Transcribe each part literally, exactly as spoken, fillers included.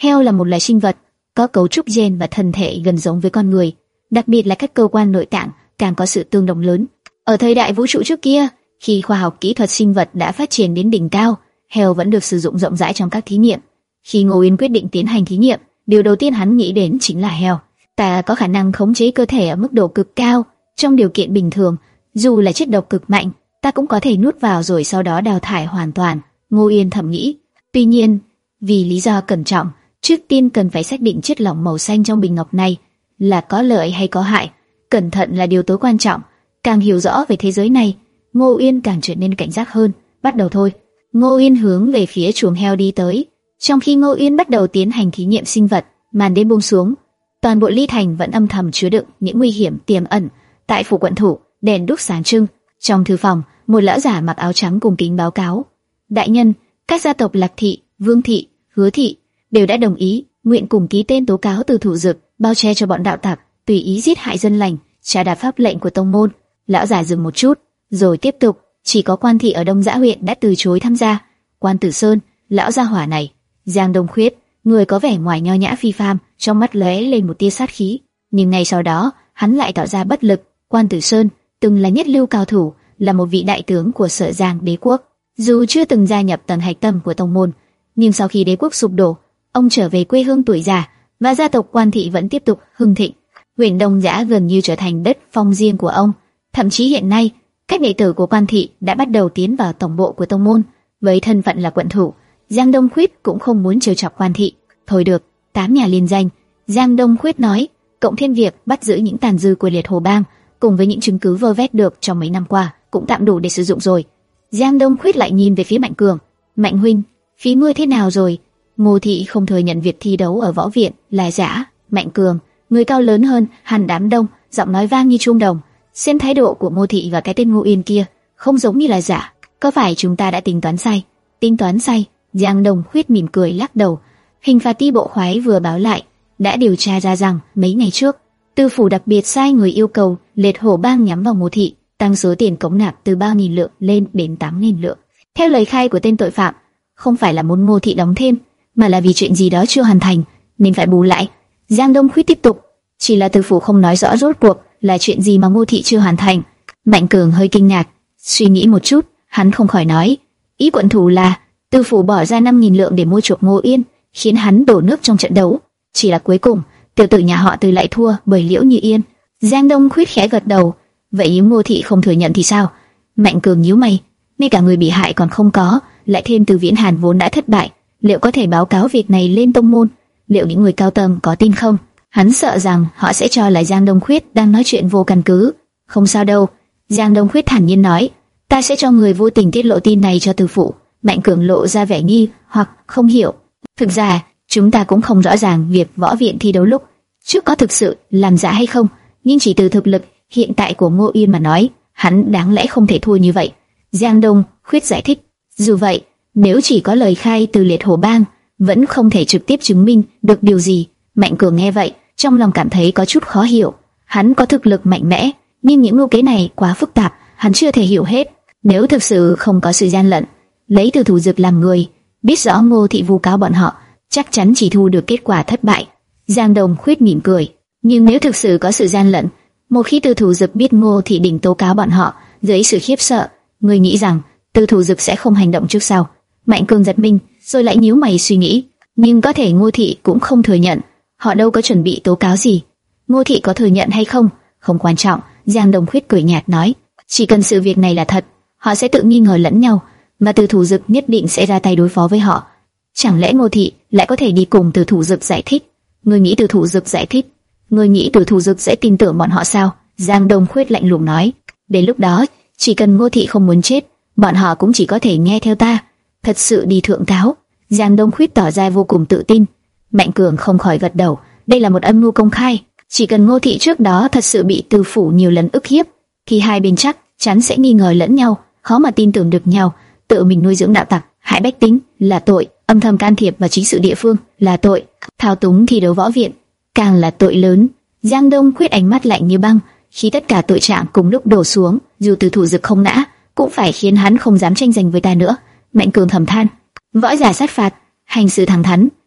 Heo là một loài sinh vật có cấu trúc gen và thân thể gần giống với con người, đặc biệt là các cơ quan nội tạng càng có sự tương đồng lớn. Ở thời đại vũ trụ trước kia, khi khoa học kỹ thuật sinh vật đã phát triển đến đỉnh cao, heo vẫn được sử dụng rộng rãi trong các thí nghiệm. Khi Ngô Uyên quyết định tiến hành thí nghiệm, điều đầu tiên hắn nghĩ đến chính là heo. Ta có khả năng khống chế cơ thể ở mức độ cực cao. Trong điều kiện bình thường, dù là chất độc cực mạnh, ta cũng có thể nuốt vào rồi sau đó đào thải hoàn toàn, Ngô Uyên thầm nghĩ. Tuy nhiên, vì lý do cẩn trọng, trước tiên cần phải xác định chất lỏng màu xanh trong bình ngọc này là có lợi hay có hại. Cẩn thận là điều tối quan trọng. Càng hiểu rõ về thế giới này, Ngô Uyên càng trở nên cảnh giác hơn. Bắt đầu thôi. Ngô Uyên hướng về phía chuồng heo đi tới. Trong khi Ngô Uyên bắt đầu tiến hành thí nghiệm sinh vật, màn đêm buông xuống. Toàn bộ Ly Thành vẫn âm thầm chứa đựng những nguy hiểm tiềm ẩn. Tại phủ quận thủ, đèn đuốc sáng trưng. Trong thư phòng, một lão giả mặc áo trắng cung kính báo cáo: đại nhân, các gia tộc Lạc Thị, Vương Thị, Hứa Thị đều đã đồng ý, nguyện cùng ký tên tố cáo Từ Thủ Dực bao che cho bọn đạo tặc tùy ý giết hại dân lành, trà đạp pháp lệnh của tông môn. Lão giả dừng một chút, rồi tiếp tục: chỉ có Quan Thị ở Đông Dã huyện đã từ chối tham gia. Quan Tử Sơn, lão gia hỏa này, Giang Đông Khuyết, người có vẻ ngoài nho nhã phi phàm, trong mắt lóe lên một tia sát khí, nhưng ngay sau đó hắn lại tỏ ra bất lực. Quan Tử Sơn từng là nhất lưu cao thủ, là một vị đại tướng của Sở Giang đế quốc, dù chưa từng gia nhập tầng hạch tâm của tông môn, nhưng sau khi đế quốc sụp đổ, ông trở về quê hương tuổi già và gia tộc Quan Thị vẫn tiếp tục hưng thịnh. Huyện Đông Dã gần như trở thành đất phong riêng của ông. Thậm chí hiện nay, các đệ tử của Quan Thị đã bắt đầu tiến vào tổng bộ của tông môn. Với thân phận là quận thủ, Giang Đông Khuyết cũng không muốn trêu chọc Quan Thị. Thôi được, tám nhà liên danh, Giang Đông Khuyết nói, cộng thêm việc bắt giữ những tàn dư của Liệt Hồ Bang, cùng với những chứng cứ vơ vét được trong mấy năm qua, cũng tạm đủ để sử dụng rồi. Giang Đông Khuyết lại nhìn về phía Mạnh Cường: Mạnh huynh, phí ngươi thế nào rồi? Ngô Thị không thừa nhận việc thi đấu ở võ viện là giả. Mạnh Cường, người cao lớn hơn hẳn đám đông, giọng nói vang như chuông đồng. Xem thái độ của Ngô Thị và cái tên Ngô Yên kia, không giống như là giả. Có phải chúng ta đã tính toán sai? Tính toán sai? Giang Đông Khuyết mỉm cười lắc đầu. Hình phạt ti bộ khoái vừa báo lại, đã điều tra ra rằng mấy ngày trước, Tư phủ đặc biệt sai người yêu cầu Liệt Hổ Bang nhắm vào Ngô Thị, tăng số tiền cống nạp từ ba nghìn lượng lên đến tám nghìn lượng. Theo lời khai của tên tội phạm, không phải là muốn Ngô Thị đóng thêm, mà là vì chuyện gì đó chưa hoàn thành nên phải bù lại. Giang Đông Khuyết tiếp tục: chỉ là Tư phủ không nói rõ rốt cuộc là chuyện gì mà Ngô Thị chưa hoàn thành. Mạnh Cường hơi kinh ngạc, suy nghĩ một chút, hắn không khỏi nói: ý quận thủ là Tư phủ bỏ ra năm nghìn lượng để mua chuộc Ngô Yên, khiến hắn đổ nước trong trận đấu. Chỉ là cuối cùng tiểu tử nhà họ Từ lại thua bởi Liễu Như Yên. Giang Đông Khuyết khẽ gật đầu. Vậy nếu Ngô Thị không thừa nhận thì sao? Mạnh Cường nhíu mày. Ngay cả người bị hại còn không có, lại thêm Từ Viễn Hàn vốn đã thất bại, liệu có thể báo cáo việc này lên tông môn? Liệu những người cao tầng có tin không? Hắn sợ rằng họ sẽ cho là Giang Đông Khuyết đang nói chuyện vô căn cứ. Không sao đâu, Giang Đông Khuyết thản nhiên nói, ta sẽ cho người vô tình tiết lộ tin này cho Từ phụ. Mạnh Cường lộ ra vẻ nghi hoặc không hiểu. Thực ra chúng ta cũng không rõ ràng việc võ viện thi đấu lúc trước có thực sự làm giả hay không, nhưng chỉ từ thực lực hiện tại của Ngô Yên mà nói, hắn đáng lẽ không thể thua như vậy. Giang Đông Khuyết giải thích. Dù vậy, nếu chỉ có lời khai từ Liệt Hổ Bang, vẫn không thể trực tiếp chứng minh được điều gì. Mạnh Cường nghe vậy, trong lòng cảm thấy có chút khó hiểu. Hắn có thực lực mạnh mẽ, nhưng những mưu kế này quá phức tạp, hắn chưa thể hiểu hết. Nếu thực sự không có sự gian lận, lấy Từ Thủ Dực làm người, biết rõ Ngô Thị vu cáo bọn họ, chắc chắn chỉ thu được kết quả thất bại. Giang Đông Khuyết mỉm cười. Nhưng nếu thực sự có sự gian lận, một khi Từ Thủ Dực biết Ngô Thị định tố cáo bọn họ, dưới sự khiếp sợ, người nghĩ rằng Từ Thủ Dực sẽ không hành động trước sau? Mạnh Cường giật mình, rồi lại nhíu mày suy nghĩ. Nhưng có thể Ngô Thị cũng không thừa nhận, họ đâu có chuẩn bị tố cáo gì. Ngô Thị có thừa nhận hay không, không quan trọng. Giang Đông Khuyết cười nhạt nói, chỉ cần sự việc này là thật, họ sẽ tự nghi ngờ lẫn nhau, mà Từ Thủ Dực nhất định sẽ ra tay đối phó với họ. Chẳng lẽ Ngô Thị lại có thể đi cùng Từ Thủ Dực giải thích? Người nghĩ Từ Thủ Dực giải thích, người nghĩ Từ Thủ Dực sẽ tin tưởng bọn họ sao? Giang Đông Khuyết lạnh lùng nói, đến lúc đó, chỉ cần Ngô Thị không muốn chết, bọn họ cũng chỉ có thể nghe theo ta. Thật sự đi thượng cáo? Giang Đông Khuyết tỏ ra vô cùng tự tin. Mạnh Cường không khỏi gật đầu, đây là một âm mưu công khai. Chỉ cần Ngô Thị trước đó thật sự bị Từ phủ nhiều lần ức hiếp, thì hai bên chắc chắn sẽ nghi ngờ lẫn nhau, khó mà tin tưởng được nhau. Tự mình nuôi dưỡng đạo tặc, hại bách tính là tội, âm thầm can thiệp vào chính sự địa phương là tội, thao túng thi đấu võ viện càng là tội lớn. Giang Đông Khuyết ánh mắt lạnh như băng, khi tất cả tội trạng cùng lúc đổ xuống, dù Từ Thủ Dực không nã, cũng phải khiến hắn không dám tranh giành với ta nữa. Mạnh Cường thầm than, võ giả sát phạt, hành sự thẳng thắn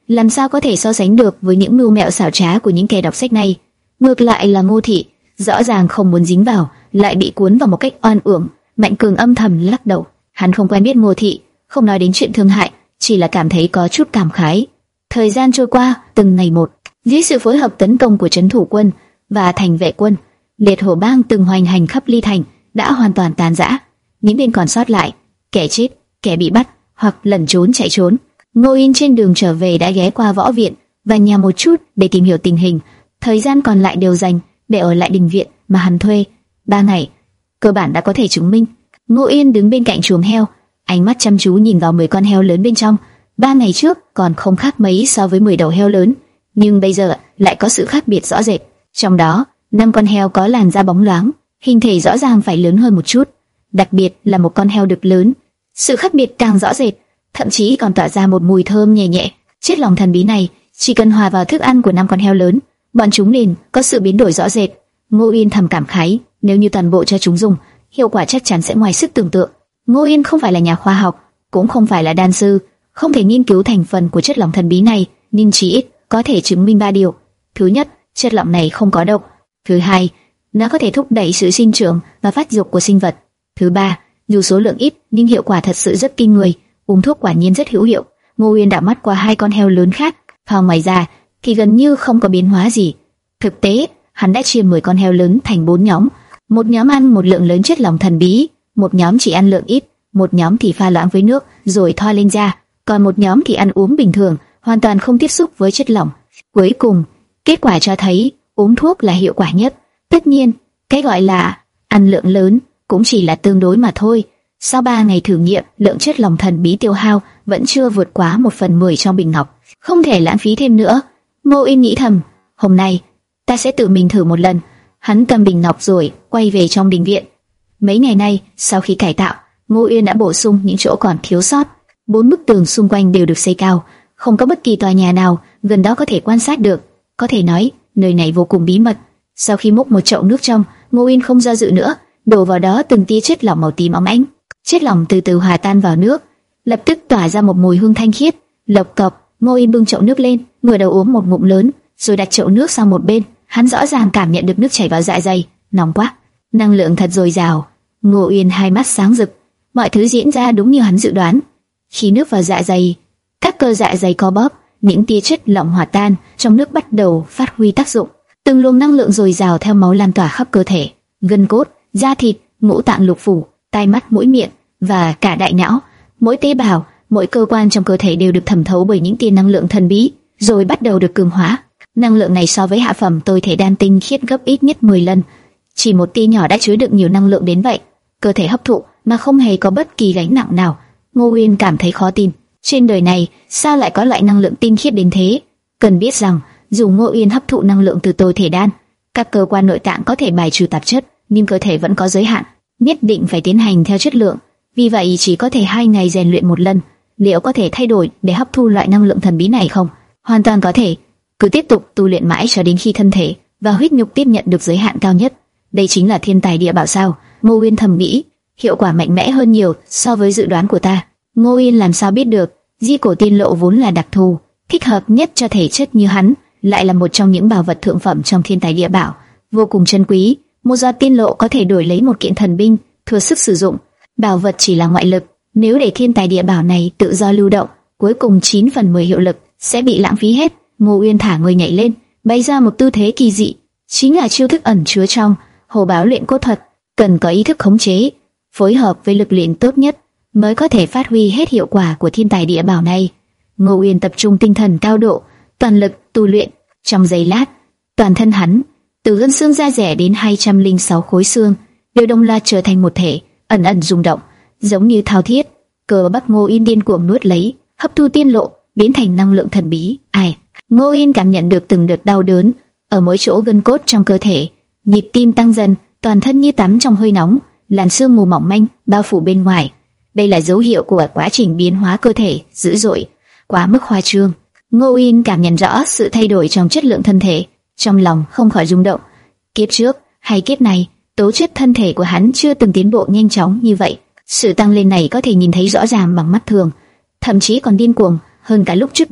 làm sao có thể so sánh được với những mưu mẹo xảo trá của những kẻ đọc sách này. Ngược lại là Ngô Thị, rõ ràng không muốn dính vào, lại bị cuốn vào một cách oan uổng. Mạnh Cường âm thầm lắc đầu, hắn không quen biết Ngô Thị, không nói đến chuyện thương hại, chỉ là cảm thấy có chút cảm khái. Thời gian trôi qua, từng ngày một, dưới sự phối hợp tấn công của trấn thủ quân và thành vệ quân, liệt hổ bang từng hoành hành khắp Ly Thành đã hoàn toàn tàn rã. Những bên còn sót lại, kẻ chết, kẻ bị bắt hoặc lẩn trốn chạy trốn. Ngô Yên trên đường trở về đã ghé qua võ viện và nhà một chút để tìm hiểu tình hình. Thời gian còn lại đều dành để ở lại đình viện mà hắn thuê. Ba ngày, cơ bản đã có thể chứng minh. Ngô Yên đứng bên cạnh chuồng heo, ánh mắt chăm chú nhìn vào mười con heo lớn bên trong. Ba ngày trước còn không khác mấy so với mười đầu heo lớn, nhưng bây giờ lại có sự khác biệt rõ rệt. Trong đó, năm con heo có làn da bóng loáng, hình thể rõ ràng phải lớn hơn một chút, đặc biệt là một con heo đực lớn. Sự khác biệt càng rõ rệt, thậm chí còn tỏa ra một mùi thơm nhẹ nhẹ. Chiếc lòng thần bí này chỉ cần hòa vào thức ăn của năm con heo lớn, bọn chúng liền có sự biến đổi rõ rệt. Ngô Yên thầm cảm khái, nếu như toàn bộ cho chúng dùng, hiệu quả chắc chắn sẽ ngoài sức tưởng tượng. Ngô Yên không phải là nhà khoa học, cũng không phải là đan sư, không thể nghiên cứu thành phần của chất lỏng thần bí này, nhưng chỉ ít có thể chứng minh ba điều. Thứ nhất, chất lỏng này không có độc. Thứ hai, nó có thể thúc đẩy sự sinh trưởng và phát dục của sinh vật. Thứ ba, dù số lượng ít nhưng hiệu quả thật sự rất kinh người, uống thuốc quả nhiên rất hữu hiệu. Ngô Yên đảo mắt qua hai con heo lớn khác, vào ngoài ra thì gần như không có biến hóa gì. Thực tế, hắn đã chia mười con heo lớn thành bốn nhóm, một nhóm ăn một lượng lớn chất lỏng thần bí, một nhóm chỉ ăn lượng ít, một nhóm thì pha loãng với nước rồi thoa lên da, còn một nhóm thì ăn uống bình thường, hoàn toàn không tiếp xúc với chất lỏng. Cuối cùng, kết quả cho thấy uống thuốc là hiệu quả nhất. Tất nhiên, cái gọi là ăn lượng lớn cũng chỉ là tương đối mà thôi. Sau ba ngày thử nghiệm, lượng chất lỏng thần bí tiêu hao vẫn chưa vượt quá một phần mười trong bình ngọc, không thể lãng phí thêm nữa. Ngô Yên nghĩ thầm, hôm nay ta sẽ tự mình thử một lần. Hắn cầm bình ngọc rồi quay về trong đình viện. Mấy ngày nay, sau khi cải tạo, Ngô Yên đã bổ sung những chỗ còn thiếu sót. Bốn bức tường xung quanh đều được xây cao, không có bất kỳ tòa nhà nào gần đó có thể quan sát được. Có thể nói, nơi này vô cùng bí mật. Sau khi múc một chậu nước trong, Ngô Yên không do dự nữa, đổ vào đó từng tia chất lỏng màu tím óng ánh. Chất lỏng từ từ hòa tan vào nước, lập tức tỏa ra một mùi hương thanh khiết. Lộc cộc, Ngô Yên bưng chậu nước lên, ngửa đầu uống một ngụm lớn, rồi đặt chậu nước sang một bên. Hắn rõ ràng cảm nhận được nước chảy vào dạ dày, nóng quá, năng lượng thật dồi dào. Ngô Yên hai mắt sáng rực, mọi thứ diễn ra đúng như hắn dự đoán. Khi nước vào dạ dày, các cơ dạ dày co bóp, những tia chất lỏng hòa tan trong nước bắt đầu phát huy tác dụng. Từng luồng năng lượng dồi dào theo máu lan tỏa khắp cơ thể, gân cốt, da thịt, ngũ tạng lục phủ, tai mắt, mũi miệng và cả đại não. Mỗi tế bào, mỗi cơ quan trong cơ thể đều được thẩm thấu bởi những tia năng lượng thần bí, rồi bắt đầu được cường hóa. Năng lượng này so với hạ phẩm tôi thể đan tinh khiết gấp ít nhất mười lần. Chỉ một tia nhỏ đã chứa đựng nhiều năng lượng đến vậy. Cơ thể hấp thụ mà không hề có bất kỳ gánh nặng nào. Ngô Uyên cảm thấy khó tin. Trên đời này sao lại có loại năng lượng tinh khiết đến thế? Cần biết rằng dù Ngô Uyên hấp thụ năng lượng từ tôi thể đan, các cơ quan nội tạng có thể bài trừ tạp chất, nhưng cơ thể vẫn có giới hạn, nhất định phải tiến hành theo chất lượng. Vì vậy chỉ có thể hai ngày rèn luyện một lần. Liệu có thể thay đổi để hấp thu loại năng lượng thần bí này không? Hoàn toàn có thể. Cứ tiếp tục tu luyện mãi cho đến khi thân thể và huyết nhục tiếp nhận được giới hạn cao nhất. Đây chính là thiên tài địa bảo sao? Ngô Uyên thầm nghĩ. Hiệu quả mạnh mẽ hơn nhiều so với dự đoán của ta. Ngô Uyên làm sao biết được? Di cổ tiên lộ vốn là đặc thù, thích hợp nhất cho thể chất như hắn, lại là một trong những bảo vật thượng phẩm trong thiên tài địa bảo, vô cùng chân quý. Một giọt tiên lộ có thể đổi lấy một kiện thần binh, thừa sức sử dụng. Bảo vật chỉ là ngoại lực, nếu để thiên tài địa bảo này tự do lưu động, cuối cùng chín phần mười hiệu lực sẽ bị lãng phí hết. Ngô Uyên thả người nhảy lên, bày ra một tư thế kỳ dị, chính là chiêu thức ẩn chứa trong Hổ Báo luyện cốt thuật, cần có ý thức khống chế, phối hợp với lực luyện tốt nhất mới có thể phát huy hết hiệu quả của thiên tài địa bảo này. Ngô Uyên tập trung tinh thần cao độ, toàn lực tu luyện. Trong giây lát, toàn thân hắn, từ gân xương da dẻ đến hai trăm lẻ sáu khối xương, đều đồng loạt trở thành một thể, ẩn ẩn rung động, giống như thao thiết. Cơ bắp Ngô Uyên điên cuồng nuốt lấy, hấp thu tiên lộ, biến thành năng lượng thần bí. Ai? Ngô Uyên cảm nhận được từng đợt đau đớn ở mỗi chỗ gân cốt trong cơ thể, nhịp tim tăng dần, toàn thân như tắm trong hơi nóng, làn sương mù mỏng manh bao phủ bên ngoài. Đây là dấu hiệu của quá trình biến hóa cơ thể dữ dội, quá mức khoa trương. Ngô Uyên cảm nhận rõ sự thay đổi trong chất lượng thân thể, trong lòng không khỏi rung động. Kiếp trước hay kiếp này, tố chất thân thể của hắn chưa từng tiến bộ nhanh chóng như vậy. Sự tăng lên này có thể nhìn thấy rõ ràng bằng mắt thường, thậm chí còn điên cuồng hơn cả lúc trước đây.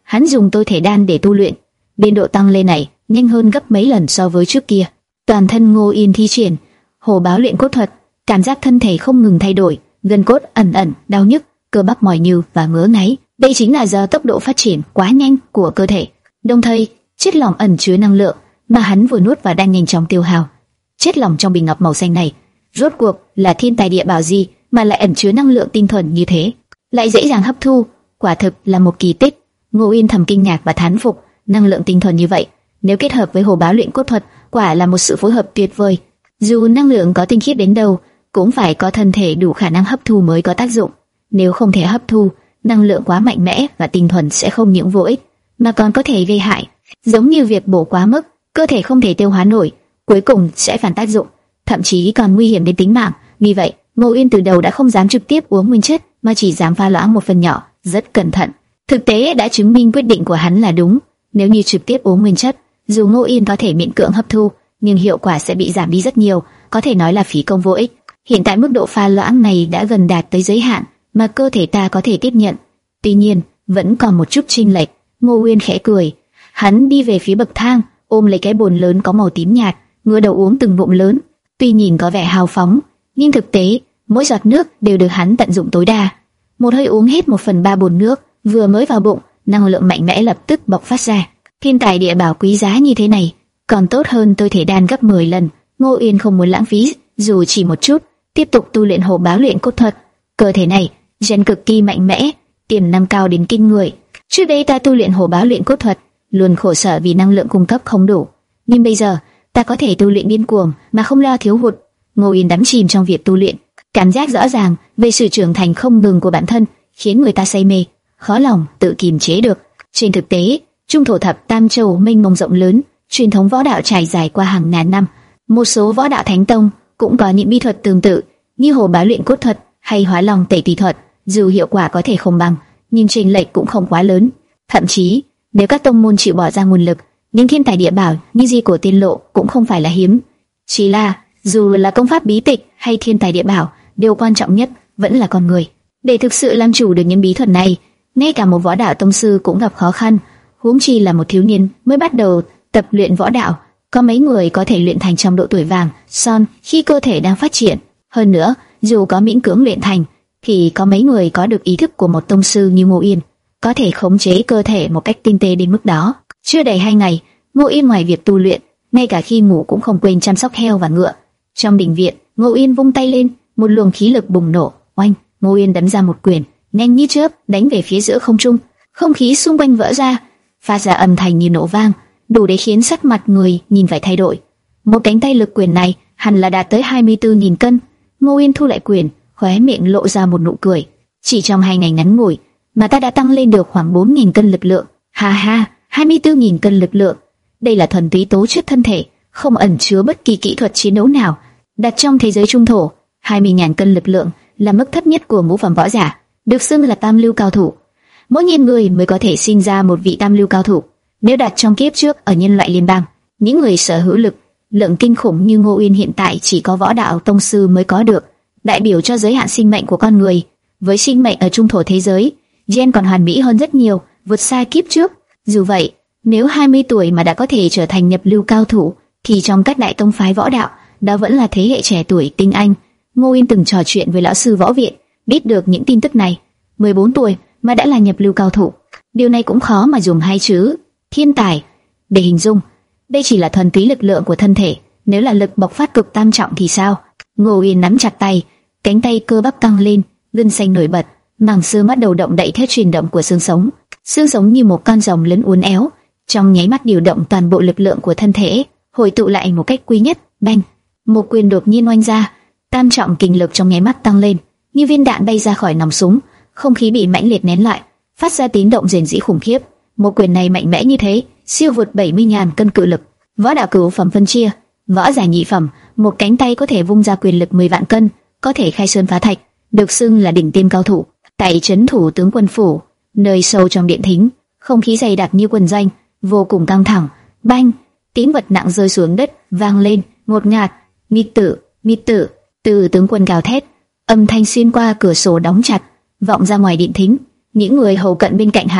hắn dùng tôi thể đan để tu luyện, biên độ tăng lên này nhanh hơn gấp mấy lần so với trước kia. Toàn thân Ngô Yên thi triển Hổ Báo luyện cốt thuật, cảm giác thân thể không ngừng thay đổi, gân cốt ẩn ẩn đau nhức, cơ bắp mỏi nhừ và ngứa ngáy. Đây chính là do tốc độ phát triển quá nhanh của cơ thể. Đồng thời, chất lỏng ẩn chứa năng lượng mà hắn vừa nuốt vào đang nhanh chóng tiêu hao. Chất lỏng trong bình ngọc màu xanh này, rốt cuộc là thiên tài địa bảo gì mà lại ẩn chứa năng lượng tinh thuần như thế, lại dễ dàng hấp thu, quả thực là một kỳ tích. Ngô Yên thầm kinh ngạc và thán phục, năng lượng tinh thuần như vậy, nếu kết hợp với Hổ Báo luyện cốt thuật, quả là một sự phối hợp tuyệt vời. Dù năng lượng có tinh khiết đến đâu, cũng phải có thân thể đủ khả năng hấp thu mới có tác dụng. Nếu không thể hấp thu, năng lượng quá mạnh mẽ và tinh thuần sẽ không những vô ích, mà còn có thể gây hại. Giống như việc bổ quá mức, cơ thể không thể tiêu hóa nổi, cuối cùng sẽ phản tác dụng, thậm chí còn nguy hiểm đến tính mạng. Vì vậy, Ngô Yên từ đầu đã không dám trực tiếp uống nguyên chất, mà chỉ dám pha loãng một phần nhỏ, rất cẩn thận. Thực tế đã chứng minh quyết định của hắn là đúng. Nếu như trực tiếp uống nguyên chất, dù Ngô Yên có thể miễn cưỡng hấp thu, nhưng hiệu quả sẽ bị giảm đi rất nhiều, có thể nói là phí công vô ích. Hiện tại mức độ pha loãng này đã gần đạt tới giới hạn mà cơ thể ta có thể tiếp nhận. Tuy nhiên, vẫn còn một chút chênh lệch. Ngô Uyên khẽ cười, hắn đi về phía bậc thang, ôm lấy cái bồn lớn có màu tím nhạt, ngửa đầu uống từng ngụm lớn. Tuy nhìn có vẻ hào phóng, nhưng thực tế mỗi giọt nước đều được hắn tận dụng tối đa. Một hơi uống hết một phần ba bồn nước, vừa mới vào bụng, năng lượng mạnh mẽ lập tức bộc phát ra. Thiên tài địa bảo quý giá như thế này, còn tốt hơn tôi thể đan gấp mười lần. Ngô Uyên không muốn lãng phí dù chỉ một chút, tiếp tục tu luyện Hổ Báo luyện cốt thuật. Cơ thể này gen cực kỳ mạnh mẽ, tiềm năng cao đến kinh người. Trước đây ta tu luyện Hổ Báo luyện cốt thuật luôn khổ sở vì năng lượng cung cấp không đủ, nhưng bây giờ ta có thể tu luyện điên cuồng mà không lo thiếu hụt. Ngô Uyên đắm chìm trong việc tu luyện, cảm giác rõ ràng về sự trưởng thành không ngừng của bản thân khiến người ta say mê, khó lòng tự kiềm chế được. Trên thực tế, Trung Thổ Thập Tam Châu mênh mông rộng lớn, truyền thống võ đạo trải dài qua hàng ngàn năm. Một số võ đạo thánh tông cũng có những bí thuật tương tự như Hổ Báo luyện cốt thuật hay Hóa Long tẩy tùy thuật. Dù hiệu quả có thể không bằng, nhưng chênh lệch cũng không quá lớn. Thậm chí, nếu các tông môn chịu bỏ ra nguồn lực, những thiên tài địa bảo như Di Cổ Tiên Lộ cũng không phải là hiếm. Chỉ là, dù là công pháp bí tịch hay thiên tài địa bảo, điều quan trọng nhất vẫn là con người. Để thực sự làm chủ được những bí thuật này, ngay cả một võ đạo tông sư cũng gặp khó khăn, huống chi là một thiếu niên mới bắt đầu tập luyện võ đạo. Có mấy người có thể luyện thành trong độ tuổi vàng son khi cơ thể đang phát triển. Hơn nữa, dù có miễn cưỡng luyện thành, thì có mấy người có được ý thức của một tông sư như Ngô Yên, có thể khống chế cơ thể một cách tinh tế đến mức đó. Chưa đầy hai ngày, Ngô Yên ngoài việc tu luyện, ngay cả khi ngủ cũng không quên chăm sóc heo và ngựa. Trong đình viện, Ngô Yên vung tay lên, một luồng khí lực bùng nổ. Oanh! Ngô Yên đấm ra một quyền, nhanh như chớp đánh về phía giữa không trung. Không khí xung quanh vỡ ra, phát ra âm thanh như nổ vang, đủ để khiến sắc mặt người nhìn phải thay đổi. Một cánh tay lực quyền này hẳn là đạt tới hai mươi tư nghìn cân. Ngô Yên thu lại quyền, khóe miệng lộ ra một nụ cười. Chỉ trong hai ngày ngắn ngủi mà ta đã tăng lên được khoảng bốn nghìn cân lực lượng. Ha ha, hai mươi tư nghìn cân lực lượng. Đây là thuần túy tố chất thân thể, không ẩn chứa bất kỳ kỹ thuật chiến đấu nào. Đặt trong thế giới trung thổ, hai mươi nghìn cân lực lượng là mức thấp nhất của ngũ phẩm võ giả, được xưng là tam lưu cao thủ. Mỗi nghìn người mới có thể sinh ra một vị tam lưu cao thủ. Nếu đặt trong kiếp trước ở nhân loại liên bang, những người sở hữu lực lượng kinh khủng như Ngô Uyên hiện tại chỉ có võ đạo tông sư mới có được, đại biểu cho giới hạn sinh mệnh của con người. Với sinh mệnh ở trung thổ thế giới, gen còn hoàn mỹ hơn rất nhiều, vượt xa kiếp trước. Dù vậy, nếu hai mươi tuổi mà đã có thể trở thành nhập lưu cao thủ, thì trong các đại tông phái võ đạo, đó vẫn là thế hệ trẻ tuổi tinh anh. Ngô Uyên từng trò chuyện với lão sư võ viện, biết được những tin tức này. mười bốn tuổi mà đã là nhập lưu cao thủ, điều này cũng khó mà dùng hai chữ thiên tài để hình dung. Đây chỉ là thuần túy lực lượng của thân thể, nếu là lực bộc phát cực tam trọng thì sao? Ngô Uyên nắm chặt tay, cánh tay cơ bắp căng lên, gân xanh nổi bật, màng xương bắt đầu động đậy theo chuyển động của xương sống. Xương sống như một con rồng lớn uốn éo, trong nháy mắt điều động toàn bộ lực lượng của thân thể, hội tụ lại một cách quy nhất. Bang! Một quyền đột nhiên oanh ra, tam trọng kình lực trong nháy mắt tăng lên, như viên đạn bay ra khỏi nòng súng, không khí bị mãnh liệt nén lại, phát ra tiếng động rền rĩ khủng khiếp. Một quyền này mạnh mẽ như thế, siêu vượt bảy mươi nghìn cân cự lực. Võ đạo cửu phẩm phân chia, võ giả nhị phẩm, một cánh tay có thể vung ra quyền lực mười vạn cân, có thể khai sơn phá thạch, được xưng là đỉnh tiêm cao thủ. Tại trấn thủ tướng quân phủ, nơi sâu trong điện thính, không khí dày đặc như quần doanh, vô cùng căng thẳng. Bang! Tiếng vật nặng rơi xuống đất, vang lên, ngột ngạt. Mít tử, mít tử, từ tướng quân gào thét, âm thanh xuyên qua cửa sổ đóng chặt, vọng ra ngoài điện thính. Những người hầu cận bên cạnh hắn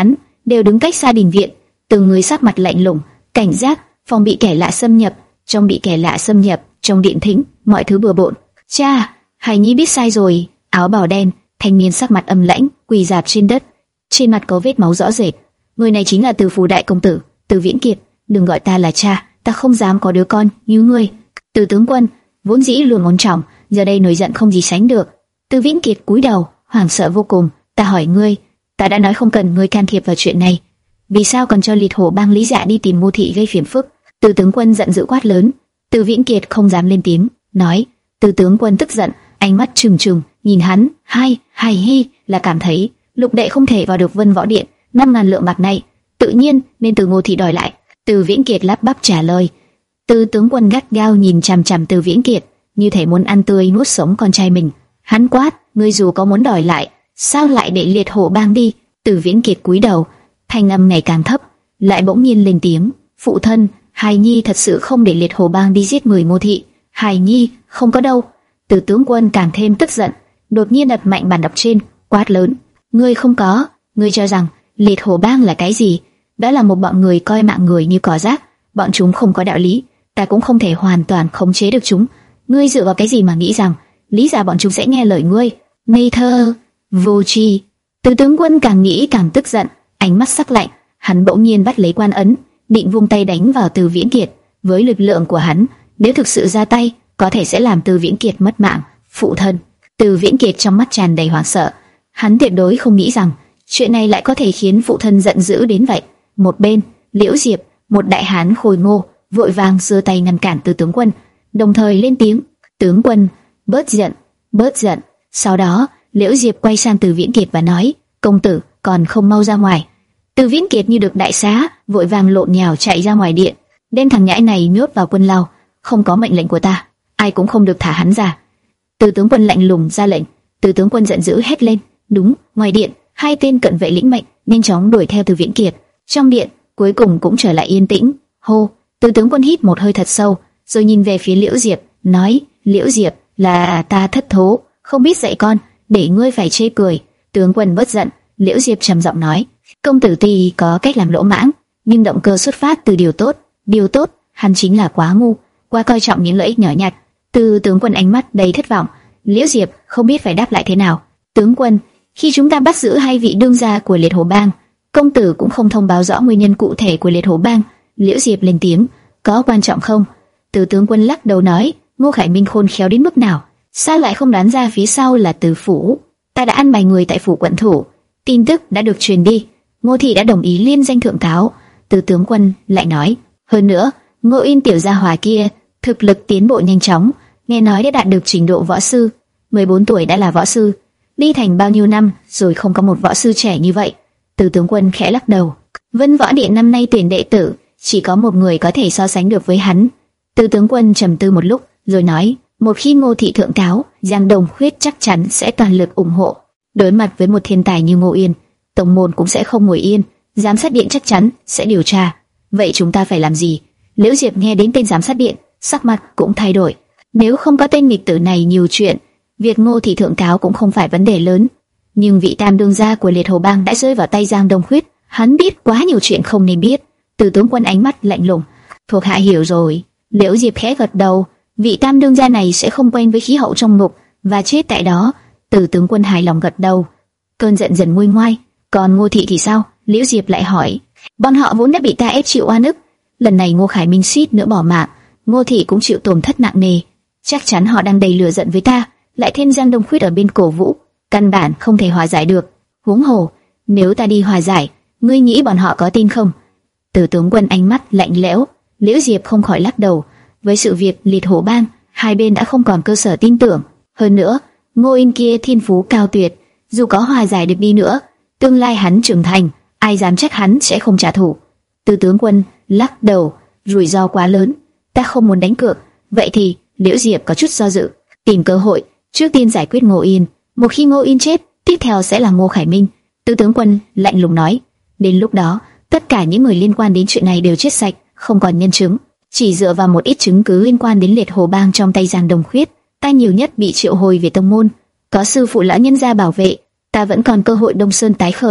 đều đứng cách xa đình viện, từng người sắc mặt lạnh lùng, cảnh giác, phòng bị kẻ lạ xâm nhập, trong bị kẻ lạ xâm nhập, trong điện thính, mọi thứ bừa bộn. Cha, Hải Nhi biết sai rồi. Áo bào đen, thanh niên sắc mặt âm lãnh, quỳ rạp trên đất, trên mặt có vết máu rõ rệt. Người này chính là Từ Phủ đại công tử, Từ Viễn Kiệt. Đừng gọi ta là cha, ta không dám có đứa con như ngươi. Từ tướng quân vốn dĩ luôn ngón trọng, giờ đây nổi giận không gì sánh được. Từ Viễn Kiệt cúi đầu, hoảng sợ vô cùng. Ta hỏi ngươi, ta đã nói không cần ngươi can thiệp vào chuyện này, vì sao còn cho Liệt Hổ Bang Lý Dạ đi tìm Ngô thị gây phiền phức? Từ tướng quân giận dữ quát lớn. Từ Viễn Kiệt không dám lên tiếng, nói. Từ tướng quân tức giận, ánh mắt trừng trừng nhìn hắn. Hai, Hải Hi là cảm thấy Lục đệ không thể vào được Vân Võ Điện, năm ngàn lượng bạc này tự nhiên nên từ Ngô thị đòi lại. Từ Viễn Kiệt lắp bắp trả lời. Từ tướng quân gắt gao nhìn chằm chằm Từ Viễn Kiệt, như thể muốn ăn tươi nuốt sống con trai mình. Hắn quát, ngươi dù có muốn đòi lại, sao lại để Liệt Hổ Bang đi? Từ Viễn Kiệt cúi đầu, thanh âm ngày càng thấp, lại bỗng nhiên lên tiếng. Phụ thân, Hải Nhi thật sự không để Liệt Hổ Bang đi giết người Ngô thị. Hải Nhi không có đâu. Từ tướng quân càng thêm tức giận, đột nhiên đập mạnh bàn đọc trên, quát lớn. Ngươi không có, ngươi cho rằng Liệt Hổ Bang là cái gì? Đó là một bọn người coi mạng người như cỏ rác, bọn chúng không có đạo lý, ta cũng không thể hoàn toàn khống chế được chúng. Ngươi dựa vào cái gì mà nghĩ rằng lý ra bọn chúng sẽ nghe lời ngươi? Ngây thơ, vô tri. Từ tướng quân càng nghĩ càng tức giận, ánh mắt sắc lạnh, hắn bỗng nhiên bắt lấy quan ấn, định vung tay đánh vào Từ Viễn Kiệt. Với lực lượng của hắn, nếu thực sự ra tay, có thể sẽ làm Từ Viễn Kiệt mất mạng. Phụ thân. Từ Viễn Kiệt trong mắt tràn đầy hoảng sợ, hắn tuyệt đối không nghĩ rằng chuyện này lại có thể khiến phụ thân giận dữ đến vậy. Một bên, Liễu Diệp, một đại hán khôi ngô, vội vàng giơ tay ngăn cản Từ tướng quân, đồng thời lên tiếng. Tướng quân, bớt giận, bớt giận. Sau đó, Liễu Diệp quay sang Từ Viễn Kiệt và nói, công tử còn không mau ra ngoài. Từ Viễn Kiệt như được đại xá, vội vàng lộn nhào chạy ra ngoài điện, đem thằng nhãi này nhốt vào quân lao. Không có mệnh lệnh của ta, ai cũng không được thả hắn ra. Từ tướng quân lạnh lùng ra lệnh. Từ tướng quân giận dữ hét lên. Đúng, ngoài điện, hai tên cận vệ lĩnh mệnh nhanh chóng đuổi theo Từ Viễn Kiệt. Trong điện, cuối cùng cũng trở lại yên tĩnh. Hô, Từ tướng quân hít một hơi thật sâu, rồi nhìn về phía Liễu Diệp, nói, Liễu Diệp, là ta thất thố, không biết dạy con, để ngươi phải chê cười. Tướng quân bớt giận. Liễu Diệp trầm giọng nói, công tử tuy có cách làm lỗ mãng, nhưng động cơ xuất phát từ điều tốt. Điều tốt, hắn chính là quá ngu, quá coi trọng những lợi ích nhỏ nhặt. Từ tướng quân ánh mắt đầy thất vọng. Liễu Diệp không biết phải đáp lại thế nào. Tướng quân, khi chúng ta bắt giữ hai vị đương gia của Liệt Hổ Bang, công tử cũng không thông báo rõ nguyên nhân cụ thể của Liệt Hổ Bang. Liễu Diệp lên tiếng, có quan trọng không? Từ tướng quân lắc đầu nói, Ngô Khải Minh khôn khéo đến mức nào, sao lại không đoán ra phía sau là Từ phủ? Ta đã ăn bài người tại phủ quận thủ, tin tức đã được truyền đi, Ngô thị đã đồng ý liên danh thượng cáo. Từ tướng quân lại nói, hơn nữa, Ngô Yên tiểu gia hỏa kia thực lực tiến bộ nhanh chóng, nghe nói đã đạt được trình độ võ sư, mười bốn tuổi đã là võ sư. Ly Thành bao nhiêu năm rồi không có một võ sư trẻ như vậy? Từ tướng quân khẽ lắc đầu. Vân Võ Điện năm nay tuyển đệ tử, chỉ có một người có thể so sánh được với hắn. Từ tướng quân trầm tư một lúc, rồi nói, một khi Ngô thị thượng cáo, Giang Đông Khuyết chắc chắn sẽ toàn lực ủng hộ. Đối mặt với một thiên tài như Ngô Yên, tông môn cũng sẽ không ngồi yên, giám sát điện chắc chắn sẽ điều tra. Vậy chúng ta phải làm gì? Liễu Diệp nghe đến tên giám sát điện, sắc mặt cũng thay đổi. Nếu không có tên nghịch tử này nhiều chuyện, việc Ngô thị thượng cáo cũng không phải vấn đề lớn. Nhưng vị tam đương gia của Liệt Hổ Bang đã rơi vào tay Giang Đông Khuyết, hắn biết quá nhiều chuyện không nên biết. Từ tướng quân ánh mắt lạnh lùng, thuộc hạ hiểu rồi. Liễu Diệp khẽ gật đầu, vị tam đương gia này sẽ không quen với khí hậu trong ngục và chết tại đó. Từ tướng quân hài lòng gật đầu, cơn giận dần nguôi ngoai. Còn Ngô thị thì sao? Liễu Diệp lại hỏi. Bọn họ vốn đã bị ta ép chịu oan ức, lần này Ngô Khải Minh suýt nữa bỏ mạng, Ngô thị cũng chịu tổn thất nặng nề. Chắc chắn họ đang đầy lửa giận với ta, lại thêm Giang Đông Khuyết ở bên cổ vũ, căn bản không thể hòa giải được. Huống hồ, nếu ta đi hòa giải, ngươi nghĩ bọn họ có tin không? Từ tướng quân ánh mắt lạnh lẽo. Liễu Diệp không khỏi lắc đầu. Với sự việc Liệt Hổ Bang, hai bên đã không còn cơ sở tin tưởng. Hơn nữa, Ngô Yên kia thiên phú cao tuyệt, dù có hòa giải được đi nữa, tương lai hắn trưởng thành, ai dám trách hắn sẽ không trả thù. Từ tướng quân lắc đầu, rủi ro quá lớn, ta không muốn đánh cược. Vậy thì Liễu Diệp có chút do dự, tìm cơ hội trước tiên giải quyết Ngô Yên. Một khi Ngô Yên chết, tiếp theo sẽ là Ngô Khải Minh. Từ tướng quân lạnh lùng nói, đến lúc đó tất cả những người liên quan đến chuyện này đều chết sạch, không còn nhân chứng. Chỉ dựa vào một ít chứng cứ liên quan đến Liệt Hổ Bang trong tay Giang Đông Khuyết, ta nhiều nhất bị triệu hồi về tông môn. Có sư phụ lão nhân gia bảo vệ, ta vẫn còn cơ hội Đông Sơn tái khởi.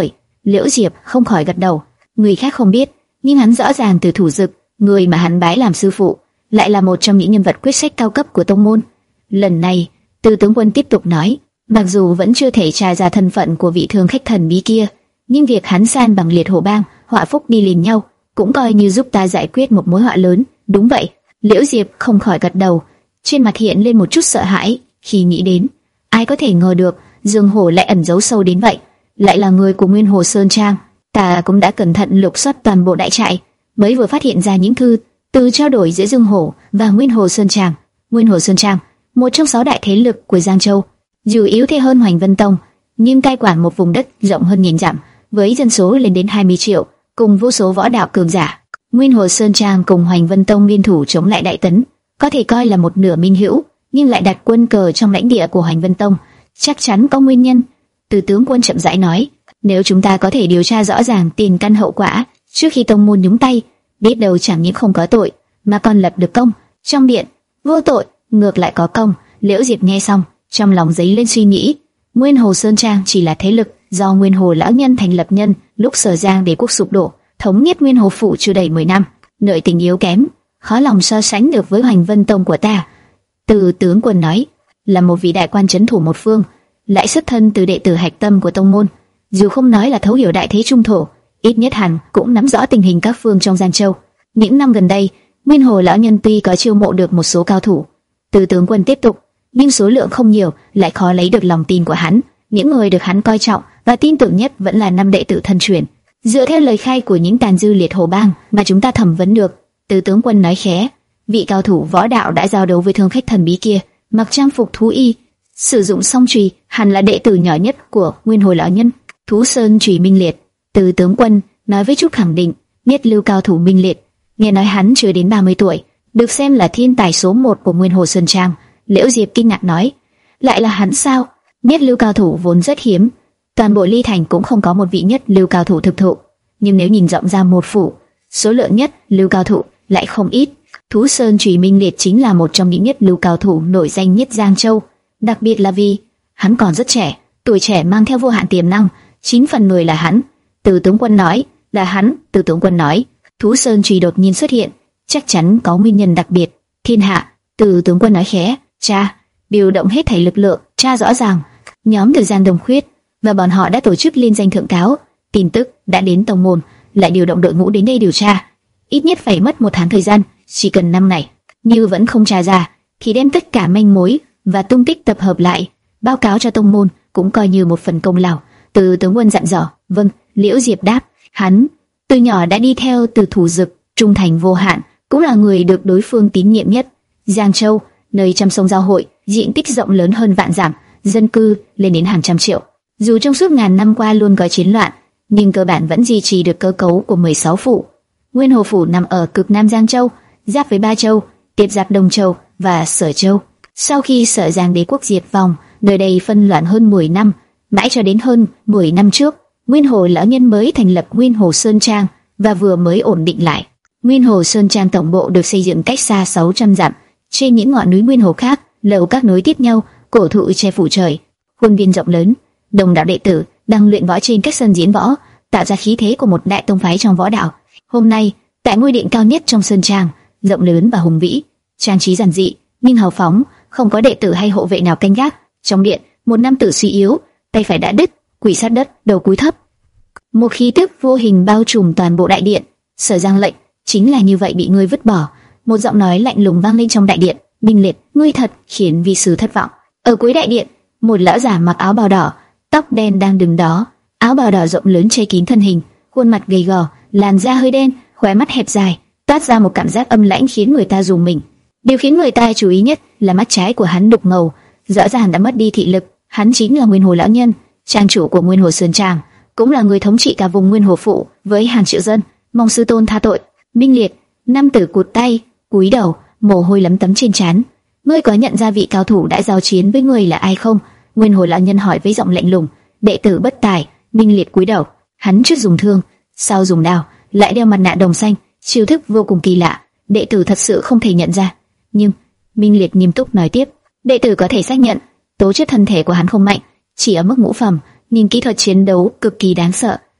Liễu Diệp không khỏi gật đầu. Người khác không biết, nhưng hắn rõ ràng Từ Thủ Dực, người mà hắn bái làm sư phụ, lại là một trong những nhân vật quyết sách cao cấp của tông môn. Lần này, Từ tướng quân tiếp tục nói, mặc dù vẫn chưa thể tra ra thân phận của vị thương khách thần bí kia, nhưng việc hắn san bằng Liệt Hổ Bang, họa phúc đi liền nhau, cũng coi như giúp ta giải quyết một mối họa lớn. Đúng vậy. Liễu Diệp không khỏi gật đầu, trên mặt hiện lên một chút sợ hãi khi nghĩ đến, ai có thể ngờ được Dương Hổ lại ẩn giấu sâu đến vậy, lại là người của Nguyên Hồ Sơn Trang. Ta cũng đã cẩn thận lục soát toàn bộ đại trại, mới vừa phát hiện ra những thư từ trao đổi giữa Dương Hổ và Nguyên Hồ Sơn Trang. Nguyên Hồ Sơn Trang, một trong sáu đại thế lực của Giang Châu, dù yếu thế hơn Hoành Vân Tông, nhưng cai quản một vùng đất rộng hơn nghìn dặm, với dân số lên đến hai mươi triệu, cùng vô số võ đạo cường giả. Nguyên Hồ Sơn Trang cùng Hoành Vân Tông liên thủ chống lại Đại Tấn, có thể coi là một nửa minh hữu, nhưng lại đặt quân cờ trong lãnh địa của Hoành Vân Tông, chắc chắn có nguyên nhân. Từ tướng quân chậm rãi nói, nếu chúng ta có thể điều tra rõ ràng tiền căn hậu quả trước khi tông môn nhúng tay, biết đâu chẳng những không có tội, mà còn lập được công. Trong điện, vô tội ngược lại có công. Liễu Diệp nghe xong, trong lòng dấy lên suy nghĩ. Nguyên Hồ Sơn Trang chỉ là thế lực do Nguyên Hồ lão nhân thành lập nhân lúc Sở Giang Đế quốc sụp đổ, thống nhất Nguyên Hồ phủ chưa đầy mười năm, nội tình yếu kém, khó lòng so sánh được với Hoành Vân Tông của ta. Từ tướng quân nói, là một vị đại quan trấn thủ một phương, lại xuất thân từ đệ tử hạch tâm của tông môn, dù không nói là thấu hiểu đại thế trung thổ, ít nhất hẳn cũng nắm rõ tình hình các phương trong Giang Châu. Những năm gần đây, Nguyên Hồ lão nhân tuy có chiêu mộ được một số cao thủ, Từ tướng quân tiếp tục, nhưng số lượng không nhiều, lại khó lấy được lòng tin của hắn. Những người được hắn coi trọng và tin tưởng nhất vẫn là năm đệ tử thân truyền. Dựa theo lời khai của những tàn dư Liệt Hổ Bang mà chúng ta thẩm vấn được, Từ tướng quân nói khẽ, vị cao thủ võ đạo đã giao đấu với thương khách thần bí kia, mặc trang phục thú y, sử dụng song chùy, hẳn là đệ tử nhỏ nhất của Nguyên Hồ lão nhân. Thú Sơn Chùy Minh Liệt. Từ tướng quân nói với chút khẳng định, nhất lưu cao thủ Minh Liệt. Nghe nói hắn chưa đến ba mươi tuổi, được xem là thiên tài số một của Nguyên Hồ Sơn Trang. Liễu Diệp kinh ngạc nói, lại là hắn sao? Nhất lưu cao thủ vốn rất hiếm, toàn bộ Ly Thành cũng không có một vị nhất lưu cao thủ thực thụ. Nhưng nếu nhìn rộng ra một phủ, số lượng nhất lưu cao thủ lại không ít. Thú Sơn Chùy Minh Liệt chính là một trong những nhất lưu cao thủ nổi danh nhất Giang Châu, đặc biệt là vì hắn còn rất trẻ, tuổi trẻ mang theo vô hạn tiềm năng, chín phần mười là hắn. Từ tướng quân nói, là hắn. Từ tướng quân nói, Thú Sơn Chùy đột nhiên xuất hiện, chắc chắn có nguyên nhân đặc biệt. Thiên hạ. Từ tướng quân nói khẽ, cha, điều động hết thảy lực lượng, tra rõ ràng. Nhóm từ Giang Đông Khuyết và bọn họ đã tổ chức liên danh thượng cáo, tin tức đã đến tông môn, lại điều động đội ngũ đến đây điều tra. Ít nhất phải mất một tháng thời gian, chỉ cần năm ngày. Như vẫn không tra ra, thì đem tất cả manh mối và tung tích tập hợp lại, báo cáo cho tông môn, cũng coi như một phần công lao. Từ tướng quân dặn dò. Vâng. Liễu Diệp đáp. Hắn từ nhỏ đã đi theo Từ Thủ Dực, trung thành vô hạn, cũng là người được đối phương tín nhiệm nhất. Giang Châu, nơi trăm sông giao hội, diện tích rộng lớn hơn vạn dặm, dân cư lên đến hàng trăm triệu. Dù trong suốt ngàn năm qua luôn có chiến loạn, nhưng cơ bản vẫn duy trì được cơ cấu của mười sáu phủ. Nguyên Hồ phủ nằm ở cực nam Giang Châu, giáp với Ba Châu, tiếp giáp Đông Châu và Sở Châu. Sau khi Sở Giang Đế quốc diệt vong, nơi đây phân loạn hơn mười năm, mãi cho đến hơn mười năm trước, Nguyên Hồ lão nhân mới thành lập Nguyên Hồ Sơn Trang và vừa mới ổn định lại. Nguyên Hồ Sơn Trang tổng bộ được xây dựng cách xa sáu trăm dặm, trên những ngọn núi Nguyên Hồ khác, lầu các nối tiếp nhau, cổ thụ che phủ trời, khuôn viên rộng lớn, đông đảo đệ tử đang luyện võ trên các sân diễn võ, tạo ra khí thế của một đại tông phái trong võ đạo. Hôm nay, tại ngôi điện cao nhất trong sơn trang, rộng lớn và hùng vĩ, trang trí giản dị nhưng hào phóng, không có đệ tử hay hộ vệ nào canh gác. Trong điện, một nam tử suy yếu, tay phải đã đứt, quỳ sát đất, đầu cúi thấp. Một khí tức vô hình bao trùm toàn bộ đại điện. Sở Giang lệnh chính là như vậy bị ngươi vứt bỏ. Một giọng nói lạnh lùng vang lên trong đại điện. Minh Liệt, ngươi thật khiến vi sư thất vọng. Ở cuối đại điện, một lão giả mặc áo bào đỏ, tóc đen đang đứng đó. Áo bào đỏ rộng lớn che kín thân hình, khuôn mặt gầy gò, làn da hơi đen, khóe mắt hẹp dài, toát ra một cảm giác âm lãnh khiến người ta rùng mình. Điều khiến người ta chú ý nhất là mắt trái của hắn đục ngầu, rõ ràng đã mất đi thị lực. Hắn chính là Nguyên Hồ lão nhân, trang chủ của Nguyên Hồ Sơn Trang, cũng là người thống trị cả vùng Nguyên Hồ phủ với hàng triệu dân. Mong sư tôn tha tội. Minh Liệt, nam tử cụt tay, cúi đầu, mồ hôi lấm tấm trên trán. Ngươi có nhận ra vị cao thủ đã giao chiến với ngươi là ai không? Nguyên Hồ lão nhân hỏi với giọng lạnh lùng. Đệ tử bất tài. Minh Liệt cúi đầu. Hắn trước dùng thương, sau dùng đao, lại đeo mặt nạ đồng xanh, chiêu thức vô cùng kỳ lạ. Đệ tử thật sự không thể nhận ra. Nhưng Minh Liệt nghiêm túc nói tiếp. Đệ tử có thể xác nhận, tố chất thân thể của hắn không mạnh, chỉ ở mức ngũ phẩm, nhưng kỹ thuật chiến đấu cực kỳ đáng sợ.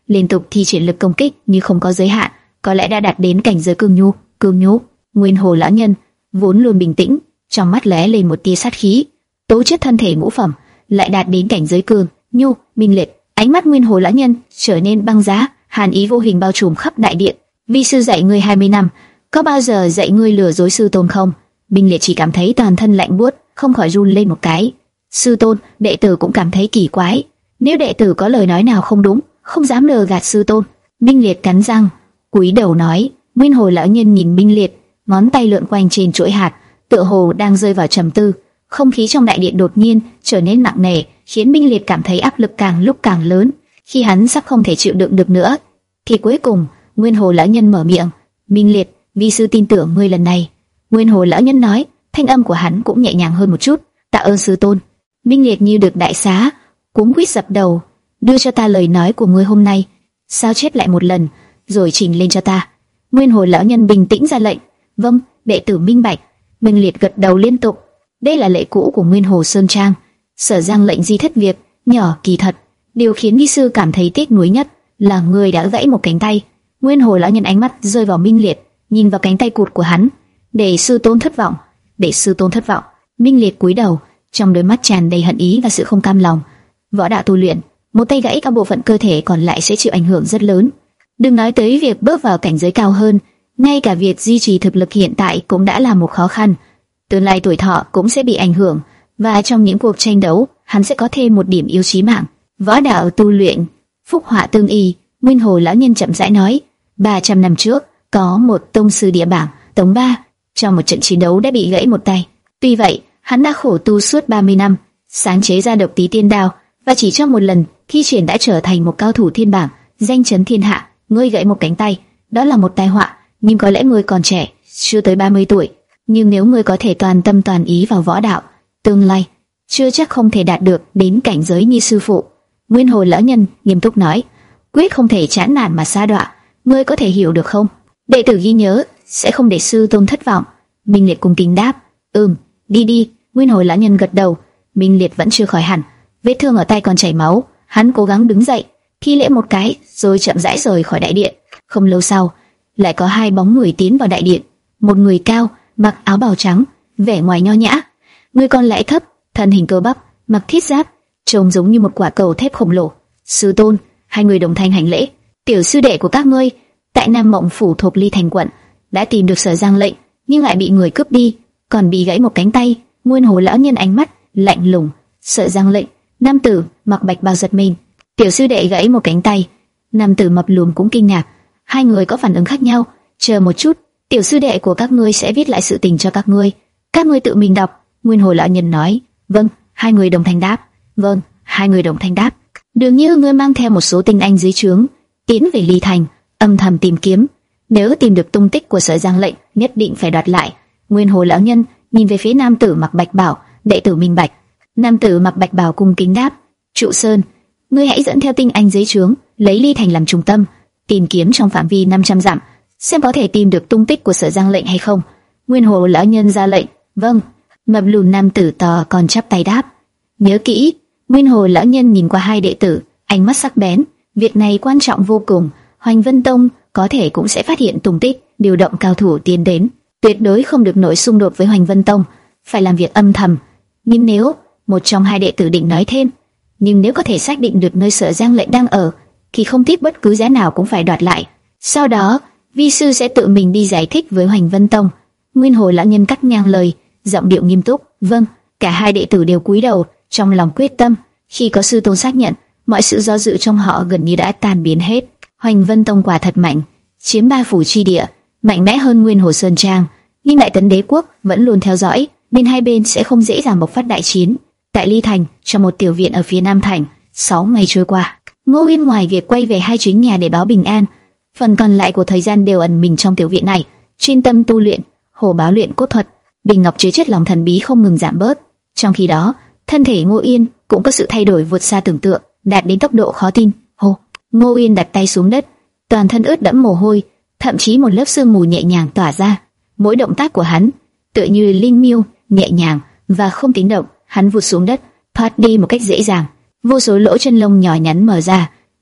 liên tục thi triển lực công kích như không có giới hạn, có lẽ đã đạt đến cảnh giới cương nhu. Cương nhu, Nguyên Hồ lão nhân vốn luôn bình tĩnh, trong mắt lóe lên một tia sát khí. Tố chất thân thể ngũ phẩm lại đạt đến cảnh giới cương nhu minh liệt, ánh mắt Nguyên Hồ lão nhân trở nên băng giá, hàn ý vô hình bao trùm khắp đại điện. Vi sư dạy ngươi hai mươi năm, có bao giờ dạy ngươi lừa dối sư tôn không? Minh liệt chỉ cảm thấy toàn thân lạnh buốt, không khỏi run lên một cái. Sư tôn, đệ tử cũng cảm thấy kỳ quái. Nếu đệ tử có lời nói nào không đúng, không dám lừa gạt sư tôn. Minh liệt cắn răng, cúi đầu nói. Nguyên Hồ lão nhân nhìn Minh liệt, ngón tay lượn quanh trên chuỗi hạt, tựa hồ đang rơi vào trầm tư. Không khí trong đại điện đột nhiên trở nên nặng nề, khiến Minh liệt cảm thấy áp lực càng lúc càng lớn. Khi hắn sắp không thể chịu đựng được nữa, thì cuối cùng Nguyên Hồ lão nhân mở miệng. Minh liệt, vi sư tin tưởng ngươi lần này. Nguyên Hồ lão nhân nói, thanh âm của hắn cũng nhẹ nhàng hơn một chút. Tạ ơn sư tôn. Minh liệt như được đại xá, cuống quýt dập đầu. Đưa cho ta lời nói của ngươi hôm nay, sao chép lại một lần, rồi trình lên cho ta. Nguyên Hồ lão nhân bình tĩnh ra lệnh. Vâng, đệ tử minh bạch. Minh liệt gật đầu liên tục. Đây là lệ cũ của Nguyên Hồ Sơn Trang. Sở Giang lệnh di thất việc, nhỏ kỳ thật. Điều khiến vi sư cảm thấy tiếc nuối nhất là người đã gãy một cánh tay. Nguyên Hồ lão nhân ánh mắt rơi vào Minh liệt, nhìn vào cánh tay cụt của hắn. Để sư tôn thất vọng, để sư tôn thất vọng. Minh liệt cúi đầu, trong đôi mắt tràn đầy hận ý và sự không cam lòng. Võ đạo tu luyện, một tay gãy, các bộ phận cơ thể còn lại sẽ chịu ảnh hưởng rất lớn. Đừng nói tới việc bước vào cảnh giới cao hơn, ngay cả việc duy trì thực lực hiện tại cũng đã là một khó khăn. Tương lai tuổi thọ cũng sẽ bị ảnh hưởng, và trong những cuộc tranh đấu, hắn sẽ có thêm một điểm yếu chí mạng. Võ đạo tu luyện, phúc họa tương y. Nguyên Hồ lão nhân chậm rãi nói. ba trăm năm trước, có một tông sư địa bảng Tống Ba trong một trận chiến đấu đã bị gãy một tay. Tuy vậy, hắn đã khổ tu suốt ba mươi năm, sáng chế ra độc tí tiên đao, và chỉ trong một lần thi triển đã trở thành một cao thủ thiên bảng, danh chấn thiên hạ. Ngươi gãy một cánh tay, đó là một tai họa, nhưng có lẽ ngươi còn trẻ, chưa tới ba mươi tuổi. Nhưng nếu ngươi có thể toàn tâm toàn ý vào võ đạo, tương lai chưa chắc không thể đạt được đến cảnh giới như sư phụ. Nguyên Hồ lão nhân nghiêm túc nói, quyết không thể chán nản mà sa đọa. Ngươi có thể hiểu được không? Đệ tử ghi nhớ, sẽ không để sư tôn thất vọng. Minh liệt cung kính đáp, ừm, đi đi. Nguyên Hồ lão nhân gật đầu. Minh liệt vẫn chưa khỏi hẳn, vết thương ở tay còn chảy máu. Hắn cố gắng đứng dậy, thi lễ một cái, rồi chậm rãi rời khỏi đại điện. Không lâu sau, lại có hai bóng người tiến vào đại điện. Một người cao, mặc áo bào trắng, vẻ ngoài nho nhã. Người còn lại thấp, thân hình cơ bắp, mặc thiết giáp, trông giống như một quả cầu thép khổng lồ. Sư tôn. Hai người đồng thanh hành lễ. Tiểu sư đệ của các ngươi tại Nam Mộng phủ thuộc Ly Thành quận đã tìm được Sở Giang lệnh, nhưng lại bị người cướp đi, còn bị gãy một cánh tay. Nguyên Hồ lão nhân ánh mắt lạnh lùng. Sở Giang lệnh? Nam tử mặc bạch bào giật mình. Tiểu sư đệ gãy một cánh tay. Nam tử mập lùn cũng kinh ngạc. Hai người có phản ứng khác nhau. Chờ một chút, tiểu sư đệ của các ngươi sẽ viết lại sự tình cho các ngươi, các ngươi tự mình đọc. Nguyên Hồ lão nhân nói. Vâng. Hai người đồng thanh đáp. Vâng. Hai người đồng thanh đáp. Dường như ngươi mang theo một số tinh anh dưới trướng, tiến về Ly Thành, âm thầm tìm kiếm. Nếu tìm được tung tích của Sở Giang lệnh, nhất định phải đoạt lại. Nguyên Hồ lão nhân nhìn về phía nam tử mặc bạch bào. Đệ tử minh bạch. Nam tử mặc bạch bào cung kính đáp. Trụ Sơn, ngươi hãy dẫn theo tinh anh dưới trướng, lấy Ly Thành làm trung tâm, tìm kiếm trong phạm vi năm trăm dặm, xem có thể tìm được tung tích của Sở Giang lệnh hay không. Nguyên Hồ lão nhân ra lệnh. Vâng. Mập lùn nam tử to còn chắp tay đáp. Nhớ kỹ. Nguyên Hồ lão nhân nhìn qua hai đệ tử, ánh mắt sắc bén. Việc này quan trọng vô cùng. Hoành Vân Tông có thể cũng sẽ phát hiện tung tích, điều động cao thủ tiến đến. Tuyệt đối không được nổi xung đột với Hoành Vân Tông, phải làm việc âm thầm. Nhưng nếu một trong hai đệ tử định nói thêm, nhưng nếu có thể xác định được nơi Sở Giang lệnh đang ở, thì không tiếc bất cứ giá nào cũng phải đoạt lại. Sau đó, vi sư sẽ tự mình đi giải thích với Hoành Vân Tông. Nguyên Hồ lão nhân cắt ngang lời, giọng điệu nghiêm túc. Vâng. Cả hai đệ tử đều cúi đầu, trong lòng quyết tâm. Khi có sư tôn xác nhận, mọi sự do dự trong họ gần như đã tan biến hết. Hoành Vân Tông quả thật mạnh, chiếm ba phủ chi địa, mạnh mẽ hơn Nguyên Hồ Sơn Trang, nhưng Đại Tấn Đế quốc vẫn luôn theo dõi, nên hai bên sẽ không dễ dàng bộc phát đại chiến. Tại Ly Thành, trong một tiểu viện ở phía Nam thành, sáu ngày trôi qua, Ngô Uyên ngoài việc quay về hai chuyến nhà để báo bình an, phần còn lại của thời gian đều ẩn mình trong tiểu viện này, chuyên tâm tu luyện, hổ báo luyện cốt thuật. Bình ngọc chứa chất lỏng thần bí không ngừng giảm bớt. Trong khi đó, thân thể Ngô Uyên cũng có sự thay đổi vượt xa tưởng tượng, đạt đến tốc độ khó tin. Hô! Ngô Uyên đặt tay xuống đất, toàn thân ướt đẫm mồ hôi, thậm chí một lớp sương mù nhẹ nhàng tỏa ra. Mỗi động tác của hắn tựa như linh miêu, nhẹ nhàng và không tiếng động. Hắn vụt xuống đất, thoát đi một cách dễ dàng. Vô số lỗ chân lông nhỏ nhắn mở ra,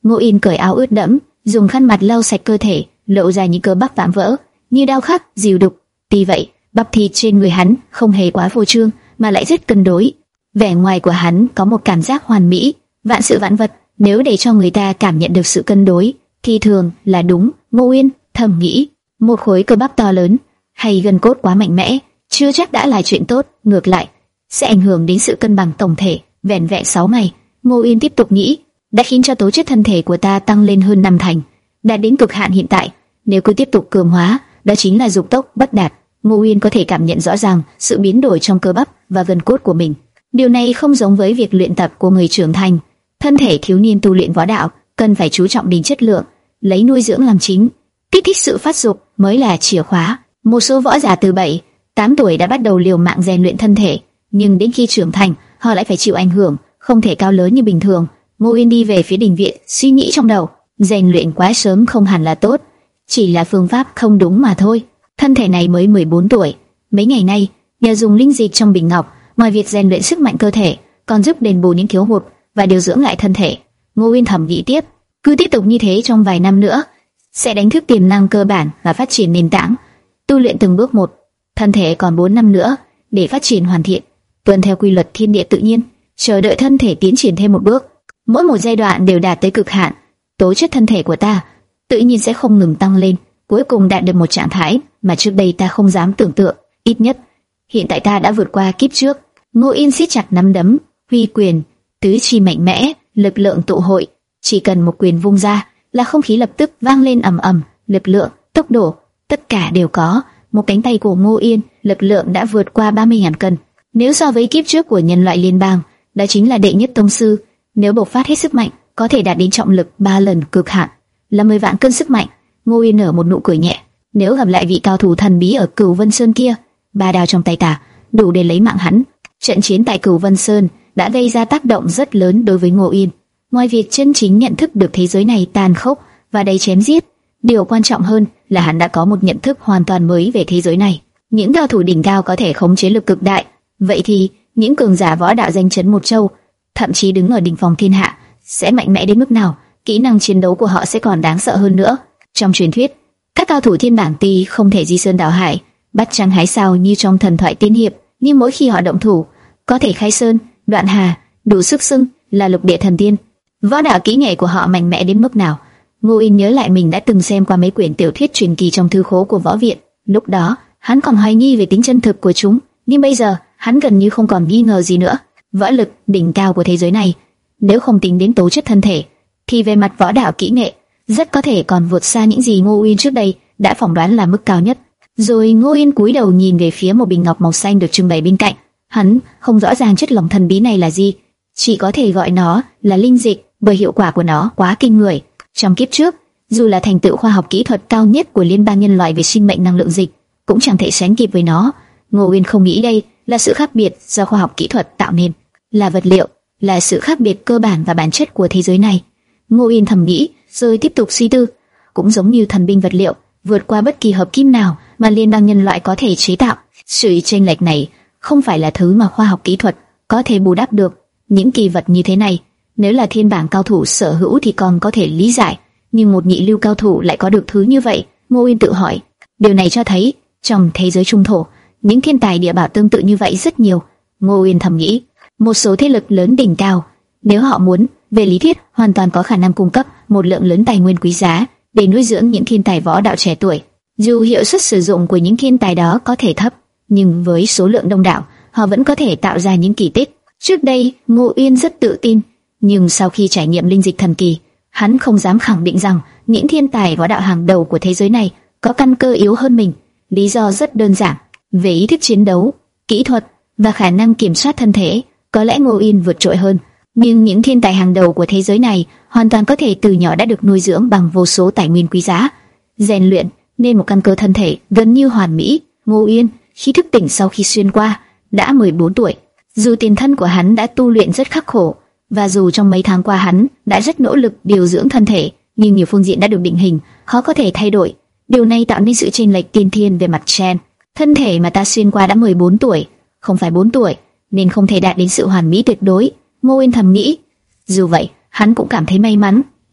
Ngô Yên cởi áo ướt đẫm, dùng khăn mặt lau sạch cơ thể, lộ ra những cơ bắp vạm vỡ như đao khắc, dìu đục. Tuy vậy, bắp thịt trên người hắn không hề quá phô trương, mà lại rất cân đối. Vẻ ngoài của hắn có một cảm giác hoàn mỹ, vạn sự vạn vật. Nếu để cho người ta cảm nhận được sự cân đối, thì thường là đúng. Ngô Yên thầm nghĩ, một khối cơ bắp to lớn hay gân cốt quá mạnh mẽ, chưa chắc đã là chuyện tốt, ngược lại sẽ ảnh hưởng đến sự cân bằng tổng thể. Vẻn vẹn sáu ngày, Ngô Yên tiếp tục nghĩ, đã khiến cho tố chất thân thể của ta tăng lên hơn năm thành, đạt đến cực hạn hiện tại. Nếu cứ tiếp tục cường hóa, đó chính là dục tốc bất đạt. Ngô Yên có thể cảm nhận rõ ràng sự biến đổi trong cơ bắp và gân cốt của mình. Điều này không giống với việc luyện tập của người trưởng thành. Thân thể thiếu niên tu luyện võ đạo cần phải chú trọng đến chất lượng, lấy nuôi dưỡng làm chính, kích thích sự phát dục mới là chìa khóa. Một số võ giả từ bảy, tám tuổi đã bắt đầu liều mạng rèn luyện thân thể, nhưng đến khi trưởng thành, họ lại phải chịu ảnh hưởng không thể cao lớn như bình thường. Ngô Yên đi về phía đình viện, suy nghĩ trong đầu, rèn luyện quá sớm không hẳn là tốt, chỉ là phương pháp không đúng mà thôi. Thân thể này mới mười bốn tuổi, mấy ngày nay nhờ dùng linh dịch trong bình ngọc, ngoài việc rèn luyện sức mạnh cơ thể, còn giúp đền bù những thiếu hụt và điều dưỡng lại thân thể. Ngô Uyên thầm nghĩ tiếp, cứ tiếp tục như thế trong vài năm nữa, sẽ đánh thức tiềm năng cơ bản và phát triển nền tảng. Tu luyện từng bước một, thân thể còn bốn năm nữa để phát triển hoàn thiện, tuân theo quy luật thiên địa tự nhiên, chờ đợi thân thể tiến triển thêm một bước. Mỗi một giai đoạn đều đạt tới cực hạn, tố chất thân thể của ta tự nhiên sẽ không ngừng tăng lên, cuối cùng đạt được một trạng thái mà trước đây ta không dám tưởng tượng. Ít nhất, hiện tại ta đã vượt qua kiếp trước. Ngô Yên siết chặt nắm đấm, huy quyền, tứ chi mạnh mẽ, lực lượng tụ hội, chỉ cần một quyền vung ra là không khí lập tức vang lên ầm ầm, lực lượng, tốc độ, tất cả đều có. Một cánh tay của Ngô Yên, lực lượng đã vượt qua ba mươi nghìn cân. Nếu so với kiếp trước của nhân loại liên bang, đó chính là đệ nhất tông sư. Nếu bộc phát hết sức mạnh, có thể đạt đến trọng lực ba lần cực hạn, là mười vạn cân sức mạnh. Ngô Yên nở một nụ cười nhẹ. Nếu gặp lại vị cao thủ thần bí ở Cửu Vân Sơn kia, ba đao trong tay ta đủ để lấy mạng hắn. Trận chiến tại Cửu Vân Sơn đã gây ra tác động rất lớn đối với Ngô Yên. Ngoài việc chân chính nhận thức được thế giới này tàn khốc và đầy chém giết, điều quan trọng hơn là hắn đã có một nhận thức hoàn toàn mới về thế giới này. Những cao thủ đỉnh cao có thể khống chế lực cực đại, vậy thì những cường giả võ đạo danh chấn một châu, thậm chí đứng ở đỉnh phong thiên hạ, sẽ mạnh mẽ đến mức nào? Kỹ năng chiến đấu của họ sẽ còn đáng sợ hơn nữa. Trong truyền thuyết, các cao thủ thiên bảng tuy không thể di sơn đảo hải, bắt trăng hái sao như trong thần thoại tiên hiệp, nhưng mỗi khi họ động thủ, có thể khai sơn, đoạn hà, đủ sức xưng là lục địa thần tiên. Võ đạo kỹ nghệ của họ mạnh mẽ đến mức nào? Ngô Yên nhớ lại mình đã từng xem qua mấy quyển tiểu thuyết truyền kỳ trong thư khố của võ viện. Lúc đó, hắn còn hoài nghi về tính chân thực của chúng, nhưng bây giờ, hắn gần như không còn nghi ngờ gì nữa. Võ lực đỉnh cao của thế giới này, nếu không tính đến tố chất thân thể, thì về mặt võ đạo kỹ nghệ, rất có thể còn vượt xa những gì Ngô Yên trước đây đã phỏng đoán là mức cao nhất. Rồi Ngô Yên cúi đầu nhìn về phía một bình ngọc màu xanh được trưng bày bên cạnh. Hắn không rõ ràng chất lỏng thần bí này là gì, chỉ có thể gọi nó là linh dịch, bởi hiệu quả của nó quá kinh người. Trong kiếp trước, dù là thành tựu khoa học kỹ thuật cao nhất của liên bang nhân loại về sinh mệnh năng lượng dịch, cũng chẳng thể sánh kịp với nó. Ngô Yên không nghĩ đây là sự khác biệt do khoa học kỹ thuật tạo nên, là vật liệu, là sự khác biệt cơ bản và bản chất của thế giới này. Ngô Yên thầm nghĩ, rồi tiếp tục suy tư. Cũng giống như thần binh vật liệu, vượt qua bất kỳ hợp kim nào mà liên bang nhân loại có thể chế tạo. Sự chênh lệch này không phải là thứ mà khoa học kỹ thuật có thể bù đắp được. Những kỳ vật như thế này, nếu là thiên bảng cao thủ sở hữu thì còn có thể lý giải, nhưng một nhị lưu cao thủ lại có được thứ như vậy. Ngô Yên tự hỏi, điều này cho thấy trong thế giới trung thổ, những thiên tài địa bảo tương tự như vậy rất nhiều. Ngô Yên thầm nghĩ, một số thế lực lớn đỉnh cao, nếu họ muốn, về lý thuyết hoàn toàn có khả năng cung cấp một lượng lớn tài nguyên quý giá để nuôi dưỡng những thiên tài võ đạo trẻ tuổi. Dù hiệu suất sử dụng của những thiên tài đó có thể thấp, nhưng với số lượng đông đảo, họ vẫn có thể tạo ra những kỳ tích. Trước đây, Ngô Uyên rất tự tin, nhưng sau khi trải nghiệm linh dịch thần kỳ, hắn không dám khẳng định rằng những thiên tài võ đạo hàng đầu của thế giới này có căn cơ yếu hơn mình. Lý do rất đơn giản, về ý thức chiến đấu, kỹ thuật và khả năng kiểm soát thân thể, có lẽ Ngô Uyên vượt trội hơn. Nhưng những thiên tài hàng đầu của thế giới này hoàn toàn có thể từ nhỏ đã được nuôi dưỡng bằng vô số tài nguyên quý giá, rèn luyện nên một căn cơ thân thể gần như hoàn mỹ. Ngô Uyên khi thức tỉnh sau khi xuyên qua đã mười bốn tuổi. Dù tiền thân của hắn đã tu luyện rất khắc khổ, và dù trong mấy tháng qua hắn đã rất nỗ lực điều dưỡng thân thể, nhưng nhiều phương diện đã được định hình, khó có thể thay đổi. Điều này tạo nên sự chênh lệch tiên thiên về mặt gen. Thân thể mà ta xuyên qua đã mười bốn tuổi, không phải bốn tuổi, nên không thể đạt đến sự hoàn mỹ tuyệt đối. Ngô Uyên thầm nghĩ. Dù vậy, hắn cũng cảm thấy may mắn.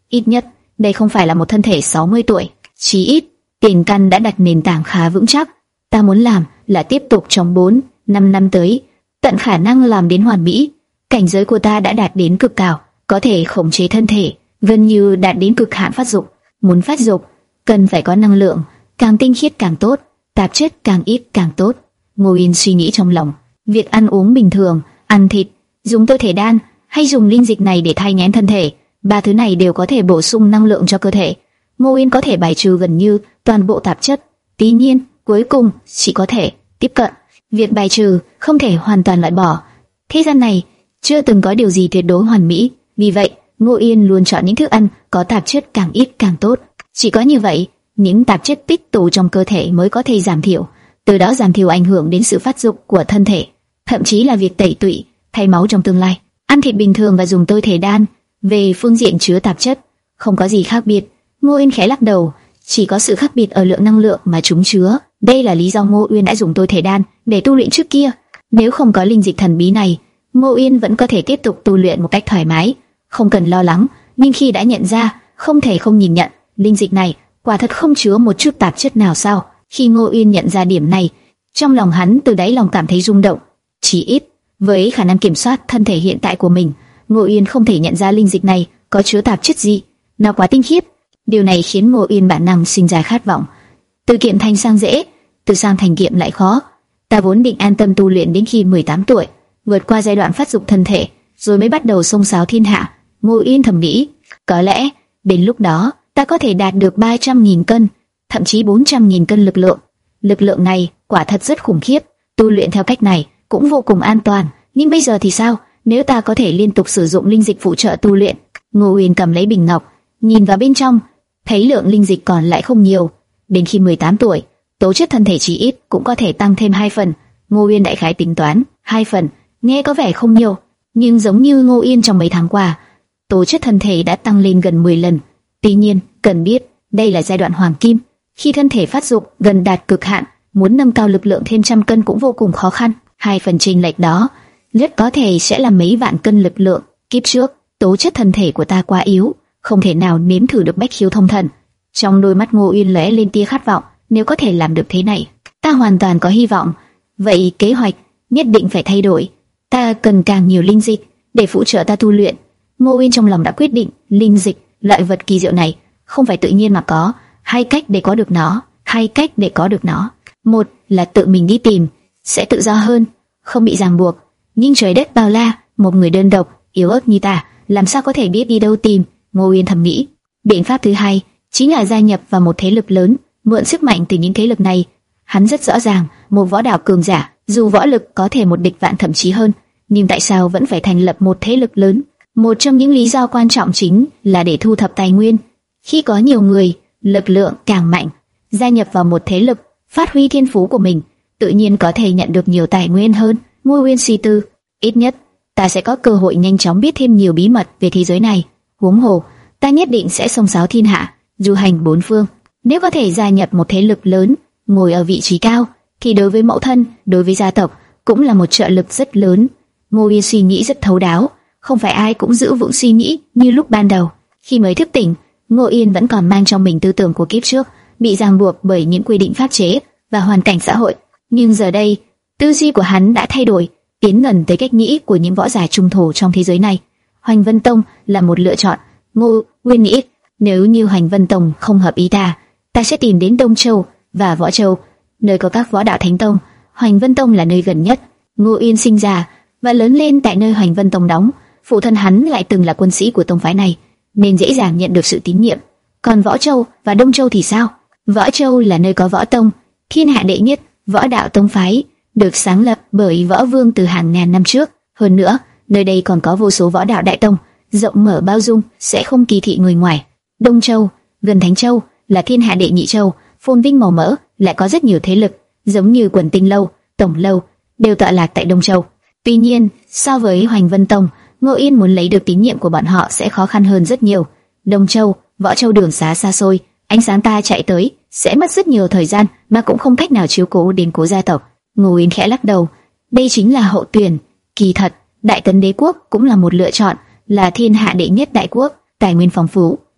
Ít nhất, đây không phải là một thân thể sáu mươi tuổi. Chí ít, tiền căn đã đặt nền tảng khá vững chắc. Ta muốn làm là tiếp tục trong bốn, năm năm tới, tận khả năng làm đến hoàn mỹ. Cảnh giới của ta đã đạt đến cực cao, có thể khống chế thân thể, gần như đạt đến cực hạn phát dục. Muốn phát dục, cần phải có năng lượng, càng tinh khiết càng tốt, tạp chất càng ít càng tốt. Ngô Yên suy nghĩ trong lòng, việc ăn uống bình thường, ăn thịt, dùng tôi thể đan hay dùng linh dịch này để thay ngén thân thể, ba thứ này đều có thể bổ sung năng lượng cho cơ thể. Ngô Yên có thể bài trừ gần như toàn bộ tạp chất. Tuy nhiên, cuối cùng chỉ có thể tiếp cận. Việc bài trừ không thể hoàn toàn loại bỏ. Thế gian này chưa từng có điều gì tuyệt đối hoàn mỹ, vì vậy Ngô Yên luôn chọn những thức ăn có tạp chất càng ít càng tốt. Chỉ có như vậy, những tạp chất tích tụ trong cơ thể mới có thể giảm thiểu, từ đó giảm thiểu ảnh hưởng đến sự phát dục của thân thể, thậm chí là việc tẩy tụy, thay máu trong tương lai. Ăn thịt bình thường và dùng tôi thể đan, về phương diện chứa tạp chất, không có gì khác biệt. Ngô Yên khẽ lắc đầu, chỉ có sự khác biệt ở lượng năng lượng mà chúng chứa. Đây là lý do Ngô Yên đã dùng tôi thể đan để tu luyện trước kia. Nếu không có linh dịch thần bí này, Ngô Yên vẫn có thể tiếp tục tu luyện một cách thoải mái, không cần lo lắng. Nhưng khi đã nhận ra, không thể không nhìn nhận, linh dịch này quả thật không chứa một chút tạp chất nào sao? Khi Ngô Yên nhận ra điểm này, trong lòng hắn từ đáy lòng cảm thấy rung động. Chỉ ít, với khả năng kiểm soát thân thể hiện tại của mình, Ngô Yên không thể nhận ra linh dịch này có chứa tạp chất gì. Nó quá tinh khiết. Điều này khiến Ngô Yên bản năng sinh ra khát vọng. Từ kiệm thành sang dễ, từ sang thành kiệm lại khó. Ta vốn định an tâm tu luyện đến khi mười tám tuổi, vượt qua giai đoạn phát dục thân thể, rồi mới bắt đầu xông xáo thiên hạ. Ngô Yên thầm nghĩ, có lẽ đến lúc đó ta có thể đạt được ba trăm nghìn cân, thậm chí bốn trăm nghìn cân lực lượng. Lực lượng này quả thật rất khủng khiếp. Tu luyện theo cách này cũng vô cùng an toàn. Nhưng bây giờ thì sao? Nếu ta có thể liên tục sử dụng linh dịch phụ trợ tu luyện. Ngô Uyên cầm lấy bình ngọc, nhìn vào bên trong, thấy lượng linh dịch còn lại không nhiều. Đến khi mười tám tuổi, tố chất thân thể chỉ ít cũng có thể tăng thêm hai phần. Ngô Uyên đại khái tính toán, hai phần, nghe có vẻ không nhiều, nhưng giống như Ngô Uyên trong mấy tháng qua, tố chất thân thể đã tăng lên gần mười lần. Tuy nhiên, cần biết, đây là giai đoạn hoàng kim, khi thân thể phát dục gần đạt cực hạn, muốn nâng cao lực lượng thêm trăm cân cũng vô cùng khó khăn. Hai phần chênh lệch đó, rất có thể sẽ là mấy vạn cân lực lượng. Kiếp trước, tố chất thân thể của ta quá yếu, không thể nào nếm thử được bách khiếu thông thần. Trong đôi mắt Ngô Uyên lóe lên tia khát vọng, nếu có thể làm được thế này, ta hoàn toàn có hy vọng. Vậy kế hoạch nhất định phải thay đổi. Ta cần càng nhiều linh dịch để phụ trợ ta tu luyện. Ngô Uyên trong lòng đã quyết định, linh dịch, loại vật kỳ diệu này không phải tự nhiên mà có. Hai cách để có được nó, hai cách để có được nó. Một là tự mình đi tìm, sẽ tự do hơn, không bị ràng buộc. Nhưng trời đất bao la, một người đơn độc, yếu ớt như ta, làm sao có thể biết đi đâu tìm? Ngô Uyên thầm nghĩ. Biện pháp thứ hai chính là gia nhập vào một thế lực lớn, mượn sức mạnh từ những thế lực này. Hắn rất rõ ràng, một võ đạo cường giả, dù võ lực có thể một địch vạn thậm chí hơn, nhưng tại sao vẫn phải thành lập một thế lực lớn? Một trong những lý do quan trọng chính là để thu thập tài nguyên. Khi có nhiều người, lực lượng càng mạnh. Gia nhập vào một thế lực, phát huy thiên phú của mình, tự nhiên có thể nhận được nhiều tài nguyên hơn. Ngô Uyên suy tư, ít nhất ta sẽ có cơ hội nhanh chóng biết thêm nhiều bí mật về thế giới này. Huống hồ, ta nhất định sẽ xông xáo thiên hạ, du hành bốn phương. Nếu có thể gia nhập một thế lực lớn, ngồi ở vị trí cao, thì đối với mẫu thân, đối với gia tộc cũng là một trợ lực rất lớn. Ngô Uyên suy nghĩ rất thấu đáo, không phải ai cũng giữ vững suy nghĩ như lúc ban đầu. Khi mới thức tỉnh, Ngô Uyên vẫn còn mang trong mình tư tưởng của kiếp trước, bị ràng buộc bởi những quy định pháp chế và hoàn cảnh xã hội. Nhưng giờ đây, tư duy của hắn đã thay đổi, tiến gần tới cách nghĩ của những võ giả trung thổ trong thế giới này. Hoành Vân Tông là một lựa chọn. Ngô Uyên nghĩ, nếu như Hoành Vân Tông không hợp ý ta, ta sẽ tìm đến Đông Châu và Võ Châu, nơi có các võ đạo thánh tông. Hoành Vân Tông là nơi gần nhất. Ngô Uyên sinh ra và lớn lên tại nơi Hoành Vân Tông đóng, phụ thân hắn lại từng là quân sĩ của tông phái này, nên dễ dàng nhận được sự tín nhiệm. Còn Võ Châu và Đông Châu thì sao? Võ Châu là nơi có Võ Tông, thiên hạ đệ nhất võ đạo tông phái, được sáng lập bởi Võ Vương từ hàng ngàn năm trước. Hơn nữa, nơi đây còn có vô số võ đạo đại tông, rộng mở bao dung, sẽ không kỳ thị người ngoài. Đông Châu, gần Thánh Châu, là thiên hạ đệ nhị châu, phồn vinh màu mỡ, lại có rất nhiều thế lực, giống như Quần Tinh Lâu, Tổng Lâu, đều tọa lạc tại Đông Châu. Tuy nhiên, so với Hoành Vân Tông, Ngô Yên muốn lấy được tín nhiệm của bọn họ sẽ khó khăn hơn rất nhiều. Đông Châu, Võ Châu đường xá xa xôi, ánh sáng ta chạy tới sẽ mất rất nhiều thời gian, mà cũng không cách nào chiếu cố đến cố gia tộc. Ngô Yên khẽ lắc đầu, đây chính là hậu tuyển. Kỳ thật, Đại Tấn Đế quốc cũng là một lựa chọn, là thiên hạ đệ nhất đại quốc, tài nguyên phong phú,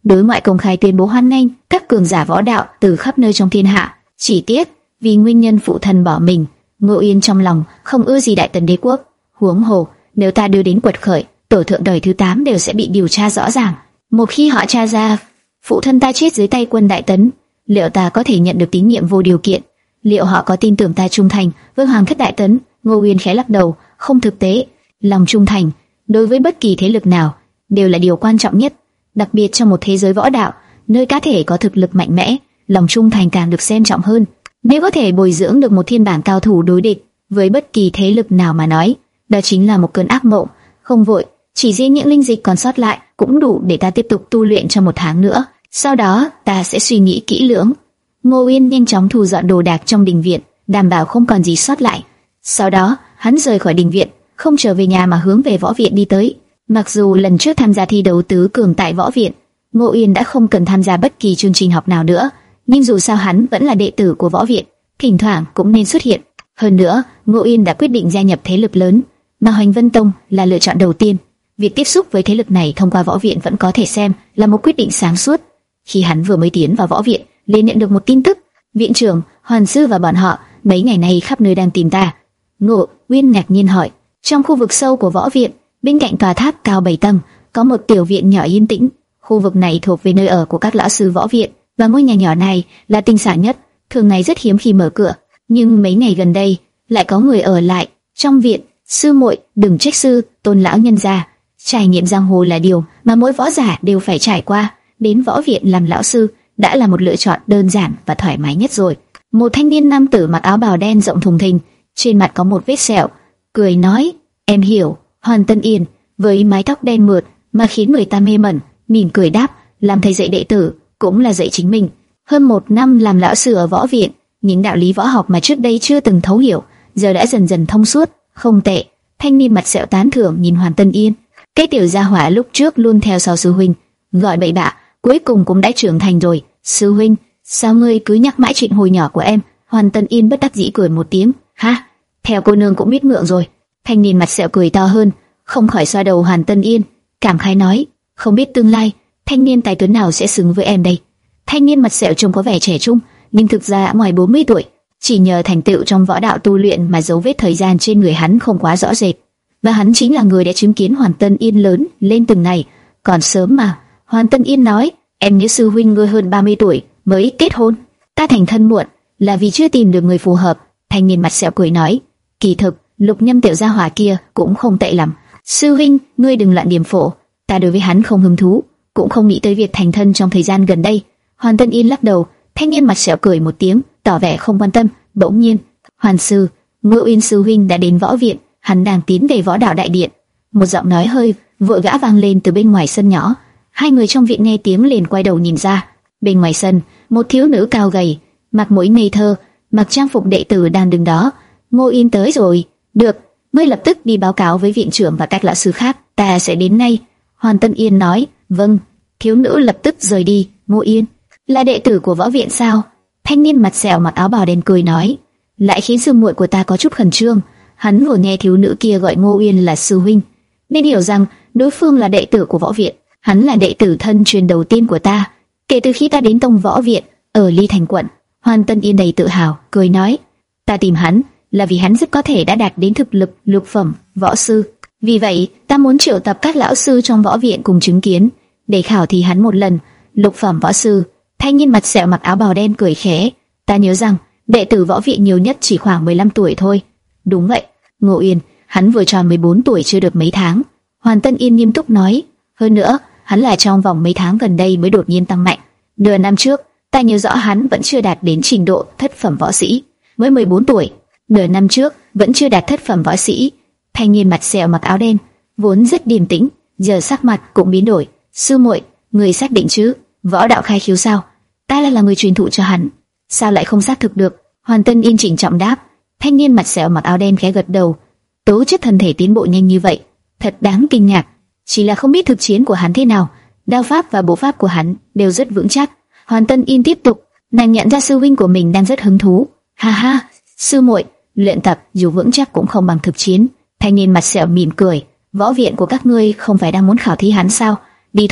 đối ngoại công khai tuyên bố hoan nghênh các cường giả võ đạo từ khắp nơi trong thiên hạ. Chỉ tiếc, vì nguyên nhân phụ thân bỏ mình, Ngô Yên trong lòng không ưa gì Đại Tần đế quốc. Huống hồ, nếu ta đưa đến quật khởi, tổ thượng đời thứ tám đều sẽ bị điều tra rõ ràng. Một khi họ tra ra phụ thân ta chết dưới tay quân Đại Tấn, liệu ta có thể nhận được tín nhiệm vô điều kiện? Liệu họ có tin tưởng ta trung thành với hoàng thất Đại Tấn? Ngô Uyên khẽ lắc đầu, không thực tế. Lòng trung thành đối với bất kỳ thế lực nào đều là điều quan trọng nhất, đặc biệt trong một thế giới võ đạo, nơi cá thể có thực lực mạnh mẽ, lòng trung thành càng được xem trọng hơn. Nếu có thể bồi dưỡng được một thiên bản cao thủ đối địch với bất kỳ thế lực nào mà nói, đó chính là một cơn ác mộng. Không vội, chỉ riêng những linh dịch còn sót lại cũng đủ để ta tiếp tục tu luyện trong một tháng nữa. Sau đó ta sẽ suy nghĩ kỹ lưỡng. Ngô Uyên nhanh chóng thu dọn đồ đạc trong đình viện, đảm bảo không còn gì sót lại. Sau đó hắn rời khỏi đình viện, không trở về nhà mà hướng về võ viện đi tới. Mặc dù lần trước tham gia thi đấu tứ cường tại võ viện, Ngô Uyên đã không cần tham gia bất kỳ chương trình học nào nữa, nhưng dù sao hắn vẫn là đệ tử của võ viện, thỉnh thoảng cũng nên xuất hiện. Hơn nữa, Ngô Uyên đã quyết định gia nhập thế lực lớn, mà Hoành Vân Tông là lựa chọn đầu tiên. Việc tiếp xúc với thế lực này thông qua võ viện vẫn có thể xem là một quyết định sáng suốt. Khi hắn vừa mới tiến vào võ viện, liền nhận được một tin tức: viện trưởng, Hoàn sư và bọn họ mấy ngày nay khắp nơi đang tìm ta. Ngô Uyên ngạc nhiên hỏi: trong khu vực sâu của võ viện, bên cạnh tòa tháp cao bảy tầng, có một tiểu viện nhỏ yên tĩnh. Khu vực này thuộc về nơi ở của các lão sư võ viện, và ngôi nhà nhỏ này là tinh xảo nhất, thường ngày rất hiếm khi mở cửa. Nhưng mấy ngày gần đây lại có người ở lại trong viện. Sư muội, đừng trách sư tôn lão nhân gia. Trải nghiệm giang hồ là điều mà mỗi võ giả đều phải trải qua. Đến võ viện làm lão sư đã là một lựa chọn đơn giản và thoải mái nhất rồi. Một thanh niên nam tử mặc áo bào đen rộng thùng thình, trên mặt có một vết sẹo, cười nói: em hiểu. Hoàn Tân Yên với mái tóc đen mượt mà khiến người ta mê mẩn, mỉm cười đáp: làm thầy dạy đệ tử cũng là dạy chính mình. Hơn một năm làm lão sư ở võ viện, những đạo lý võ học mà trước đây chưa từng thấu hiểu, giờ đã dần dần thông suốt. Không tệ. Thanh niên mặt sẹo tán thưởng nhìn Hoàn Tân Yên. Cái tiểu gia hỏa lúc trước luôn theo sau sư huynh, gọi bậy bạ, cuối cùng cũng đã trưởng thành rồi. Sư huynh, sao ngươi cứ nhắc mãi chuyện hồi nhỏ của em? Hoàn Tân Yên bất đắc dĩ cười một tiếng. Ha, theo cô nương cũng biết ngượng rồi. Thanh niên mặt sẹo cười to hơn, không khỏi xoa đầu Hoàn Tân Yên, cảm khái nói: không biết tương lai thanh niên tài tuấn nào sẽ xứng với em đây. Thanh niên mặt sẹo trông có vẻ trẻ trung, nhưng thực ra đã ngoài bốn mươi tuổi. Chỉ nhờ thành tựu trong võ đạo tu luyện mà dấu vết thời gian trên người hắn không quá rõ rệt, và hắn chính là người đã chứng kiến Hoàn Tân Yên lớn lên từng ngày. Còn sớm mà. Hoàn Tân Yên nói: em nhớ sư huynh ngươi hơn ba mươi tuổi mới kết hôn, ta thành thân muộn là vì chưa tìm được người phù hợp. Thanh niên mặt sẹo cười nói: kỳ thực Lục Nhâm tiểu gia hỏa kia cũng không tệ lắm. Sư huynh, ngươi đừng loạn điểm phổ, ta đối với hắn không hứng thú, cũng không nghĩ tới việc thành thân trong thời gian gần đây. Hoàn Tân Yên lắc đầu. Thanh niên mặt sẹo cười một tiếng, tỏ vẻ không quan tâm. Bỗng nhiên, Hoàn sư, Ngô Uyên sư huynh đã đến võ viện, hắn đang tiến về võ đạo đại điện. Một giọng nói hơi vội vã vang lên từ bên ngoài sân nhỏ. Hai người trong viện nghe tiếng liền quay đầu nhìn ra. Bên ngoài sân, một thiếu nữ cao gầy, mặt mũi ngây thơ, mặc trang phục đệ tử đang đứng đó. Ngô Uyên tới rồi. Được, ngươi lập tức đi báo cáo với viện trưởng và các lão sư khác, ta sẽ đến ngay. Hoàn Tân Yên nói. Vâng. Thiếu nữ lập tức rời đi. Ngô Uyên là đệ tử của võ viện sao? Thanh niên mặt sẹo mặc áo bào đen cười nói, lại khiến sư muội của ta có chút khẩn trương. Hắn vừa nghe thiếu nữ kia gọi Ngô Uyên là sư huynh, nên hiểu rằng đối phương là đệ tử của võ viện. Hắn là đệ tử thân truyền đầu tiên của ta kể từ khi ta đến tông võ viện ở Ly Thành quận. Hoàn Tân Yên đầy tự hào cười nói, ta tìm hắn là vì hắn rất có thể đã đạt đến thực lực lục phẩm võ sư. Vì vậy, ta muốn triệu tập các lão sư trong võ viện cùng chứng kiến, để khảo thí hắn một lần. Lục phẩm võ sư. Thanh niên mặt sẹo mặc áo bào đen cười khẽ, ta nhớ rằng đệ tử võ viện nhiều nhất chỉ khoảng mười lăm tuổi thôi. Đúng vậy, Ngô Uyên, hắn vừa tròn mười bốn tuổi chưa được mấy tháng. Hoàn Tân Yên nghiêm túc nói, hơn nữa, hắn là trong vòng mấy tháng gần đây mới đột nhiên tăng mạnh. Nửa năm trước, ta nhớ rõ hắn vẫn chưa đạt đến trình độ thất phẩm võ sĩ, mới mười bốn tuổi. Nửa năm trước vẫn chưa đạt thất phẩm võ sĩ. Thanh niên mặt sẹo mặc áo đen vốn rất điềm tĩnh, giờ sắc mặt cũng biến đổi. Sư muội, người xác định chứ? Võ đạo khai khiếu sao? Ta là, là người truyền thụ cho hắn, sao lại không xác thực được? Hoàn Tân Yên chỉnh trọng đáp. Thanh niên mặt sẹo mặc áo đen khẽ gật đầu. Tố chất thân thể tiến bộ nhanh như vậy, thật đáng kinh ngạc. Chỉ là không biết thực chiến của hắn thế nào. Đao pháp và bộ pháp của hắn đều rất vững chắc. Hoàn Tân Yên tiếp tục, nàng nhận ra sư huynh của mình đang rất hứng thú. Ha ha, sư muội, luyện tập dù vững chắc cũng không bằng thực chiến. Thanh niên mặt sẹo mỉm cười. Võ viện của các ngươi không phải đang muốn khảo thí hắn sao? Đi thôi,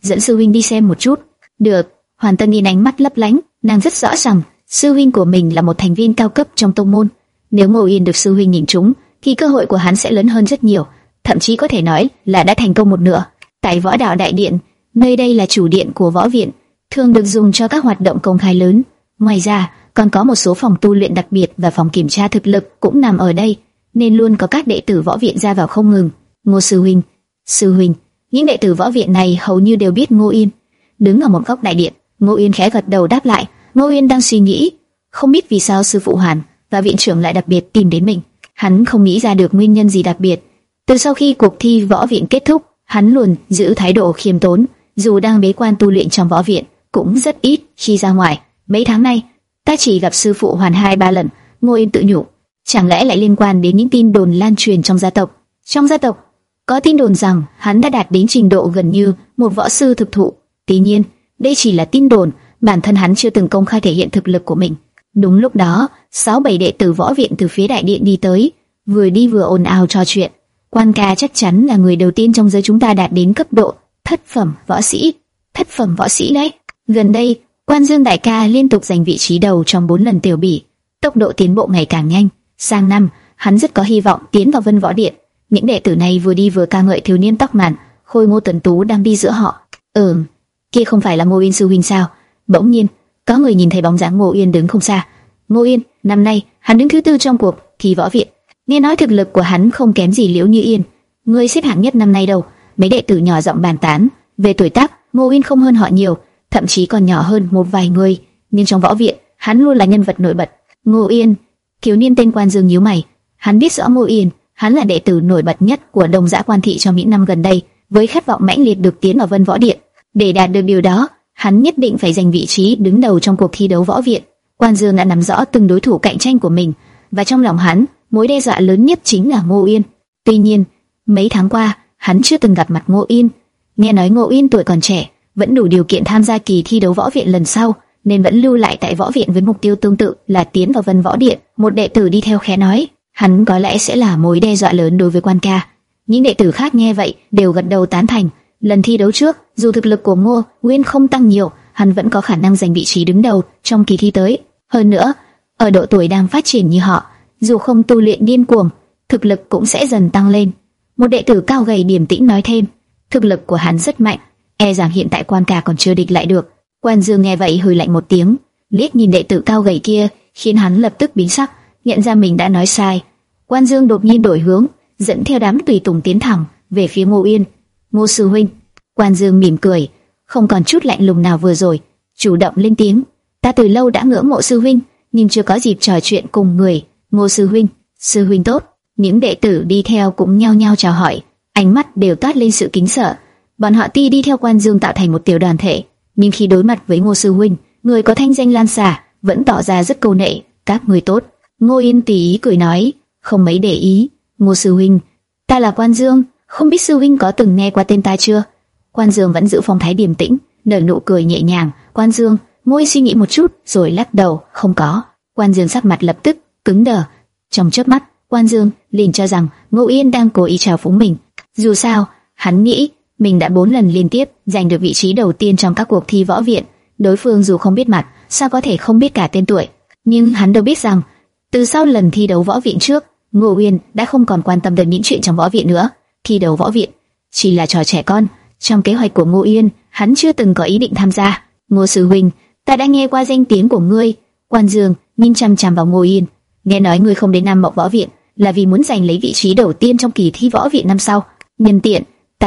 dẫn sư huynh đi xem một chút. Được. Hoàn Tân nhìn ánh mắt lấp lánh, nàng rất rõ ràng sư huynh của mình là một thành viên cao cấp trong tông môn. Nếu Ngô Yên được sư huynh nhìn trúng, thì cơ hội của hắn sẽ lớn hơn rất nhiều, thậm chí có thể nói là đã thành công một nửa. Tại Võ Đạo Đại Điện, nơi đây là chủ điện của võ viện, thường được dùng cho các hoạt động công khai lớn. Ngoài ra, còn có một số phòng tu luyện đặc biệt và phòng kiểm tra thực lực cũng nằm ở đây, nên luôn có các đệ tử võ viện ra vào không ngừng. Ngô sư huynh, sư huynh, những đệ tử võ viện này hầu như đều biết Ngô Yên. Đứng ở một góc đại điện, Ngô Yên khẽ gật đầu đáp lại. Ngô Yên đang suy nghĩ, không biết vì sao sư phụ Hoàn và viện trưởng lại đặc biệt tìm đến mình. Hắn không nghĩ ra được nguyên nhân gì đặc biệt. Từ sau khi cuộc thi võ viện kết thúc, hắn luôn giữ thái độ khiêm tốn, dù đang bế quan tu luyện trong võ viện, cũng rất ít khi ra ngoài. Mấy tháng nay, ta chỉ gặp sư phụ Hoàn hai ba lần. Ngô Yên tự nhủ, chẳng lẽ lại liên quan đến những tin đồn lan truyền trong gia tộc? Trong gia tộc có tin đồn rằng hắn đã đạt đến trình độ gần như một võ sư thực thụ. Tuy nhiên, đây chỉ là tin đồn, bản thân hắn chưa từng công khai thể hiện thực lực của mình. Đúng lúc đó, sáu bảy đệ tử võ viện từ phía đại điện đi tới, vừa đi vừa ồn ào trò chuyện. Quan ca chắc chắn là người đầu tiên trong giới chúng ta đạt đến cấp độ thất phẩm võ sĩ. Thất phẩm võ sĩ đấy. Gần đây, Quan Dương đại ca liên tục giành vị trí đầu trong bốn lần tiểu bỉ, tốc độ tiến bộ ngày càng nhanh. Sang năm, hắn rất có hy vọng tiến vào Vân Võ Điện. Những đệ tử này vừa đi vừa ca ngợi thiếu niên tóc màn, khôi ngô tuấn tú đang đi giữa họ. Ừm, kia không phải là Ngô Yên sư huynh sao? Bỗng nhiên, có người nhìn thấy bóng dáng Ngô Yên đứng không xa. Ngô Yên, năm nay hắn đứng thứ tư trong cuộc thi võ viện. Nghe nói thực lực của hắn không kém gì Liễu Như Yên. Ngươi xếp hạng nhất năm nay đâu? Mấy đệ tử nhỏ giọng bàn tán. Về tuổi tác, Ngô Yên không hơn họ nhiều, thậm chí còn nhỏ hơn một vài người, nhưng trong võ viện, hắn luôn là nhân vật nổi bật. Ngô Yên, thiếu niên tên Quan Dương nhíu mày. Hắn biết rõ Ngô Yên, hắn là đệ tử nổi bật nhất của Đông Dã Quan thị trong những năm gần đây, với khát vọng mãnh liệt được tiến vào Vân Võ Điện. Để đạt được điều đó, hắn nhất định phải giành vị trí đứng đầu trong cuộc thi đấu võ viện. Quan Dương đã nắm rõ từng đối thủ cạnh tranh của mình, và trong lòng hắn, mối đe dọa lớn nhất chính là Ngô Yên. Tuy nhiên, mấy tháng qua, hắn chưa từng gặp mặt Ngô Yên. Nghe nói Ngô Yên tuổi còn trẻ, vẫn đủ điều kiện tham gia kỳ thi đấu võ viện lần sau, nên vẫn lưu lại tại võ viện với mục tiêu tương tự là tiến vào Vân Võ Điện. Một đệ tử đi theo khẽ nói, hắn có lẽ sẽ là mối đe dọa lớn đối với Quan ca. Những đệ tử khác nghe vậy đều gật đầu tán thành. Lần thi đấu trước, dù thực lực của Ngô Nguyên không tăng nhiều, hắn vẫn có khả năng giành vị trí đứng đầu trong kỳ thi tới. Hơn nữa, ở độ tuổi đang phát triển như họ, dù không tu luyện điên cuồng, thực lực cũng sẽ dần tăng lên. Một đệ tử cao gầy điềm tĩnh nói thêm, thực lực của hắn rất mạnh, e rằng hiện tại Quan ca còn chưa địch lại được. Quan Dương nghe vậy hừ lạnh một tiếng, liếc nhìn đệ tử cao gầy kia, khiến hắn lập tức biến sắc, nhận ra mình đã nói sai. Quan Dương đột nhiên đổi hướng, dẫn theo đám tùy tùng tiến thẳng về phía Ngô Yên. Ngô sư huynh. Quan Dương mỉm cười, không còn chút lạnh lùng nào vừa rồi, chủ động lên tiếng. Ta từ lâu đã ngưỡng mộ sư huynh, nhưng chưa có dịp trò chuyện cùng người. Ngô sư huynh, sư huynh tốt. Những đệ tử đi theo cũng nhao nhao chào hỏi, ánh mắt đều toát lên sự kính sợ. Bọn họ tuy đi theo Quan Dương tạo thành một tiểu đoàn thể, nhưng khi đối mặt với Ngô sư huynh, người có thanh danh lan xa, vẫn tỏ ra rất câu nệ. Các người tốt. Ngô Yên tùy ý cười nói, không mấy để ý. Ngô sư huynh, ta là Quan Dương, không biết sư huynh có từng nghe qua tên ta chưa? Quan Dương vẫn giữ phong thái điềm tĩnh, nở nụ cười nhẹ nhàng. Quan Dương, Ngô Yên suy nghĩ một chút, rồi lắc đầu, không có. Quan Dương sắc mặt lập tức cứng đờ. Trong chớp mắt, Quan Dương liền cho rằng Ngô Yên đang cố ý trào phúng mình. Dù sao, hắn nghĩ mình đã bốn lần liên tiếp giành được vị trí đầu tiên trong các cuộc thi võ viện. Đối phương dù không biết mặt, sao có thể không biết cả tên tuổi? Nhưng hắn đâu biết rằng, từ sau lần thi đấu võ viện trước, Ngô Yên đã không còn quan tâm đến những chuyện trong võ viện nữa. Thi đấu võ viện chỉ là trò trẻ con. Trong kế hoạch của Ngô Yên, hắn chưa từng có ý định tham gia. Ngô sư huynh, ta đã nghe qua danh tiếng của ngươi. Quan Dương nhìn chăm chăm vào Ngô Yên, nghe nói ngươi không đến Nam Mộng Võ Viện là vì muốn giành lấy vị trí đầu tiên trong kỳ thi võ viện năm sau. Nhân tiện,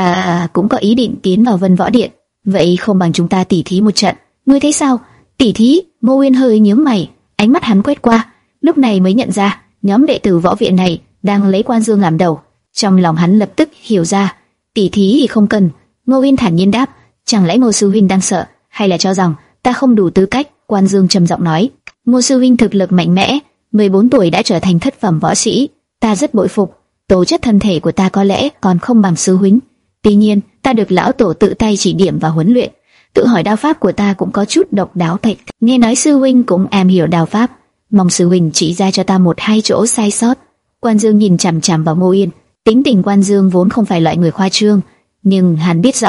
ta cũng có ý định tiến vào Vân Võ Điện. Vậy không bằng chúng ta tỉ thí một trận. Ngươi thấy sao? Tỉ thí? Ngô Yên hơi nhướng mày, ánh mắt hắn quét qua, lúc này mới nhận ra nhóm đệ tử võ viện này đang lấy Quan Dương làm đầu. Trong lòng hắn lập tức hiểu ra, tỉ thí thì không cần. Ngô Yên thản nhiên đáp, chẳng lẽ Ngô sư huynh đang sợ, hay là cho rằng ta không đủ tư cách? Quan Dương trầm giọng nói, Ngô sư huynh thực lực mạnh mẽ, mười bốn tuổi đã trở thành thất phẩm võ sĩ, ta rất bội phục. Tố chất thân thể của ta có lẽ còn không bằng sư huynh, tuy nhiên ta được lão tổ tự tay chỉ điểm và huấn luyện, tự hỏi đao pháp của ta cũng có chút độc đáo thật. Nghe nói sư huynh cũng am hiểu đao pháp, mong sư huynh chỉ ra cho ta một hai chỗ sai sót. Quan Dương nhìn chằm chằm vào Ngô Yên. Tính tình Quan Dương vốn không phải loại người khoa trương, nhưng hắn biết rõ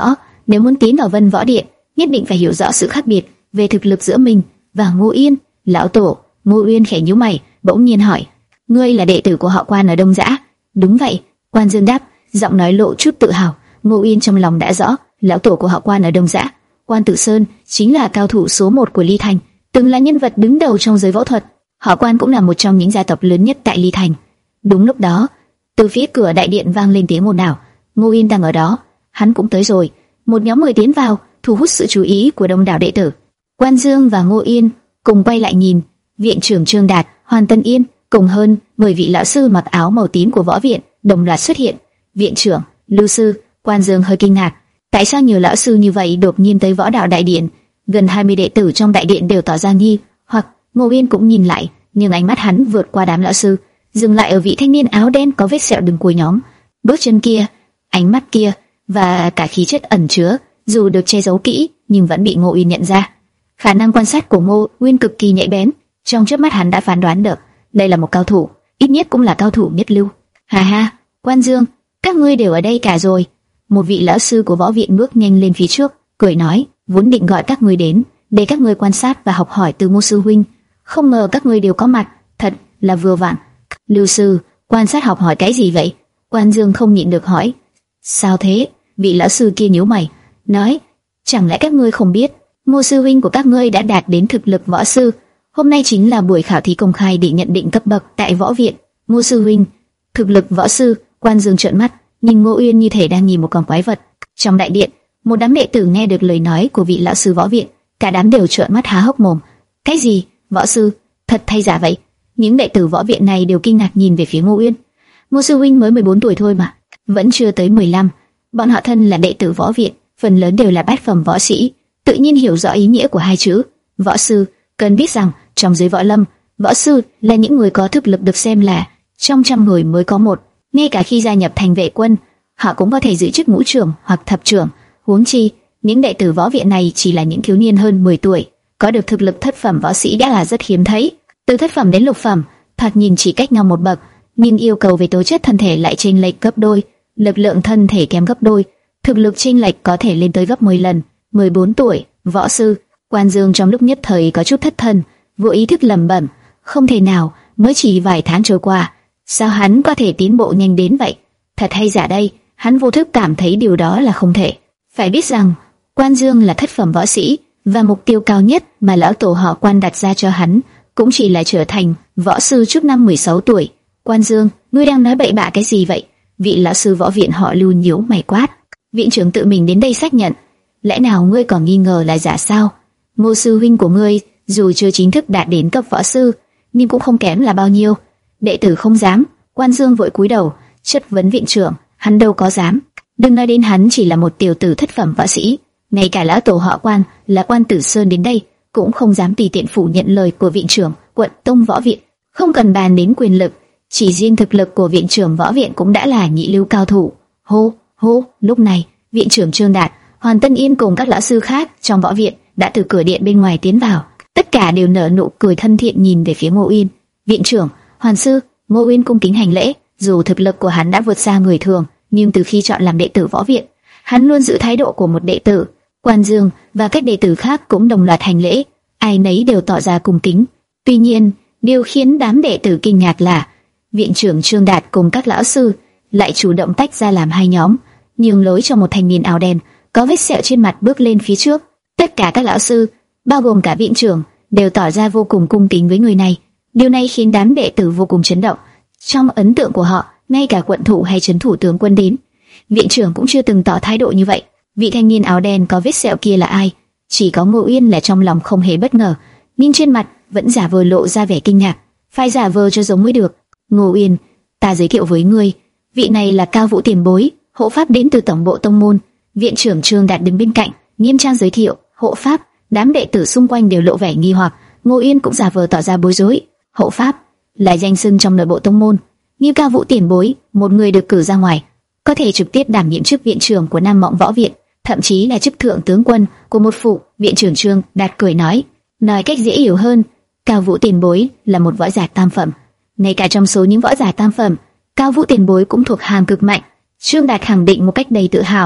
Nếu muốn tiến vào Vân Võ Điện, nhất định phải hiểu rõ sự khác biệt về thực lực giữa mình và Ngô Yên. Lão tổ. Ngô Uyên khẽ nhíu mày, bỗng nhiên hỏi: ngươi là đệ tử của họ Quan ở Đông Dã? Đúng vậy. Quan Dương đáp, giọng nói lộ chút tự hào. Ngô Uyên trong lòng đã rõ, lão tổ của họ Quan ở Đông Dã, Quan Tử Sơn, chính là cao thủ số một của Ly Thành, từng là nhân vật đứng đầu trong giới võ thuật. Họ Quan cũng là một trong những gia tộc lớn nhất tại Ly Thành. Đúng lúc đó, từ phía cửa đại điện vang lên tiếng ồn ào. Ngô Uyên đang ở đó, hắn cũng tới rồi. Một nhóm người tiến vào, thu hút sự chú ý của đông đảo đệ tử. Quan Dương và Ngô Yên cùng quay lại nhìn. Viện trưởng Trương Đạt, Hoàn Tân Yên cùng hơn mười vị lão sư mặc áo màu tím của võ viện đồng loạt xuất hiện. Viện trưởng, Lưu sư. Quan Dương hơi kinh ngạc, tại sao nhiều lão sư như vậy đột nhiên tới võ đạo đại điện? Gần hai mươi đệ tử trong đại điện đều tỏ ra nghi hoặc. Ngô Yên cũng nhìn lại, nhưng ánh mắt hắn vượt qua đám lão sư, dừng lại ở vị thanh niên áo đen có vết sẹo đường cuối nhóm. Bước chân kia, ánh mắt kia và cả khí chất ẩn chứa, dù được che giấu kỹ nhưng vẫn bị Ngô Yên nhận ra. Khả năng quan sát của Ngô Uyên cực kỳ nhạy bén, trong chớp mắt hắn đã phán đoán được đây là một cao thủ, ít nhất cũng là cao thủ nhất lưu. Ha ha, Quan Dương, các ngươi đều ở đây cả rồi. Một vị lão sư của võ viện bước nhanh lên phía trước, cười nói, vốn định gọi các ngươi đến để các ngươi quan sát và học hỏi từ Ngô sư huynh, không ngờ các ngươi đều có mặt, thật là vừa vặn. Lưu sư, quan sát học hỏi cái gì vậy? Quan Dương không nhịn được hỏi. Sao thế? Vị lão sư kia nhíu mày, nói, chẳng lẽ các ngươi không biết Ngô sư huynh của các ngươi đã đạt đến thực lực võ sư? Hôm nay chính là buổi khảo thí công khai để nhận định cấp bậc tại võ viện. Ngô sư huynh, thực lực võ sư? Quan Dương trợn mắt, nhìn Ngô Uyên như thể đang nhìn một con quái vật. Trong đại điện, một đám đệ tử nghe được lời nói của vị lão sư võ viện, cả đám đều trợn mắt há hốc mồm. Cái gì? Võ sư? Thật hay giả vậy? Những đệ tử võ viện này đều kinh ngạc nhìn về phía Ngô Uyên. Ngô sư huynh mới mười bốn tuổi thôi mà, vẫn chưa tới mười lăm. Bọn họ thân là đệ tử võ viện, phần lớn đều là bát phẩm võ sĩ, tự nhiên hiểu rõ ý nghĩa của hai chữ võ sư. Cần biết rằng trong giới võ lâm, võ sư là những người có thực lực được xem là trong trăm người mới có một. Ngay cả khi gia nhập thành vệ quân, họ cũng có thể giữ chức ngũ trưởng hoặc thập trưởng. Huống chi, những đệ tử võ viện này chỉ là những thiếu niên hơn mười tuổi, có được thực lực thất phẩm võ sĩ đã là rất hiếm thấy. Từ thất phẩm đến lục phẩm, thoạt nhìn chỉ cách nhau một bậc, nhưng yêu cầu về tố chất thân thể lại chênh lệch gấp đôi, lực lượng thân thể kém gấp đôi, thực lực chênh lệch có thể lên tới gấp mười lần. mười bốn tuổi, võ sư. Quan Dương trong lúc nhất thời có chút thất thần, vô ý thức lẩm bẩm, không thể nào, mới chỉ vài tháng trôi qua, sao hắn có thể tiến bộ nhanh đến vậy? Thật hay giả đây? Hắn vô thức cảm thấy điều đó là không thể. Phải biết rằng, Quan Dương là thất phẩm võ sĩ, và mục tiêu cao nhất mà lão tổ họ Quan đặt ra cho hắn cũng chỉ là trở thành võ sư trước năm mười sáu tuổi. Quan Dương, ngươi đang nói bậy bạ cái gì vậy? Vị lão sư võ viện họ Lưu nhíu mày quát. Viện trưởng tự mình đến đây xác nhận, lẽ nào ngươi còn nghi ngờ là giả sao? Ngô sư huynh của ngươi dù chưa chính thức đạt đến cấp võ sư, nhưng cũng không kém là bao nhiêu. Đệ tử không dám. Quan Dương vội cúi đầu chất vấn viện trưởng, hắn đâu có dám. Đừng nói đến hắn chỉ là một tiểu tử thất phẩm võ sĩ, ngay cả lão tổ họ Quan là Quan Tử Sơn đến đây cũng không dám tùy tiện phủ nhận lời của viện trưởng Quận Tông Võ Viện. Không cần bàn đến quyền lực, chỉ riêng thực lực của viện trưởng võ viện cũng đã là nhị lưu cao thủ. Hô hô, lúc này viện trưởng Trương Đạt, Hoàn Tân Yên cùng các lão sư khác trong võ viện đã từ cửa điện bên ngoài tiến vào. Tất cả đều nở nụ cười thân thiện nhìn về phía Ngô Uyên. Viện trưởng, Hoàn sư. Ngô Uyên cung kính hành lễ. Dù thực lực của hắn đã vượt xa người thường, nhưng từ khi chọn làm đệ tử võ viện, hắn luôn giữ thái độ của một đệ tử. Quan Dương và các đệ tử khác cũng đồng loạt hành lễ, ai nấy đều tỏ ra cung kính. Tuy nhiên, điều khiến đám đệ tử kinh ngạc là viện trưởng Trương Đạt cùng các lão sư lại chủ động tách ra làm hai nhóm, nhường lối cho một thanh niên áo đen có vết sẹo trên mặt bước lên phía trước. Tất cả các lão sư, bao gồm cả viện trưởng, đều tỏ ra vô cùng cung kính với người này. Điều này khiến đám đệ tử vô cùng chấn động. Trong ấn tượng của họ, ngay cả quận thủ hay trấn thủ tướng quân đến, viện trưởng cũng chưa từng tỏ thái độ như vậy. Vị thanh niên áo đen có vết sẹo kia là ai? Chỉ có Ngô Uyên là trong lòng không hề bất ngờ, nhưng trên mặt vẫn giả vờ lộ ra vẻ kinh ngạc. Phải giả vờ cho giống mới được. Ngô Uyên, ta giới thiệu với ngươi, vị này là Cao Vũ tiền bối, hộ pháp đến từ tổng bộ tông môn. Viện trưởng Trương Đạt đứng bên cạnh, nghiêm trang giới thiệu. Hộ pháp. Đám đệ tử xung quanh đều lộ vẻ nghi hoặc. Ngô Uyên cũng giả vờ tỏ ra bối rối. Hộ pháp là danh xưng trong nội bộ tông môn, như Cao Vũ tiền bối, một người được cử ra ngoài, có thể trực tiếp đảm nhiệm chức viện trưởng của Nam Mộng Võ Viện, thậm chí là chức thượng tướng quân của một phủ. Viện trưởng Trương Đạt cười nói, nói cách dễ hiểu hơn, Cao Vũ tiền bối là một võ giả tam phẩm. Ngay cả trong số những võ giả tam phẩm, Cao Vũ tiền bối cũng thuộc hàng cực mạnh. Trương Đạt khẳng định một cách đầy tự hào,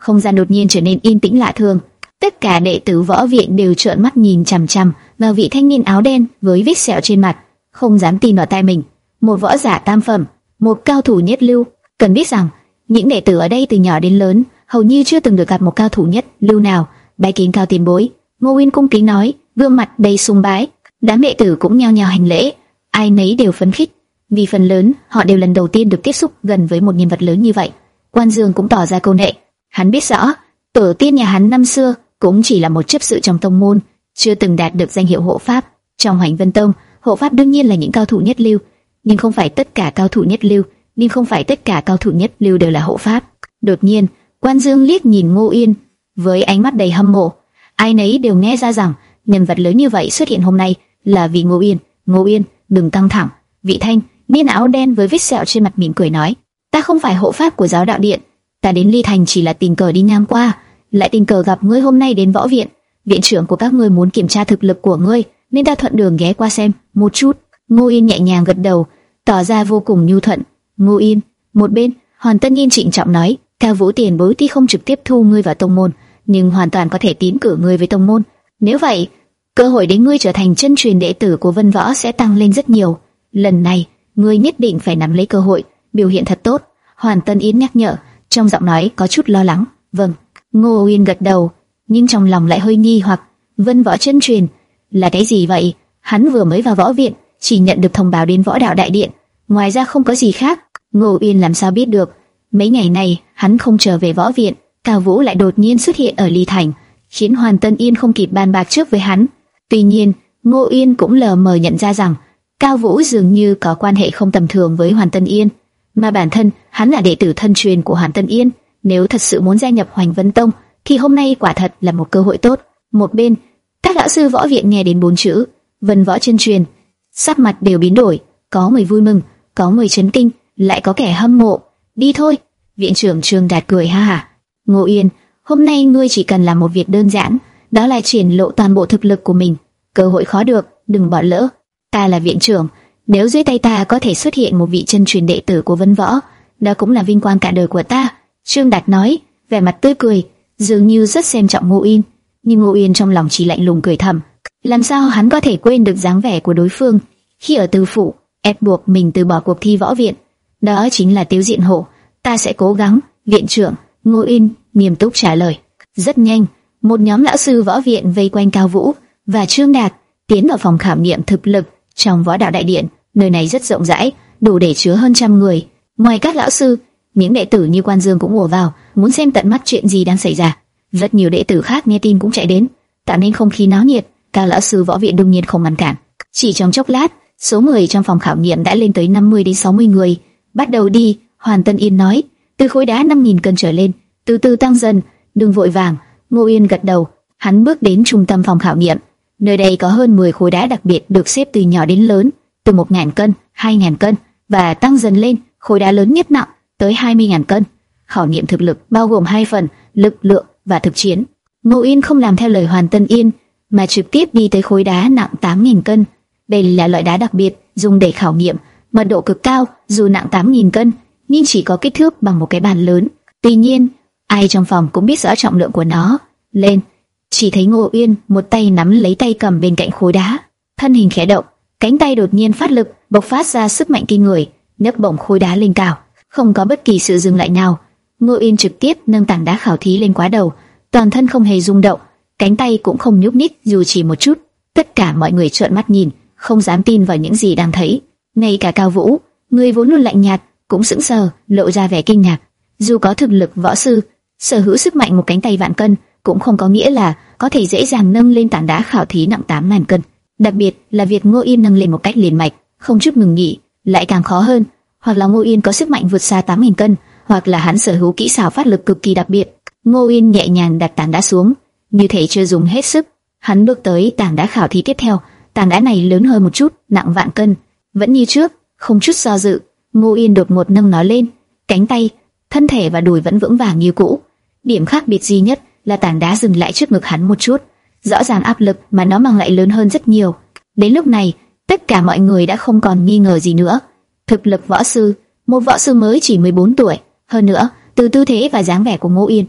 không gian đột nhiên trở nên yên tĩnh lạ thường. Tất cả đệ tử võ viện đều trợn mắt nhìn chằm chằm vào vị thanh niên áo đen với vết sẹo trên mặt, không dám tin vào tai mình. Một võ giả tam phẩm, một cao thủ nhất lưu. Cần biết rằng, những đệ tử ở đây từ nhỏ đến lớn hầu như chưa từng được gặp một cao thủ nhất lưu nào. Bái kiến Cao tiền bối. Ngô Uyên cung kính nói, gương mặt đầy sùng bái. Đám đệ tử cũng nhao nhao hành lễ, ai nấy đều phấn khích, vì phần lớn họ đều lần đầu tiên được tiếp xúc gần với một nhân vật lớn như vậy. Quan Dương cũng tỏ ra câu nệ, hắn biết rõ tổ tiên nhà hắn năm xưa cũng chỉ là một chấp sự trong tông môn, chưa từng đạt được danh hiệu hộ pháp. Trong Hoành Vân Tông, hộ pháp đương nhiên là những cao thủ nhất lưu, nhưng không phải tất cả cao thủ nhất lưu, nhưng không phải tất cả cao thủ nhất lưu đều là hộ pháp. Đột nhiên, Quan Dương liếc nhìn Ngô Uyên với ánh mắt đầy hâm mộ. Ai nấy đều nghe ra rằng nhân vật lớn như vậy xuất hiện hôm nay là vì Ngô Uyên. Ngô Uyên, đừng căng thẳng. Vị thanh niên áo đen với vết sẹo trên mặt mỉm cười nói, ta không phải hộ pháp của giáo đạo điện, ta đến Ly Thành chỉ là tình cờ đi ngang qua, lại tình cờ gặp ngươi hôm nay đến võ viện. Viện trưởng của các ngươi muốn kiểm tra thực lực của ngươi, nên ta thuận đường ghé qua xem một chút. Ngô Uyên nhẹ nhàng gật đầu, tỏ ra vô cùng nhu thuận. Ngô Uyên, một bên, Hoàn Tân Yên trịnh trọng nói, Cao Vũ tiền bối tuy không trực tiếp thu ngươi vào tông môn, nhưng hoàn toàn có thể tiến cử ngươi với tông môn. Nếu vậy, cơ hội để ngươi trở thành chân truyền đệ tử của Vân Võ sẽ tăng lên rất nhiều. Lần này, ngươi nhất định phải nắm lấy cơ hội, biểu hiện thật tốt. Hoàn Tân Yến nhắc nhở, trong giọng nói có chút lo lắng. Vâng. Ngô Uyên gật đầu, nhưng trong lòng lại hơi nghi hoặc. Vân Võ chân truyền là cái gì vậy? Hắn vừa mới vào võ viện, chỉ nhận được thông báo đến võ đạo đại điện, ngoài ra không có gì khác. Ngô Uyên làm sao biết được? Mấy ngày này hắn không trở về võ viện, Cao Vũ lại đột nhiên xuất hiện ở Ly Thành, khiến Hoàn Tân Yên không kịp bàn bạc trước với hắn. Tuy nhiên, Ngô Uyên cũng lờ mờ nhận ra rằng Cao Vũ dường như có quan hệ không tầm thường với Hoàn Tân Yên, mà bản thân hắn là đệ tử thân truyền của Hoàn Tân Yên. Nếu thật sự muốn gia nhập Hoành Vân Tông, thì hôm nay quả thật là một cơ hội tốt. Một bên, các lão sư võ viện nghe đến bốn chữ Vân Võ chân truyền, sắc mặt đều biến đổi, có người vui mừng, có người chấn kinh, lại có kẻ hâm mộ. Đi thôi. Viện trưởng Trương Đạt cười ha hả. Ngô Uyên, hôm nay ngươi chỉ cần làm một việc đơn giản, đó là triển lộ toàn bộ thực lực của mình. Cơ hội khó được, đừng bỏ lỡ. Ta là viện trưởng, nếu dưới tay ta có thể xuất hiện một vị chân truyền đệ tử của Vân Võ, đó cũng là vinh quang cả đời của ta. Trương Đạt nói, vẻ mặt tươi cười, dường như rất xem trọng Ngô Uyên, nhưng Ngô Uyên trong lòng chỉ lạnh lùng cười thầm. Làm sao hắn có thể quên được dáng vẻ của đối phương khi ở Từ Phủ ép buộc mình từ bỏ cuộc thi võ viện? Đó chính là Tiếu Diện Hộ. Ta sẽ cố gắng. Viện trưởng Ngô Uyên nghiêm túc trả lời. Rất nhanh, một nhóm lão sư võ viện vây quanh Cao Vũ và Trương Đạt, tiến vào phòng khảo nghiệm thực lực trong võ đạo đại điện. Nơi này rất rộng rãi, đủ để chứa hơn trăm người. Ngoài các lão sư, những đệ tử như Quan Dương cũng ùa vào, muốn xem tận mắt chuyện gì đang xảy ra. Rất nhiều đệ tử khác nghe tin cũng chạy đến, tạo nên không khí náo nhiệt. Các lão sư võ viện đương nhiên không ngăn cản. Chỉ trong chốc lát, số người trong phòng khảo nghiệm đã lên tới năm mươi đến sáu mươi người. Bắt đầu đi. Hoàn Tân Yên nói, từ khối đá năm nghìn cân trở lên, từ từ tăng dần, đừng vội vàng. Ngô Uyên gật đầu, hắn bước đến trung tâm phòng khảo nghiệm. Nơi đây có hơn mười khối đá đặc biệt được xếp từ nhỏ đến lớn, từ một nghìn cân, hai nghìn cân và tăng dần lên, khối đá lớn nhất nặng tới hai mươi nghìn cân. Khảo nghiệm thực lực bao gồm hai phần, lực lượng và thực chiến. Ngô Uyên không làm theo lời Hoàn Tân Yên, mà trực tiếp đi tới khối đá nặng tám nghìn cân. Đây là loại đá đặc biệt dùng để khảo nghiệm, mật độ cực cao, dù nặng tám nghìn cân, nhưng chỉ có kích thước bằng một cái bàn lớn. Tuy nhiên, ai trong phòng cũng biết rõ trọng lượng của nó. Lên, chỉ thấy Ngô Uyên một tay nắm lấy tay cầm bên cạnh khối đá, thân hình khẽ động, cánh tay đột nhiên phát lực, bộc phát ra sức mạnh kinh người, nhấc bổng khối đá lên cao, không có bất kỳ sự dừng lại nào. Ngô Uyên trực tiếp nâng tảng đá khảo thí lên quá đầu, toàn thân không hề rung động, cánh tay cũng không nhúc nhích dù chỉ một chút. Tất cả mọi người trợn mắt nhìn, không dám tin vào những gì đang thấy. Ngay cả Cao Vũ, người vốn luôn lạnh nhạt, cũng sững sờ, lộ ra vẻ kinh ngạc. Dù có thực lực võ sư, sở hữu sức mạnh một cánh tay vạn cân, cũng không có nghĩa là có thể dễ dàng nâng lên tảng đá khảo thí nặng tám nghìn cân. Đặc biệt là việc Ngô Uyên nâng lên một cách liền mạch, không chút ngừng nghỉ, lại càng khó hơn. Hoặc là Ngô Uyên có sức mạnh vượt xa tám nghìn cân, hoặc là hắn sở hữu kỹ xảo phát lực cực kỳ đặc biệt. Ngô Uyên nhẹ nhàng đặt tảng đá xuống, như thể chưa dùng hết sức. Hắn bước tới tảng đá khảo thí tiếp theo. Tảng đá này lớn hơn một chút, nặng vạn cân. Vẫn như trước, không chút do dự, Ngô Uyên đột ngột nâng nó lên. Cánh tay, thân thể và đùi vẫn vững vàng như cũ. Điểm khác biệt duy nhất là tảng đá dừng lại trước ngực hắn một chút. Rõ ràng áp lực mà nó mang lại lớn hơn rất nhiều. Đến lúc này, tất cả mọi người đã không còn nghi ngờ gì nữa. Thực lực võ sư, một võ sư mới chỉ mười bốn tuổi. Hơn nữa, từ tư thế và dáng vẻ của Ngô Uyên,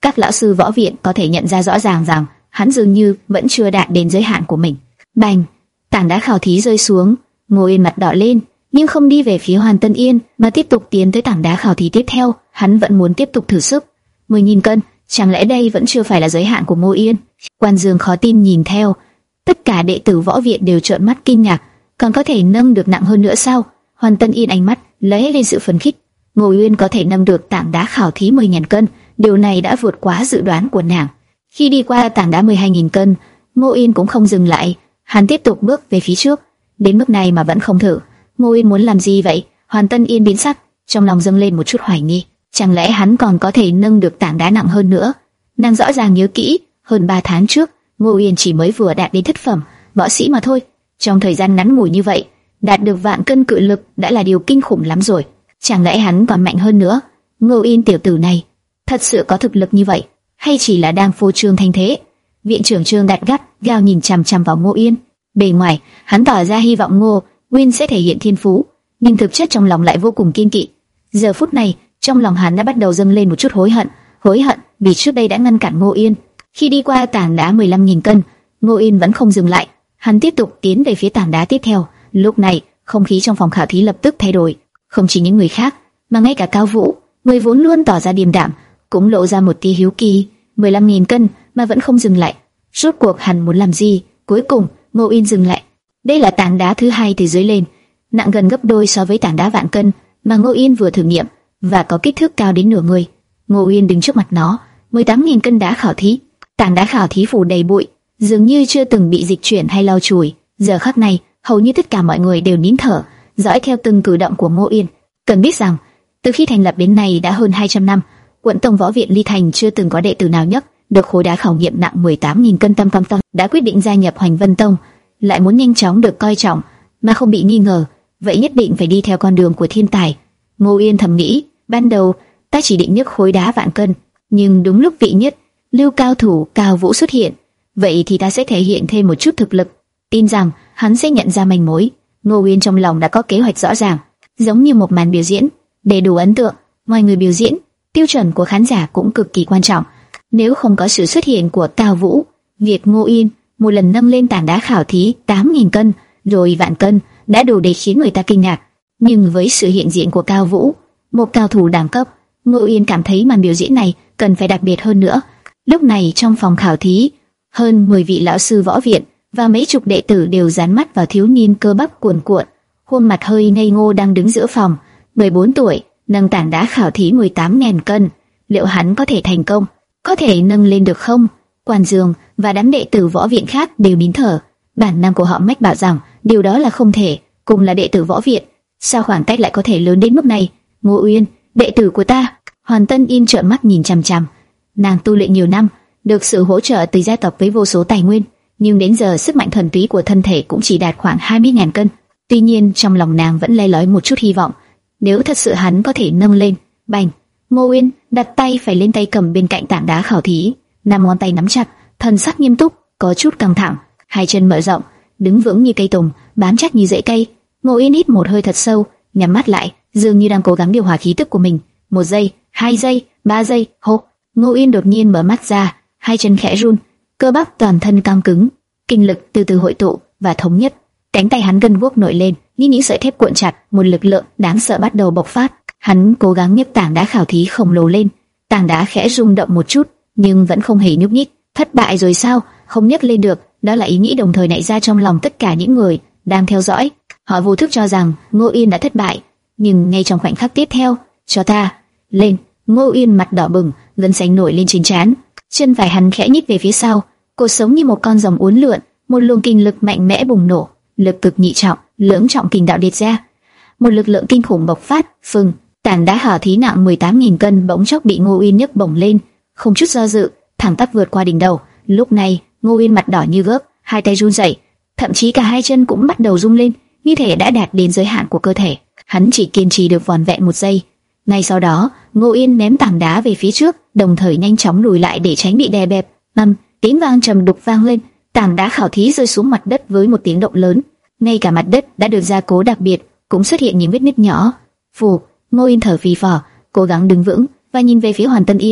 Các lão sư võ viện có thể nhận ra rõ ràng rằng hắn dường như vẫn chưa đạt đến giới hạn của mình. Bành, tảng đá khảo thí rơi xuống. Ngô Yên mặt đỏ lên, nhưng không đi về phía Hoàn Tân Yên mà tiếp tục tiến tới tảng đá khảo thí tiếp theo. Hắn vẫn muốn tiếp tục thử sức. mười nghìn cân, chẳng lẽ đây vẫn chưa phải là giới hạn của Ngô Yên? Quan Dương khó tin nhìn theo. Tất cả đệ tử võ viện đều trợn mắt kinh ngạc. Còn có thể nâng được nặng hơn nữa sao? Hoàn Tân Yên ánh mắt lóe lên sự phấn khích. Ngô Yên có thể nâng được tảng đá khảo thí mười nghìn cân, điều này đã vượt quá dự đoán của nàng. Khi đi qua tảng đá mười hai nghìn cân, Ngô Yên cũng không dừng lại, hắn tiếp tục bước về phía trước. Đến mức này mà vẫn không thử, Ngô Yên muốn làm gì vậy? Hoàn Tân Yên biến sắc, trong lòng dâng lên một chút hoài nghi. Chẳng lẽ hắn còn có thể nâng được tảng đá nặng hơn nữa? Nàng rõ ràng nhớ kỹ, hơn ba tháng trước, Ngô Yên chỉ mới vừa đạt đến thất phẩm võ sĩ mà thôi. Trong thời gian ngắn ngủi như vậy, đạt được vạn cân cự lực đã là điều kinh khủng lắm rồi. Chẳng lẽ hắn còn mạnh hơn nữa? Ngô Yên tiểu tử này thật sự có thực lực như vậy, hay chỉ là đang phô trương thanh thế? Viện trưởng Trương Đạt gắt gao nhìn chằm chằm vào Ngô Yên. Bề ngoài, hắn tỏ ra hy vọng Ngô Uyên sẽ thể hiện thiên phú, nhưng thực chất trong lòng lại vô cùng kiên kỵ. Giờ phút này, trong lòng hắn đã bắt đầu dâng lên một chút hối hận, hối hận vì trước đây đã ngăn cản Ngô Yên. Khi đi qua tảng đá mười lăm nghìn cân, Ngô Yên vẫn không dừng lại, hắn tiếp tục tiến về phía tảng đá tiếp theo. Lúc này, không khí trong phòng khảo thí lập tức thay đổi, không chỉ những người khác, mà ngay cả Cao Vũ, người vốn luôn tỏ ra điềm đạm, cũng lộ ra một tia hiếu kỳ. mười lăm nghìn cân mà vẫn không dừng lại, rốt cuộc hắn muốn làm gì? Cuối cùng, Ngô Yên dừng lại. Đây là tảng đá thứ hai từ dưới lên, nặng gần gấp đôi so với tảng đá vạn cân mà Ngô Yên vừa thử nghiệm, và có kích thước cao đến nửa người. Ngô Yên đứng trước mặt nó, mười tám nghìn cân đá khảo thí. Tảng đá khảo thí phủ đầy bụi, dường như chưa từng bị dịch chuyển hay lau chùi. Giờ khắc này, hầu như tất cả mọi người đều nín thở, dõi theo từng cử động của Ngô Yên. Cần biết rằng, từ khi thành lập đến nay đã hơn hai trăm năm, Quận Tông Võ Viện Ly Thành chưa từng có đệ tử nào nhấc được khối đá khảo nghiệm nặng mười tám nghìn cân. Tâm Tâm Tâm đã quyết định gia nhập Hoành Vân Tông, lại muốn nhanh chóng được coi trọng mà không bị nghi ngờ, vậy nhất định phải đi theo con đường của thiên tài. Ngô Yên thầm nghĩ, ban đầu ta chỉ định nhấc khối đá vạn cân, nhưng đúng lúc vị nhất lưu cao thủ Cao Vũ xuất hiện, vậy thì ta sẽ thể hiện thêm một chút thực lực, tin rằng hắn sẽ nhận ra manh mối. Ngô Yên trong lòng đã có kế hoạch rõ ràng, giống như một màn biểu diễn, để đủ ấn tượng. Ngoài người biểu diễn, tiêu chuẩn của khán giả cũng cực kỳ quan trọng. Nếu không có sự xuất hiện của Cao Vũ, việc Ngô Yên một lần nâng lên tảng đá khảo thí tám nghìn cân, rồi vạn cân đã đủ để khiến người ta kinh ngạc. Nhưng với sự hiện diện của Cao Vũ, một cao thủ đẳng cấp, Ngô Yên cảm thấy màn biểu diễn này cần phải đặc biệt hơn nữa. Lúc này trong phòng khảo thí, hơn mười vị lão sư võ viện và mấy chục đệ tử đều dán mắt vào thiếu niên cơ bắp cuồn cuộn, khuôn mặt hơi ngây ngô đang đứng giữa phòng. mười bốn tuổi, nâng tảng đá khảo thí mười tám nghìn cân, liệu hắn có thể thành công? Có thể nâng lên được không? Quan Dương và đám đệ tử võ viện khác đều nín thở, bản năng của họ mách bảo rằng điều đó là không thể. Cùng là đệ tử võ viện, sao khoảng cách lại có thể lớn đến mức này? Ngô Uyên, đệ tử của ta. Hoàn Tân Yên trợn mắt nhìn chằm chằm. Nàng tu luyện nhiều năm, được sự hỗ trợ từ gia tộc với vô số tài nguyên, nhưng đến giờ sức mạnh thuần túy của thân thể cũng chỉ đạt khoảng hai mươi nghìn cân. Tuy nhiên trong lòng nàng vẫn le lói một chút hy vọng, nếu thật sự hắn có thể nâng lên. Bành, Ngô Uyên đặt tay phải lên tay cầm bên cạnh tảng đá khảo thí, năm ngón tay nắm chặt, thần sắc nghiêm túc, có chút căng thẳng, hai chân mở rộng, đứng vững như cây tùng, bám chắc như rễ cây. Ngô Uyên hít một hơi thật sâu, nhắm mắt lại, dường như đang cố gắng điều hòa khí tức của mình. Một giây, hai giây, ba giây, hô! Ngô Uyên đột nhiên mở mắt ra, hai chân khẽ run, cơ bắp toàn thân căng cứng, kinh lực từ từ hội tụ và thống nhất. Cánh tay hắn gân guốc nổi lên, như những sợi thép cuộn chặt, một lực lượng đáng sợ bắt đầu bộc phát. Hắn cố gắng nhấc tảng đá khảo thí khổng lồ lên, tảng đá khẽ rung động một chút, nhưng vẫn không hề nhúc nhích. Thất bại rồi sao? Không nhấc lên được, đó là ý nghĩ đồng thời nảy ra trong lòng tất cả những người đang theo dõi. Họ vô thức cho rằng Ngô Uyên đã thất bại, nhưng ngay trong khoảnh khắc tiếp theo, cho ta lên! Ngô Uyên mặt đỏ bừng, gân xanh nổi lên trên trán, chân phải hắn khẽ nhích về phía sau, cột sống như một con rồng uốn lượn, một luồng kinh lực mạnh mẽ bùng nổ, lực cực nhị trọng, lưỡng trọng kình đạo điệt ra, một lực lượng kinh khủng bộc phát. Phừng, tảng đá khảo thí nặng mười tám nghìn cân bỗng chốc bị Ngô Uyên nhấc bổng lên, không chút do dự, thẳng tắp vượt qua đỉnh đầu. Lúc này, Ngô Uyên mặt đỏ như gớp, hai tay run rẩy, thậm chí cả hai chân cũng bắt đầu rung lên, như thể đã đạt đến giới hạn của cơ thể. Hắn chỉ kiên trì được vỏn vẹn một giây. Ngay sau đó, Ngô Uyên ném tảng đá về phía trước, đồng thời nhanh chóng lùi lại để tránh bị đè bẹp. Năm, tiếng vang trầm đục vang lên, tảng đá khảo thí rơi xuống mặt đất với một tiếng động lớn. Ngay cả mặt đất đã được gia cố đặc biệt cũng xuất hiện những vết nứt nhỏ. Phù, Ngô Uyên thở phì phò, cố gắng đứng vững và nhìn về phía Hoàn Tân Yên,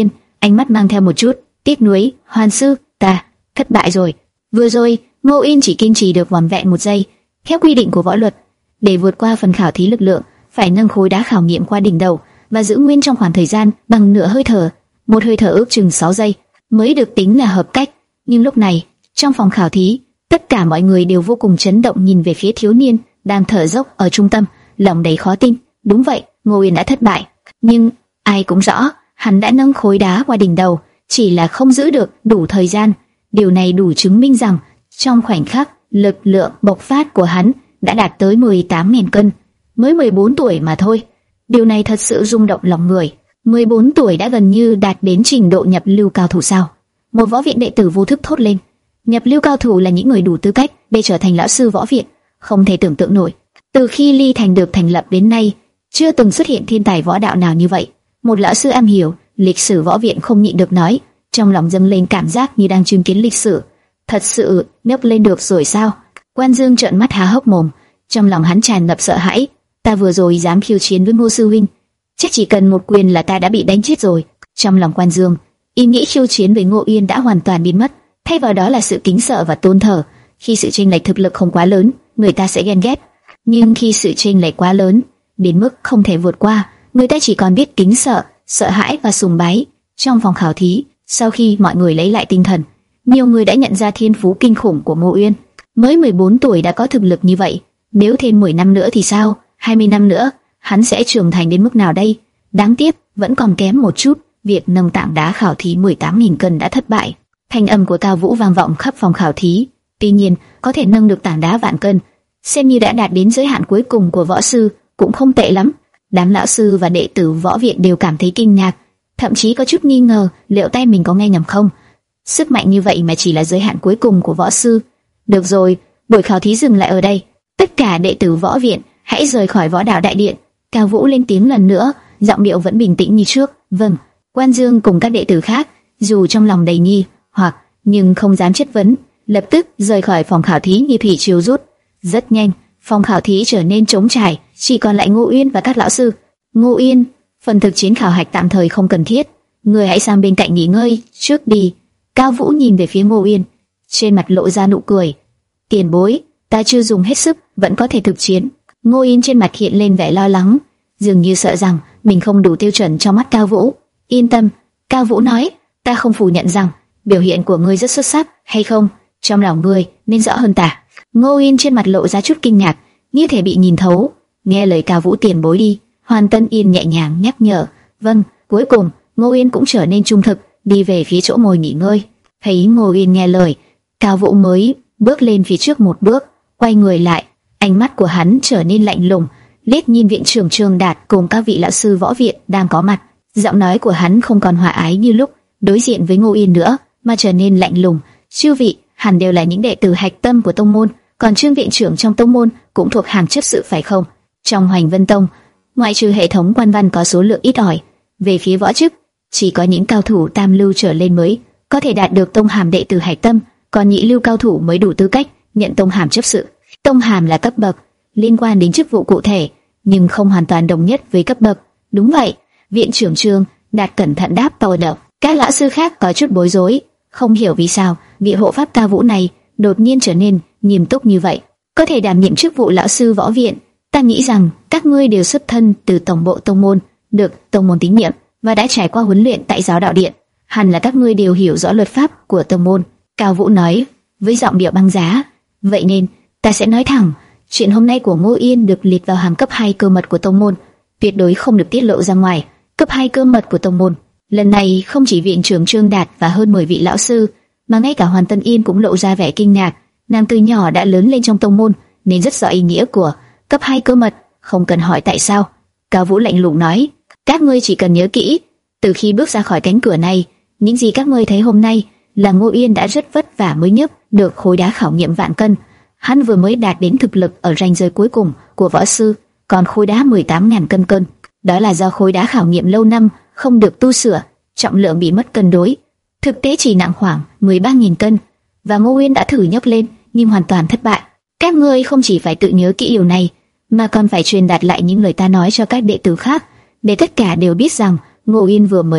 ánh mắt mang theo một chút tiếc nuối. Hoàn sư, ta thất bại rồi. Vừa rồi, Ngô Yên chỉ kiên trì được vỏn vẹn một giây. Theo quy định của võ luật, để vượt qua phần khảo thí lực lượng, phải nâng khối đá khảo nghiệm qua đỉnh đầu và giữ nguyên trong khoảng thời gian bằng nửa hơi thở. Một hơi thở ước chừng sáu giây mới được tính là hợp cách. Nhưng lúc này, trong phòng khảo thí, tất cả mọi người đều vô cùng chấn động nhìn về phía thiếu niên đang thở dốc ở trung tâm, lòng đầy khó tin. Đúng vậy, Ngô Yên đã thất bại. Nhưng ai cũng rõ, hắn đã nâng khối đá qua đỉnh đầu, chỉ là không giữ được đủ thời gian. Điều này đủ chứng minh rằng trong khoảnh khắc, lực lượng bộc phát của hắn đã đạt tới mười tám nghìn cân. Mới mười bốn tuổi mà thôi. Điều này thật sự rung động lòng người. mười bốn tuổi đã gần như đạt đến trình độ nhập lưu cao thủ sao? Một võ viện đệ tử vô thức thốt lên. Nhập lưu cao thủ là những người đủ tư cách để trở thành lão sư võ viện, không thể tưởng tượng nổi. Từ khi Ly Thành được thành lập đến nay, chưa từng xuất hiện thiên tài võ đạo nào như vậy. Một lão sư am hiểu lịch sử võ viện không nhịn được nói, trong lòng dâng lên cảm giác như đang chứng kiến lịch sử. Thật sự nấp lên được rồi sao? Quan Dương trợn mắt há hốc mồm, trong lòng hắn tràn ngập sợ hãi. Ta vừa rồi dám khiêu chiến với Ngô sư huynh, chắc chỉ cần một quyền là ta đã bị đánh chết rồi. Trong lòng Quan Dương, ý nghĩ khiêu chiến với Ngô Yên đã hoàn toàn biến mất, thay vào đó là sự kính sợ và tôn thờ. Khi sự chênh lệch thực lực không quá lớn, người ta sẽ ghen ghét, nhưng khi sự chênh lệch quá lớn đến mức không thể vượt qua, người ta chỉ còn biết kính sợ, sợ hãi và sùng bái. Trong phòng khảo thí, sau khi mọi người lấy lại tinh thần, nhiều người đã nhận ra thiên phú kinh khủng của Ngô Uyên. Mới mười bốn tuổi đã có thực lực như vậy, nếu thêm mười năm nữa thì sao? hai mươi năm nữa, hắn sẽ trưởng thành đến mức nào đây? Đáng tiếc, vẫn còn kém một chút. Việc nâng tảng đá khảo thí mười tám nghìn cân đã thất bại. Thanh âm của Cao Vũ vang vọng khắp phòng khảo thí. Tuy nhiên, có thể nâng được tảng đá vạn cân, xem như đã đạt đến giới hạn cuối cùng của võ sư, cũng không tệ lắm. Đám lão sư và đệ tử võ viện đều cảm thấy kinh ngạc, thậm chí có chút nghi ngờ liệu tay mình có nghe nhầm không. Sức mạnh như vậy mà chỉ là giới hạn cuối cùng của võ sư. Được rồi, buổi khảo thí dừng lại ở đây. Tất cả đệ tử võ viện hãy rời khỏi võ đạo đại điện. Cao Vũ lên tiếng lần nữa, giọng điệu vẫn bình tĩnh như trước. Vâng. Quan Dương cùng các đệ tử khác, dù trong lòng đầy nghi hoặc nhưng không dám chất vấn, lập tức rời khỏi phòng khảo thí như thủy triều rút. Rất nhanh, phòng khảo thí trở nên trống trải, chỉ còn lại Ngô Uyên và các lão sư. Ngô Uyên, phần thực chiến khảo hạch tạm thời không cần thiết, người hãy sang bên cạnh nghỉ ngơi trước đi. Cao Vũ nhìn về phía Ngô Uyên, trên mặt lộ ra nụ cười. Tiền bối, ta chưa dùng hết sức, vẫn có thể thực chiến. Ngô Uyên trên mặt hiện lên vẻ lo lắng, dường như sợ rằng mình không đủ tiêu chuẩn trong mắt Cao Vũ. Yên tâm, Cao Vũ nói, ta không phủ nhận rằng biểu hiện của ngươi rất xuất sắc, hay không? Trong lòng ngươi nên rõ hơn ta. Ngô Uyên trên mặt lộ ra chút kinh ngạc, như thể bị nhìn thấu. Nghe lời Cao Vũ tiền bối đi. Hoàn Tân Yên nhẹ nhàng nhắc nhở. Vâng. Cuối cùng, Ngô Uyên cũng trở nên trung thực, đi về phía chỗ ngồi nghỉ ngơi. Thấy Ngô Uyên nghe lời, Cao Vũ mới bước lên phía trước một bước, quay người lại, ánh mắt của hắn trở nên lạnh lùng, liếc nhìn viện trưởng Trương Đạt cùng các vị lão sư võ viện đang có mặt. Giọng nói của hắn không còn hòa ái như lúc đối diện với Ngô Uyên nữa, mà trở nên lạnh lùng. Chư vị hẳn đều là những đệ tử hạch tâm của tông môn, còn Trương viện trưởng trong tông môn cũng thuộc hàng chấp sự phải không? Trong Hoành Vân Tông, ngoại trừ hệ thống quan văn có số lượng ít ỏi, về phía võ chức chỉ có những cao thủ tam lưu trở lên mới có thể đạt được tông hàm đệ tử hạch tâm, còn nhị lưu cao thủ mới đủ tư cách nhận tông hàm chấp sự. Tông hàm là cấp bậc liên quan đến chức vụ cụ thể, nhưng không hoàn toàn đồng nhất với cấp bậc. Đúng vậy. Viện trưởng Trương Đạt cẩn thận đáp to độc. Các lão sư khác có chút bối rối, không hiểu vì sao vị hộ pháp Cao Vũ này đột nhiên trở nên nghiêm túc như vậy. Có thể đảm nhiệm chức vụ lão sư võ viện, ta nghĩ rằng các ngươi đều xuất thân từ tổng bộ tông môn, được tông môn tín nhiệm và đã trải qua huấn luyện tại giáo đạo điện, hẳn là các ngươi đều hiểu rõ luật pháp của tông môn. Cao Vũ nói với giọng điệu băng giá. Vậy nên ta sẽ nói thẳng, chuyện hôm nay của Ngô Yên được liệt vào hàm cấp hai cơ mật của tông môn, tuyệt đối không được tiết lộ ra ngoài. Cấp hai cơ mật của tông môn. Lần này không chỉ viện trưởng Trương Đạt và hơn mười vị lão sư, mà ngay cả Hoàn Tân Yên cũng lộ ra vẻ kinh ngạc. Nàng từ nhỏ đã lớn lên trong tông môn, nên rất rõ ý nghĩa của cấp hai cơ mật, không cần hỏi tại sao. Cao Vũ lạnh lùng nói, các ngươi chỉ cần nhớ kỹ, từ khi bước ra khỏi cánh cửa này, những gì các ngươi thấy hôm nay là Ngô Yên đã rất vất vả mới nhấp được khối đá khảo nghiệm vạn cân. Hắn vừa mới đạt đến thực lực ở ranh giới cuối cùng của võ sư, còn khối đá mười tám nghìn cân cân. Đó là do khối đá khảo nghiệm lâu năm không được tu sửa, trọng lượng bị mất cân đối, thực tế chỉ nặng khoảng mười ba nghìn cân, và Ngô Uyên đã thử nhấc lên nhưng hoàn toàn thất bại. Các ngươi không chỉ phải tự nhớ kỹ điều này, mà còn phải truyền đạt lại những lời ta nói cho các đệ tử khác, để tất cả đều biết rằng Ngô Uyên vừa mới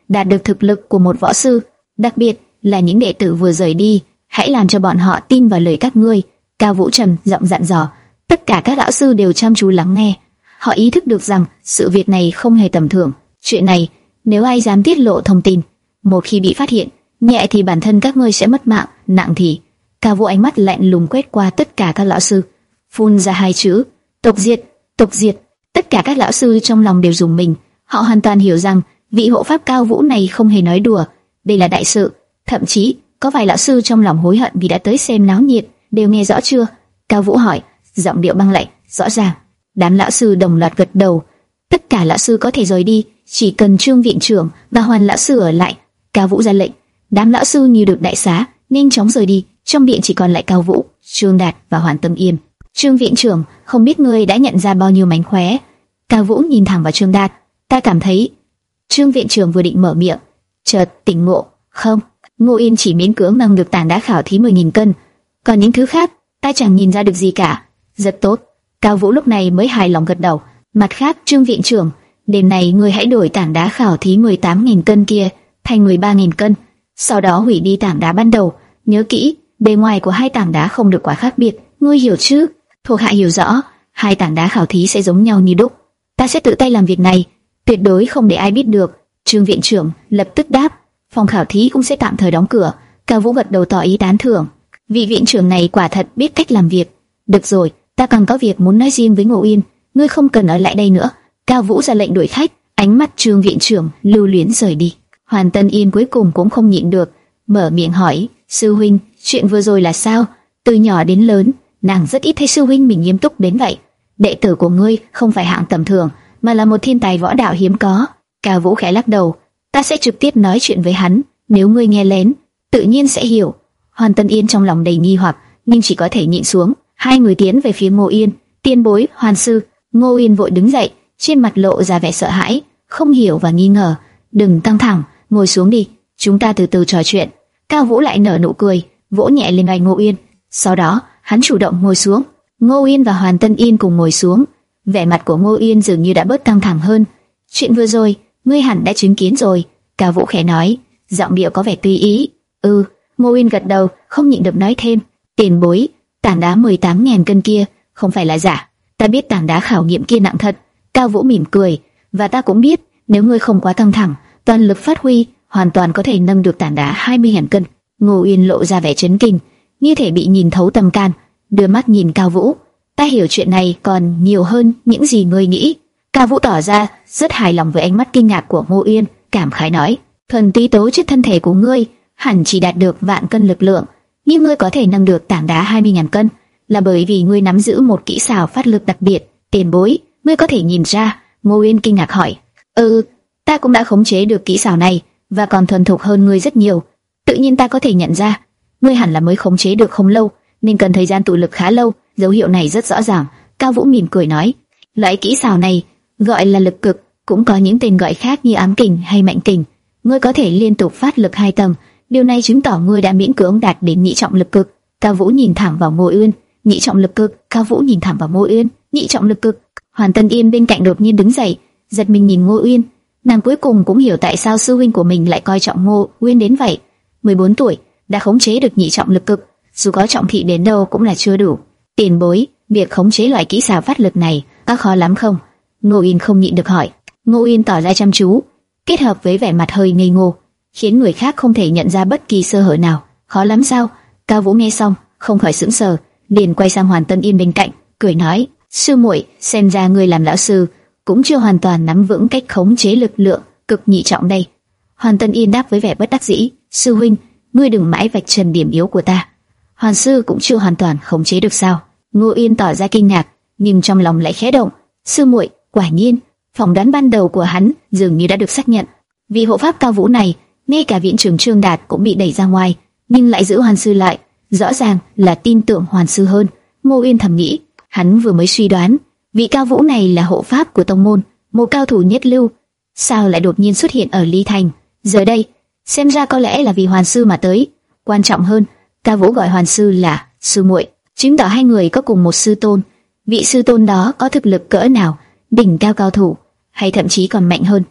đạt được thực lực của một võ sư, đặc biệt là những đệ tử vừa rời đi, hãy làm cho bọn họ tin vào lời các ngươi. Cao Vũ trầm giọng dặn dò. Tất cả các lão sư đều chăm chú lắng nghe. Họ ý thức được rằng sự việc này không hề tầm thường. Chuyện này, nếu ai dám tiết lộ thông tin, một khi bị phát hiện, nhẹ thì bản thân các ngươi sẽ mất mạng, nặng thì... Cao Vũ ánh mắt lạnh lùng quét qua tất cả các lão sư, phun ra hai chữ: tộc diệt, tộc diệt. Tất cả các lão sư trong lòng đều rùng mình. Họ hoàn toàn hiểu rằng vị hộ pháp Cao Vũ này không hề nói đùa, đây là đại sự. Thậm chí có vài lão sư trong lòng hối hận vì đã tới xem náo nhiệt. Đều nghe rõ chưa? Cao Vũ hỏi, giọng điệu băng lạnh. Rõ ràng. Đám lão sư đồng loạt gật đầu. Tất cả lão sư có thể rời đi, chỉ cần Trương viện trưởng và Hoàn lão sư ở lại. Cao Vũ ra lệnh. Đám lão sư như được đại xá, nhanh chóng rời đi. Trong viện chỉ còn lại Cao Vũ, Trương Đạt và Hoàn Tâm Yên. Trương viện trưởng, không biết ngươi đã nhận ra bao nhiêu mánh khóe? Cao Vũ nhìn thẳng vào Trương Đạt. Ta cảm thấy... Trương viện trưởng vừa định mở miệng, chợt tỉnh ngộ. Không, Ngô Yên chỉ miễn cưỡng nâng được tảng đá khảo thí mười nghìn cân, còn những thứ khác ta chẳng nhìn ra được gì cả. Rất tốt. Cao Vũ lúc này mới hài lòng gật đầu. Mặt khác, Trương viện trưởng, đêm nay ngươi hãy đổi tảng đá khảo thí mười tám nghìn cân kia thành mười ba nghìn cân, sau đó hủy đi tảng đá ban đầu. Nhớ kỹ, bề ngoài của hai tảng đá không được quá khác biệt, ngươi hiểu chứ? Thuộc hạ hiểu rõ. Hai tảng đá khảo thí sẽ giống nhau như đúc. Ta sẽ tự tay làm việc này, tuyệt đối không để ai biết được. Trương viện trưởng lập tức đáp. Phòng khảo thí cũng sẽ tạm thời đóng cửa. Cao Vũ gật đầu tỏ ý tán thưởng. Vị viện trưởng này quả thật biết cách làm việc. Được rồi, ta còn có việc muốn nói riêng với Ngô Yên, ngươi không cần ở lại đây nữa. Cao Vũ ra lệnh đuổi khách. Ánh mắt Trương viện trưởng lưu luyến rời đi. Hoàn Tân Yên cuối cùng cũng không nhịn được, mở miệng hỏi, sư huynh, chuyện vừa rồi là sao? Từ nhỏ đến lớn, nàng rất ít thấy sư huynh mình nghiêm túc đến vậy. Đệ tử của ngươi không phải hạng tầm thường, mà là một thiên tài võ đạo hiếm có. Cao Vũ khẽ lắc đầu. Ta sẽ trực tiếp nói chuyện với hắn, nếu ngươi nghe lén, tự nhiên sẽ hiểu. Hoàn Tân Yên trong lòng đầy nghi hoặc, nhưng chỉ có thể nhịn xuống. Hai người tiến về phía Ngô Yên. Tiên bối, Hoàn sư. Ngô Yên vội đứng dậy, trên mặt lộ ra vẻ sợ hãi, không hiểu và nghi ngờ. Đừng căng thẳng, ngồi xuống đi, chúng ta từ từ trò chuyện. Cao Vũ lại nở nụ cười, vỗ nhẹ lên vai Ngô Yên. Sau đó, hắn chủ động ngồi xuống. Ngô Yên và Hoàn Tân Yên cùng ngồi xuống. Vẻ mặt của Ngô Yên dường như đã bớt căng thẳng hơn. Chuyện vừa rồi, ngươi hẳn đã chứng kiến rồi. Cao Vũ khẽ nói, giọng điệu có vẻ tùy ý. Ừ. Ngô Yên gật đầu, không nhịn được nói thêm. Tiền bối, tảng đá mười tám nghìn cân kia không phải là giả. Ta biết tảng đá khảo nghiệm kia nặng thật. Cao Vũ mỉm cười. Và ta cũng biết, nếu ngươi không quá căng thẳng, toàn lực phát huy, hoàn toàn có thể nâng được tảng đá hai mươi nghìn cân. Ngô Yên lộ ra vẻ chấn kinh, như thể bị nhìn thấu tâm can, đưa mắt nhìn Cao Vũ. Ta hiểu chuyện này còn nhiều hơn những gì ngươi nghĩ. Cao Vũ tỏ ra rất hài lòng với ánh mắt kinh ngạc của Ngô Yên, cảm khái nói: thuần túy tố chất thân thể của ngươi hẳn chỉ đạt được vạn cân lực lượng, nhưng ngươi có thể nâng được tảng đá hai mươi nghìn cân, là bởi vì ngươi nắm giữ một kỹ xảo phát lực đặc biệt. Tiền bối, ngươi có thể nhìn ra? Ngô Yên kinh ngạc hỏi. Ừ, ta cũng đã khống chế được kỹ xảo này và còn thuần thục hơn ngươi rất nhiều. Tự nhiên ta có thể nhận ra, ngươi hẳn là mới khống chế được không lâu, nên cần thời gian tụ lực khá lâu. Dấu hiệu này rất rõ ràng. Cao Vũ mỉm cười nói, loại kỹ xảo này gọi là lực cực, cũng có những tên gọi khác như ám kình hay mạnh kình. Ngươi có thể liên tục phát lực hai tầng, điều này chứng tỏ ngươi đã miễn cưỡng đạt đến nhị trọng lực cực. Cao Vũ nhìn thẳng vào Ngô Uyên. Nhị trọng lực cực. Cao Vũ nhìn thẳng vào Ngô Uyên. Nhị trọng lực cực. Hoàn Tân Yên bên cạnh đột nhiên đứng dậy, giật mình nhìn Ngô Uyên. Nàng cuối cùng cũng hiểu tại sao sư huynh của mình lại coi trọng Ngô Uyên đến vậy. mười bốn tuổi đã khống chế được nhị trọng lực cực, dù có trọng thị đến đâu cũng là chưa đủ. Tiền bối, việc khống chế loại kỹ xảo phát lực này có khó lắm không? Ngô Uyên không nhịn được hỏi. Ngô Uyên tỏ ra chăm chú, kết hợp với vẻ mặt hơi ngây ngô, khiến người khác không thể nhận ra bất kỳ sơ hở nào. Khó lắm sao? Cao Vũ nghe xong không khỏi sững sờ, liền quay sang Hoàn Tân Yên bên cạnh, cười nói: sư muội, xem ra ngươi làm lão sư cũng chưa hoàn toàn nắm vững cách khống chế lực lượng cực nhị trọng đây. Hoàn Tân Yên đáp với vẻ bất đắc dĩ: sư huynh, ngươi đừng mãi vạch trần điểm yếu của ta. Hoàn sư cũng chưa hoàn toàn khống chế được sao? Ngô Yên tỏ ra kinh ngạc, nhưng trong lòng lại khẽ động. Sư muội, quả nhiên, phỏng đoán ban đầu của hắn dường như đã được xác nhận. Vì hộ pháp Cao Vũ này, ngay cả viện trưởng Trương Đạt cũng bị đẩy ra ngoài, nhưng lại giữ Hoàn sư lại, rõ ràng là tin tưởng Hoàn sư hơn. Ngô Yên thầm nghĩ, hắn vừa mới suy đoán, vị Cao Vũ này là hộ pháp của tông môn, một cao thủ nhất lưu, sao lại đột nhiên xuất hiện ở Ly Thành? Giờ đây, xem ra có lẽ là vì Hoàn sư mà tới. Quan trọng hơn, Cao Vũ gọi Hoàn sư là sư muội, chứng tỏ hai người có cùng một sư tôn. Vị sư tôn đó có thực lực cỡ nào, đỉnh cao cao thủ, hay thậm chí còn mạnh hơn.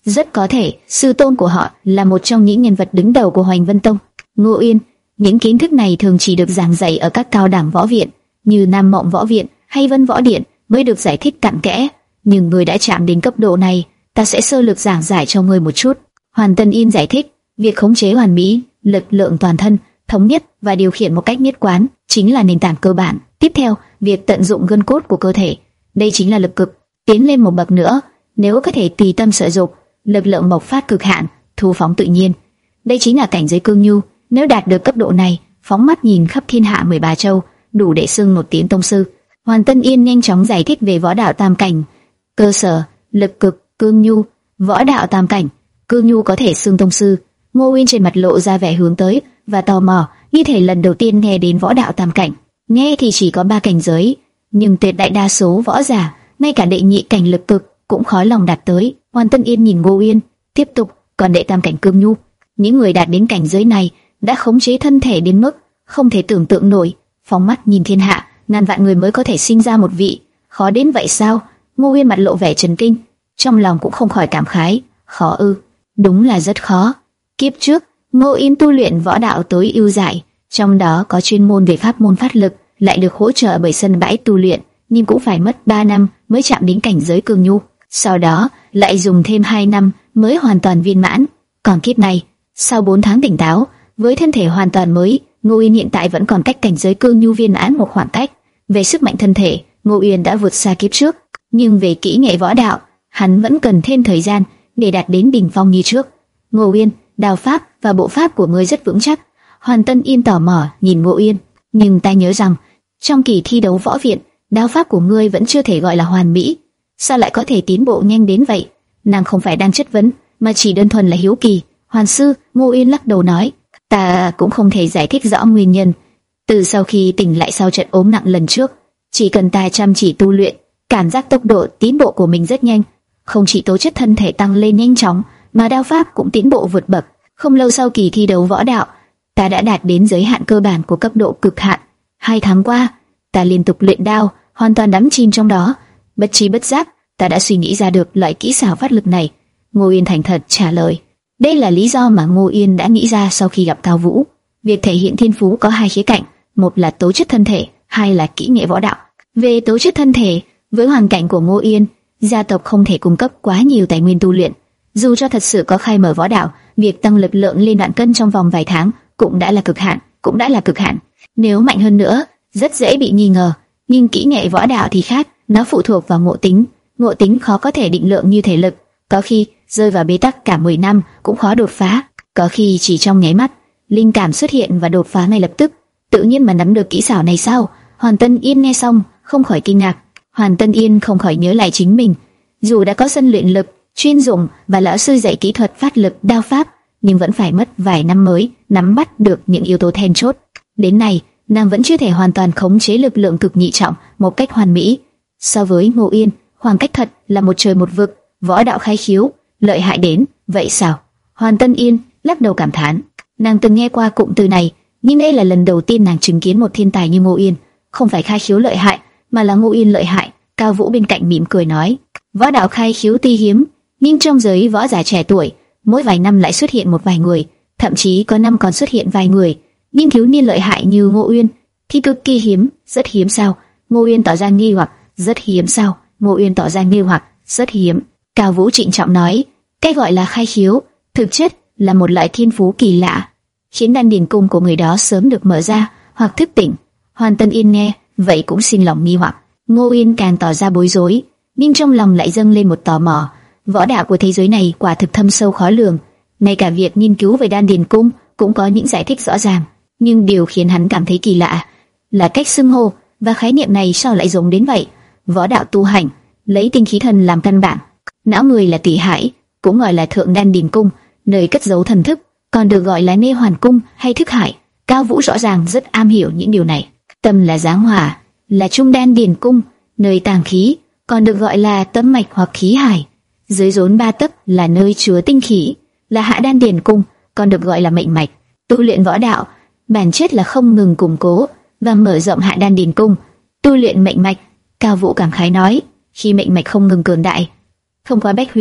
Rất có thể sư tôn của họ là một trong những nhân vật đứng đầu của Hoành Vân Tông. Ngô Uyên, những kiến thức này thường chỉ được giảng dạy ở các cao đẳng võ viện như Nam Mộng Võ Viện hay Vân Võ Điện mới được giải thích cặn kẽ. Nhưng người đã chạm đến cấp độ này, ta sẽ sơ lược giảng giải cho ngươi một chút. Hoàn Tân Yên giải thích, việc khống chế hoàn mỹ, lực lượng toàn thân, thống nhất và điều khiển một cách nhất quán chính là nền tảng cơ bản. Tiếp theo, việc tận dụng gân cốt của cơ thể, đây chính là lực cực. Tiến lên một bậc nữa, nếu có thể tùy tâm sở dục, lực lượng bộc phát cực hạn, thu phóng tự nhiên. Đây chính là cảnh giới cương nhu. Nếu đạt được cấp độ này, phóng mắt nhìn khắp thiên hạ mười ba châu, đủ để xưng một tiếng tông sư. Hoàn Tân Yên nhanh chóng giải thích về võ đạo tam cảnh. Cơ sở, lực cực, cương nhu, võ đạo tam cảnh, cương nhu có thể xưng tông sư. Ngô Uyên trên mặt lộ ra vẻ hướng tới và tò mò, như thể lần đầu tiên nghe đến võ đạo tam cảnh. Nghe thì chỉ có ba cảnh giới, nhưng tuyệt đại đa số võ giả, ngay cả đệ nhị cảnh lực cực cũng khó lòng đạt tới. Hoàn Tân Yên nhìn Ngô Uyên, tiếp tục, còn đệ tam cảnh cương nhu, những người đạt đến cảnh giới này đã khống chế thân thể đến mức không thể tưởng tượng nổi. Phóng mắt nhìn thiên hạ, ngàn vạn người mới có thể sinh ra một vị, khó đến vậy sao? Ngô Uyên mặt lộ vẻ chấn kinh, trong lòng cũng không khỏi cảm khái, khó ư? Đúng là rất khó. Kiếp trước, Ngô Uyên tu luyện võ đạo tối ưu giải, trong đó có chuyên môn về pháp môn phát lực, lại được hỗ trợ bởi sân bãi tu luyện, nhưng cũng phải mất ba năm mới chạm đến cảnh giới cương nhu. Sau đó lại dùng thêm hai năm mới hoàn toàn viên mãn. Còn kiếp này, sau bốn tháng tỉnh táo, với thân thể hoàn toàn mới, Ngô Uyên hiện tại vẫn còn cách cảnh giới cương nhu viên mãn một khoảng cách. Về sức mạnh thân thể, Ngô Uyên đã vượt xa kiếp trước, nhưng về kỹ nghệ võ đạo, hắn vẫn cần thêm thời gian để đạt đến đỉnh phong như trước. Ngô Uyên, đao pháp và bộ pháp của ngươi rất vững chắc. Hoàn Tân Yên tò mò nhìn Ngô Uyên, nhưng ta nhớ rằng trong kỳ thi đấu võ viện, đao pháp của ngươi vẫn chưa thể gọi là hoàn mỹ, sao lại có thể tiến bộ nhanh đến vậy? Nàng không phải đang chất vấn, mà chỉ đơn thuần là hiếu kỳ. Hoàn sư, Ngô Uyên lắc đầu nói, ta cũng không thể giải thích rõ nguyên nhân. Từ sau khi tỉnh lại sau trận ốm nặng lần trước, chỉ cần ta chăm chỉ tu luyện, cảm giác tốc độ tiến bộ của mình rất nhanh. Không chỉ tố chất thân thể tăng lên nhanh chóng, mà đao pháp cũng tiến bộ vượt bậc. Không lâu sau kỳ thi đấu võ đạo, ta đã đạt đến giới hạn cơ bản của cấp độ cực hạn. Hai tháng qua, ta liên tục luyện đao, hoàn toàn đắm chìm trong đó. Bất trí bất giác, ta đã suy nghĩ ra được loại kỹ xảo phát lực này. Ngô Uyên thành thật trả lời. Đây là lý do mà Ngô Uyên đã nghĩ ra sau khi gặp Cao Vũ. Việc thể hiện thiên phú có hai khía cạnh, một là tố chất thân thể, hai là kỹ nghệ võ đạo. Về tố chất thân thể, với hoàn cảnh của Ngô Uyên, gia tộc không thể cung cấp quá nhiều tài nguyên tu luyện. Dù cho thật sự có khai mở võ đạo, việc tăng lực lượng lên đoạn cân trong vòng vài tháng cũng đã là cực hạn, cũng đã là cực hạn. Nếu mạnh hơn nữa, rất dễ bị nghi ngờ. Nhưng kỹ nghệ võ đạo thì khác, nó phụ thuộc vào ngộ tính. Ngộ tính khó có thể định lượng như thể lực, có khi rơi vào bế tắc cả mười năm cũng khó đột phá, có khi chỉ trong nháy mắt, linh cảm xuất hiện và đột phá ngay lập tức. Tự nhiên mà nắm được kỹ xảo này sao? Hoàn Tân Yên nghe xong, không khỏi kinh ngạc. Hoàn Tân Yên không khỏi nhớ lại chính mình, dù đã có sân luyện lực chuyên dụng và lão sư dạy kỹ thuật phát lực đao pháp, nhưng vẫn phải mất vài năm mới nắm bắt được những yếu tố then chốt. Đến nay, nàng vẫn chưa thể hoàn toàn khống chế lực lượng cực nhị trọng một cách hoàn mỹ. So với Ngô Uyên, khoảng cách thật là một trời một vực. Võ đạo khai khiếu, lợi hại đến vậy sao? Hoàn Tân Yên lắc đầu cảm thán. Nàng từng nghe qua cụm từ này, nhưng đây là lần đầu tiên nàng chứng kiến một thiên tài như Ngô Uyên. Không phải khai khiếu lợi hại, mà là Ngô Uyên lợi hại. Cao Vũ bên cạnh mỉm cười nói, võ đạo khai khiếu tuy hiếm, nhưng trong giới võ giả trẻ tuổi, mỗi vài năm lại xuất hiện một vài người, thậm chí có năm còn xuất hiện vài người. Nhưng thiếu niên lợi hại như Ngô Uyên thì cực kỳ hiếm, rất hiếm sao? Ngô Uyên tỏ ra nghi hoặc, rất hiếm sao? Ngô Uyên tỏ ra nghi hoặc, rất hiếm. Cao Vũ trịnh trọng nói, cái gọi là khai khiếu, thực chất là một loại thiên phú kỳ lạ, khiến đan điền cung của người đó sớm được mở ra hoặc thức tỉnh. Hoàn Tân Yên nghe, vậy cũng xin lòng nghi hoặc. Ngô Uyên càng tỏ ra bối rối, nhưng trong lòng lại dâng lên một tò mò. Võ đạo của thế giới này quả thực thâm sâu khó lường, ngay cả việc nghiên cứu về đan điền cung cũng có những giải thích rõ ràng. Nhưng điều khiến hắn cảm thấy kỳ lạ là cách xưng hô và khái niệm này sao lại giống đến vậy. Võ đạo tu hành lấy tinh khí thần làm căn bản, não người là tỳ hải, cũng gọi là thượng đan điền cung, nơi cất giấu thần thức, còn được gọi là nê hoàn cung hay thức hải. Cao Vũ rõ ràng rất am hiểu những điều này. Tâm là giáng hỏa, là trung đan điền cung, nơi tàng khí, còn được gọi là tâm mạch hoặc khí hải. Dưới rốn ba tấc là nơi chứa tinh khí, là hạ đan điền cung, còn được gọi là mệnh mạch. Tu luyện võ đạo bản chất là không ngừng củng cố và mở rộng hạ đan điền cung. Tu luyện mệnh mạch, Cao Vũ cảm khái nói, khi mệnh mạch không ngừng cường đại, thông qua bách huyệt,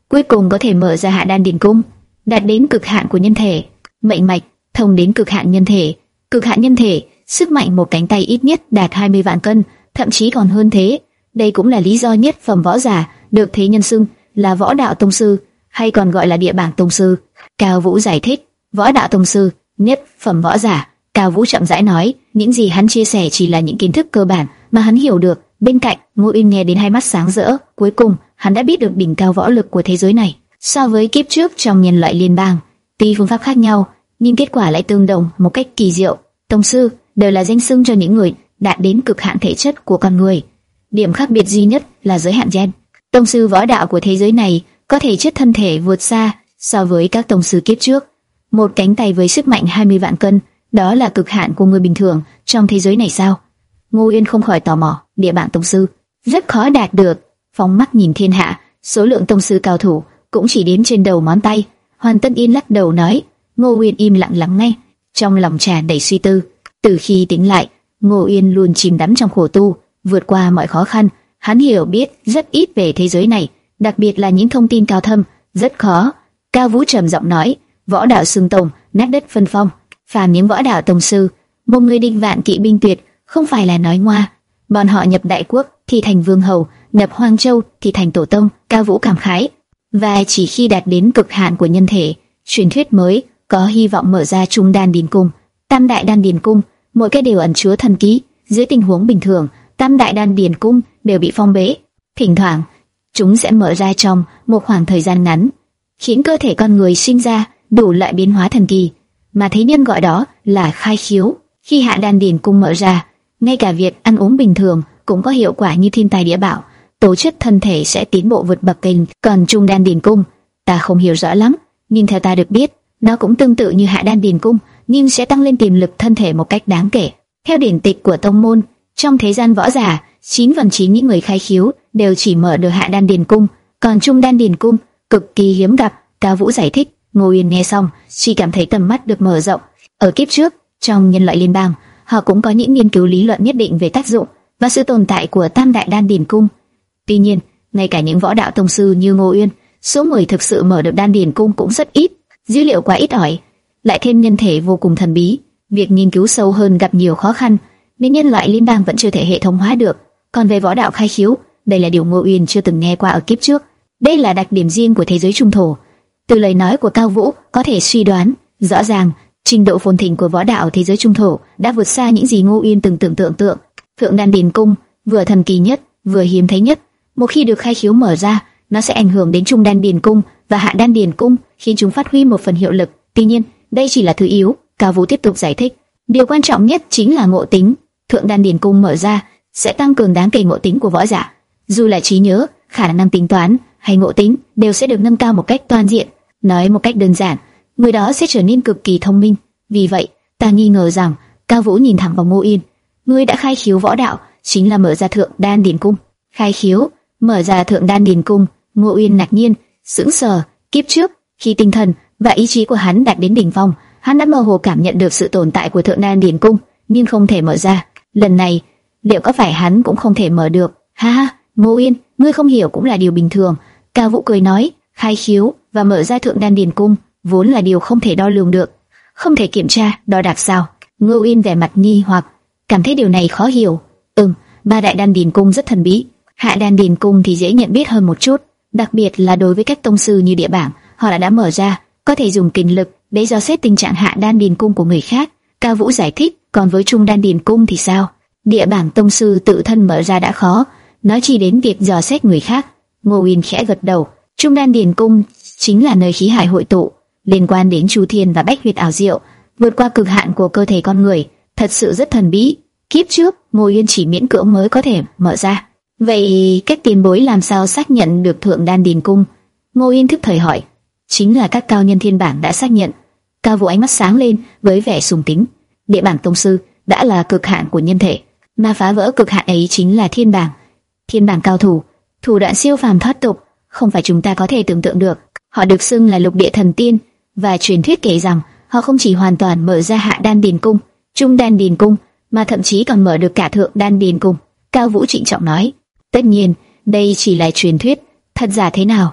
cuối cùng có thể mở ra hạ đan điền cung, đạt đến cực hạn của nhân thể. Mệnh mạch thông đến cực hạn nhân thể, cực hạn nhân thể, sức mạnh một cánh tay ít nhất đạt hai mươi vạn cân, thậm chí còn hơn thế. Đây cũng là lý do nhất phẩm võ giả được thế nhân xưng là võ đạo tông sư, hay còn gọi là địa bảng tông sư. Cao Vũ giải thích, võ đạo tông sư, nhất phẩm võ giả. Cao Vũ chậm rãi nói, những gì hắn chia sẻ chỉ là những kiến thức cơ bản mà hắn hiểu được. Bên cạnh, Ngô Uyên nghe đến hai mắt sáng rỡ, cuối cùng hắn đã biết được đỉnh cao võ lực của thế giới này. So với kiếp trước trong nhân loại liên bang, tuy phương pháp khác nhau, nhưng kết quả lại tương đồng một cách kỳ diệu. Tông sư đều là danh xưng cho những người đạt đến cực hạn thể chất của con người. Điểm khác biệt duy nhất là giới hạn gen. Tông sư võ đạo của thế giới này có thể chất thân thể vượt xa so với các tông sư kiếp trước. Một cánh tay với sức mạnh hai mươi vạn cân, đó là cực hạn của người bình thường trong thế giới này sao? Ngô Uyên không khỏi tò mò, địa bảng tông sư rất khó đạt được. Phóng mắt nhìn thiên hạ, số lượng tông sư cao thủ cũng chỉ đếm trên đầu ngón tay. Hoàn Tân Yên lắc đầu nói. Ngô Uyên im lặng lắng nghe, trong lòng tràn đầy suy tư. Từ khi tỉnh lại, Ngô Uyên luôn chìm đắm trong khổ tu, vượt qua mọi khó khăn. Hắn hiểu biết rất ít về thế giới này, đặc biệt là những thông tin cao thâm, rất khó. Cao Vũ trầm giọng nói, võ đạo xưng tông, nát đất phân phong, phàm những võ đạo tông sư, một người địch vạn kỵ binh tuyệt, không phải là nói ngoa. Bọn họ nhập đại quốc thì thành vương hầu, nhập Hoang Châu thì thành tổ tông. Cao Vũ cảm khái, và chỉ khi đạt đến cực hạn của nhân thể, truyền thuyết mới có hy vọng mở ra trung đan điền cung, tam đại đan điền cung, mỗi cái đều ẩn chứa thần ký. Dưới tình huống bình thường, tam đại đan điền cung đều bị phong bế, thỉnh thoảng chúng sẽ mở ra trong một khoảng thời gian ngắn, khiến cơ thể con người sinh ra đủ loại biến hóa thần kỳ, mà thế nhân gọi đó là khai khiếu. Khi hạ đan điền cung mở ra, ngay cả việc ăn uống bình thường cũng có hiệu quả như thiên tài địa bảo, tố chất thân thể sẽ tiến bộ vượt bậc kênh. Còn trung đan điền cung, ta không hiểu rõ lắm, nhưng theo ta được biết, nó cũng tương tự như hạ đan điền cung, nhưng sẽ tăng lên tiềm lực thân thể một cách đáng kể. Theo điển tịch của tông môn, trong thế gian võ giả, chín phần chín những người khai khiếu đều chỉ mở được hạ đan điền cung, còn trung đan điền cung cực kỳ hiếm gặp. Cao Vũ giải thích. Ngô Uyên nghe xong, chỉ cảm thấy tầm mắt được mở rộng. Ở kiếp trước, trong nhân loại liên bang, họ cũng có những nghiên cứu lý luận nhất định về tác dụng và sự tồn tại của tam đại đan điền cung. Tuy nhiên, ngay cả những võ đạo tông sư như Ngô Uyên, số người thực sự mở được đan điền cung cũng rất ít, dữ liệu quá ít ỏi, lại thêm nhân thể vô cùng thần bí, việc nghiên cứu sâu hơn gặp nhiều khó khăn, nên nhân loại liên bang vẫn chưa thể hệ thống hóa được. Còn về võ đạo khai khiếu, đây là điều Ngô Uyên chưa từng nghe qua ở kiếp trước. Đây là đặc điểm riêng của thế giới trung thổ. Từ lời nói của Cao Vũ có thể suy đoán, rõ ràng trình độ phồn thịnh của võ đạo thế giới trung thổ đã vượt xa những gì Ngô Uyên từng tưởng tượng tượng. Thượng đan điền cung vừa thần kỳ nhất, vừa hiếm thấy nhất. Một khi được khai khiếu mở ra, nó sẽ ảnh hưởng đến trung đan điền cung và hạ đan điền cung, khiến chúng phát huy một phần hiệu lực. Tuy nhiên, đây chỉ là thứ yếu. Cao Vũ tiếp tục giải thích, điều quan trọng nhất chính là ngộ tính. Thượng đan điền cung mở ra sẽ tăng cường đáng kể ngộ tính của võ giả, dù là trí nhớ, khả năng tính toán hay ngộ tính đều sẽ được nâng cao một cách toàn diện. Nói một cách đơn giản, người đó sẽ trở nên cực kỳ thông minh. Vì vậy, ta nghi ngờ rằng Cao Vũ nhìn thẳng vào Ngô Uyên, ngươi đã khai khiếu võ đạo chính là mở ra thượng đan điền cung. Khai khiếu mở ra thượng đan điền cung? Ngô Uyên ngạc nhiên, sững sờ. Kiếp trước, khi tinh thần và ý chí của hắn đạt đến đỉnh phong, hắn đã mơ hồ cảm nhận được sự tồn tại của thượng đan điền cung, nhưng không thể mở ra. Lần này, liệu có phải hắn cũng không thể mở được? Ha ha, Ngô Uyên, ngươi không hiểu cũng là điều bình thường. Cao Vũ cười nói, khai khiếu và mở ra thượng đan điền cung vốn là điều không thể đo lường được, không thể kiểm tra, đo đạc sao? Ngô Uyên vẻ mặt nghi hoặc, cảm thấy điều này khó hiểu. Ừm, ba đại đan điền cung rất thần bí, hạ đan điền cung thì dễ nhận biết hơn một chút, đặc biệt là đối với các tông sư như địa bảng, họ đã đã mở ra, có thể dùng kinh lực để dò xét tình trạng hạ đan điền cung của người khác. Cao Vũ giải thích, còn với trung đan điền cung thì sao? Địa bảng tông sư tự thân mở ra đã khó, nói chi đến việc dò xét người khác. Ngô Uyên khẽ gật đầu, trung đan điền cung chính là nơi khí hải hội tụ, liên quan đến chu thiên và bách huyệt ảo diệu, vượt qua cực hạn của cơ thể con người, thật sự rất thần bí. Kiếp trước, Ngô Uyên chỉ miễn cưỡng mới có thể mở ra. Vậy các tiền bối làm sao xác nhận được thượng đan điền cung? Ngô Uyên thức thời hỏi. Chính là các cao nhân thiên bảng đã xác nhận. Cao Vũ ánh mắt sáng lên với vẻ sùng kính. Địa bảng tông sư đã là cực hạn của nhân thể, mà phá vỡ cực hạn ấy chính là thiên bảng. Thiên bảng cao thủ, thủ đoạn siêu phàm thoát tục, không phải chúng ta có thể tưởng tượng được. Họ được xưng là lục địa thần tiên, và truyền thuyết kể rằng họ không chỉ hoàn toàn mở ra hạ đan điền cung, trung đan điền cung, mà thậm chí còn mở được cả thượng đan điền cung. Cao Vũ trịnh trọng nói, tất nhiên đây chỉ là truyền thuyết, thật giả thế nào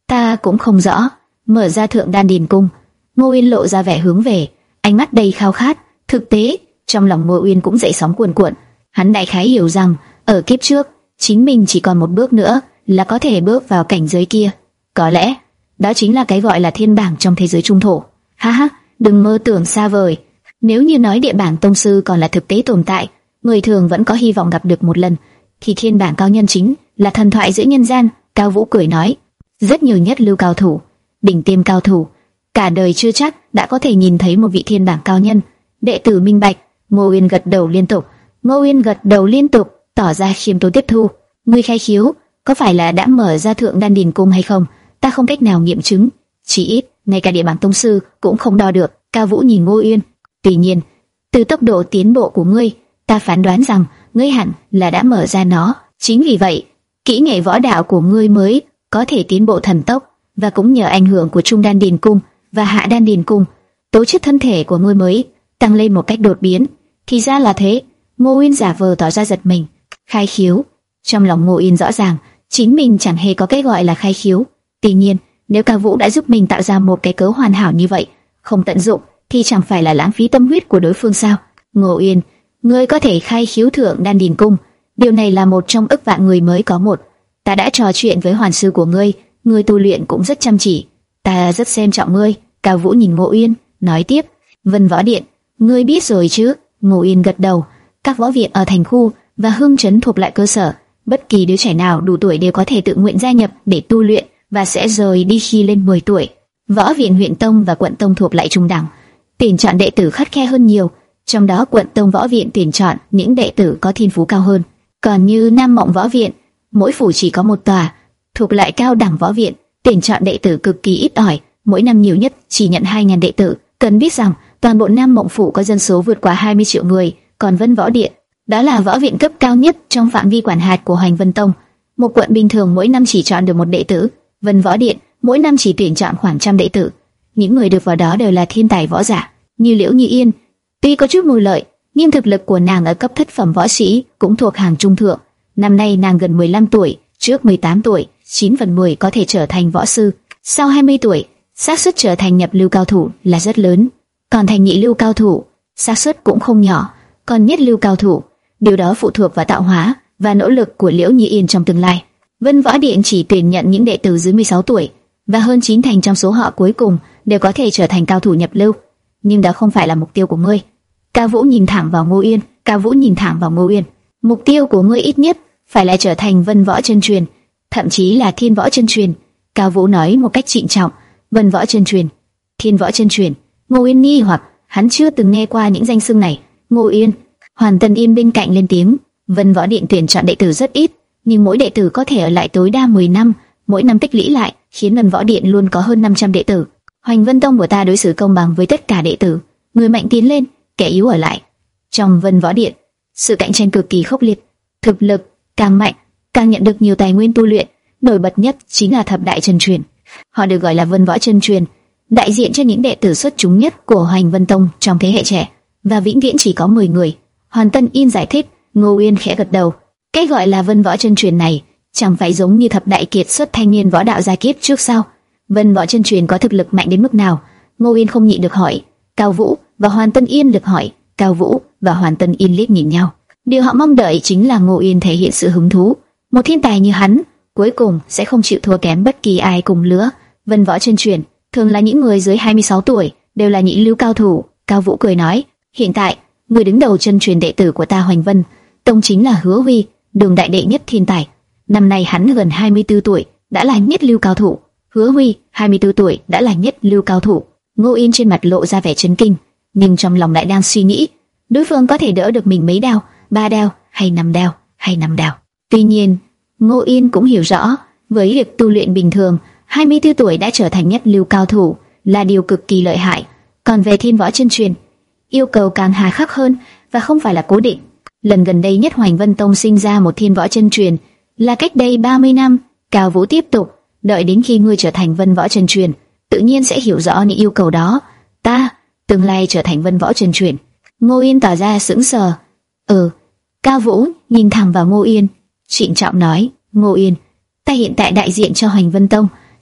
Ta cũng không rõ. Mở ra Thượng Đan Điền Cung, Ngô Uyên lộ ra vẻ hướng về, ánh mắt đầy khao khát. Thực tế, trong lòng Ngô Uyên cũng dậy sóng cuồn cuộn. Hắn đại khái hiểu rằng, ở kiếp trước, chính mình chỉ còn một bước nữa là có thể bước vào cảnh giới kia. Có lẽ, đó chính là cái gọi là thiên bảng trong thế giới trung thổ. Ha ha, đừng mơ tưởng xa vời. Nếu như nói địa bảng tông sư còn là thực tế tồn tại, người thường vẫn có hy vọng gặp được một lần, thì thiên bảng cao nhân chính là thần thoại giữa nhân gian. Cao Vũ cười nói, rất nhiều nhất lưu cao thủ, đỉnh tiêm cao thủ, cả đời chưa chắc đã có thể nhìn thấy một vị thiên bảng cao nhân. Đệ tử minh bạch. Ngô Uyên gật đầu liên tục. Ngô Uyên gật đầu liên tục, tỏ ra khiêm tốn tiếp thu. Ngươi khai khiếu, có phải là đã mở ra Thượng Đan Điền Cung hay không? Ta không cách nào nghiệm chứng, chỉ ít ngay cả địa bảng tông sư cũng không đo được. Cao Vũ nhìn Ngô Uyên. Tuy nhiên, từ tốc độ tiến bộ của ngươi, ta phán đoán rằng ngươi hẳn là đã mở ra nó. Chính vì vậy, kỹ nghệ võ đạo của ngươi mới có thể tiến bộ thần tốc, và cũng nhờ ảnh hưởng của Trung Đan Điền Cung và Hạ Đan Điền Cung, tố chất thân thể của ngươi mới tăng lên một cách đột biến. Thì ra là thế. Ngô Uyên giả vờ tỏ ra giật mình. Khai khiếu. Trong lòng Ngô Uyên rõ ràng, chính mình chẳng hề có cái gọi là khai khiếu. Tuy nhiên, nếu Cao Vũ đã giúp mình tạo ra một cái cớ hoàn hảo như vậy, không tận dụng thì chẳng phải là lãng phí tâm huyết của đối phương sao? Ngô Uyên, ngươi có thể khai khiếu Thượng Đan Điền Cung, điều này là một trong ức vạn người mới có một. Ta đã trò chuyện với hoàn sư của ngươi, ngươi tu luyện cũng rất chăm chỉ, ta rất xem trọng ngươi. Cao Vũ nhìn Ngô Uyên, nói tiếp, Vân Võ Điện, ngươi biết rồi chứ? Ngô Uyên gật đầu. Các võ viện ở thành khu và hương trấn thuộc lại cơ sở, bất kỳ đứa trẻ nào đủ tuổi đều có thể tự nguyện gia nhập để tu luyện và sẽ rời đi khi lên mười tuổi. Võ viện huyện tông và quận tông thuộc lại trung đẳng, tuyển chọn đệ tử khắt khe hơn nhiều, trong đó quận tông võ viện tuyển chọn những đệ tử có thiên phú cao hơn. Còn như Nam Mộng võ viện, mỗi phủ chỉ có một tòa, thuộc lại cao đẳng võ viện, tuyển chọn đệ tử cực kỳ ít ỏi, mỗi năm nhiều nhất chỉ nhận hai nghìn đệ tử. Cần biết rằng toàn bộ Nam Mộng phủ có dân số vượt quá hai mươi triệu người, còn Vân Võ Điện, đó là võ viện cấp cao nhất trong phạm vi quản hạt của Hoành Vân Tông. Một quận bình thường mỗi năm chỉ chọn được một đệ tử, Vân Võ Điện mỗi năm chỉ tuyển chọn khoảng trăm đệ tử. Những người được vào đó đều là thiên tài võ giả, như Liễu Như Yên. Tuy có chút mưu lợi, nhưng thực lực của nàng ở cấp thất phẩm võ sĩ cũng thuộc hàng trung thượng. Năm nay nàng gần mười lăm tuổi, trước mười tám tuổi, chín phần mười có thể trở thành võ sư. Sau hai mươi tuổi, xác suất trở thành nhập lưu cao thủ là rất lớn. Còn thành nhị lưu cao thủ, xác suất cũng không nhỏ. Còn nhất lưu cao thủ, điều đó phụ thuộc vào tạo hóa và nỗ lực của Liễu Như Yên trong tương lai. Vân Võ Điện chỉ tuyển nhận những đệ tử dưới mười sáu tuổi, và hơn chín thành trong số họ cuối cùng đều có thể trở thành cao thủ nhập lưu. Nhưng đó không phải là mục tiêu của ngươi. Cao Vũ nhìn thẳng vào Ngô Uyên. Cao Vũ nhìn thẳng vào Ngô Uyên. Mục tiêu của ngươi ít nhất phải là trở thành Vân Võ chân truyền, thậm chí là Thiên Võ chân truyền. Cao Vũ nói một cách trịnh trọng. Vân Võ chân truyền, Thiên Võ chân truyền. Ngô Uyên nghi hoặc, hắn chưa từng nghe qua những danh xưng này. Ngô Uyên. Hoàn Tân Yên bên cạnh lên tiếng. Vân Võ Điện tuyển chọn đệ tử rất ít, nhưng mỗi đệ tử có thể ở lại tối đa mười năm, mỗi năm tích lũy lại khiến Vân Võ Điện luôn có hơn năm trăm đệ tử. Hoành Vân Tông của ta đối xử công bằng với tất cả đệ tử, người mạnh tiến lên, kẻ yếu ở lại. Trong Vân Võ Điện, sự cạnh tranh cực kỳ khốc liệt, thực lực càng mạnh, càng nhận được nhiều tài nguyên tu luyện, nổi bật nhất chính là thập đại chân truyền. Họ được gọi là Vân Võ chân truyền, đại diện cho những đệ tử xuất chúng nhất của Hoành Vân Tông trong thế hệ trẻ, và vĩnh viễn chỉ có mười người. Hoàn Tân Yên giải thích. Ngô Uyên khẽ gật đầu. Cái gọi là Vân Võ chân truyền này chẳng phải giống như thập đại kiệt xuất thanh niên võ đạo gia kiếp trước sao? Vân Võ chân truyền có thực lực mạnh đến mức nào? Ngô Uyên không nhịn được hỏi. Cao Vũ và Hoàn Tân Yên được hỏi. Cao Vũ và Hoàn Tân Yên liếc nhìn nhau. Điều họ mong đợi chính là Ngô Uyên thể hiện sự hứng thú. Một thiên tài như hắn, cuối cùng sẽ không chịu thua kém bất kỳ ai cùng lứa. Vân Võ chân truyền thường là những người dưới hai mươi sáu tuổi, đều là nhị lưu cao thủ. Cao Vũ cười nói, hiện tại người đứng đầu chân truyền đệ tử của ta Hoành Vân Tông chính là Hứa Huy, đường đại đệ nhất thiên tài. Năm nay hắn gần hai mươi tư tuổi, đã là nhất lưu cao thủ. Hứa Huy, hai mươi tư tuổi, đã là nhất lưu cao thủ. Ngô Yên trên mặt lộ ra vẻ chấn kinh, nhưng trong lòng lại đang suy nghĩ, đối phương có thể đỡ được mình mấy đao, ba đao, hay năm đao, hay năm đao. Tuy nhiên, Ngô Yên cũng hiểu rõ, với việc tu luyện bình thường, hai mươi tư tuổi đã trở thành nhất lưu cao thủ là điều cực kỳ lợi hại. Còn về Thiên Võ chân truyền, yêu cầu càng hà khắc hơn và không phải là cố định. Lần gần đây nhất Hoành Vân Tông sinh ra một Thiên Võ chân truyền là cách đây ba mươi năm. Cao Vũ tiếp tục, đợi đến khi ngươi trở thành Vân Võ chân truyền, tự nhiên sẽ hiểu rõ những yêu cầu đó. Ta tương lai trở thành Vân Võ chân truyền. Ngô Yên tỏ ra sững sờ. Ừ. Cao Vũ nhìn thẳng vào Ngô Yên, trịnh trọng nói, Ngô Yên, ta hiện tại đại diện cho Hoành Vân Tông,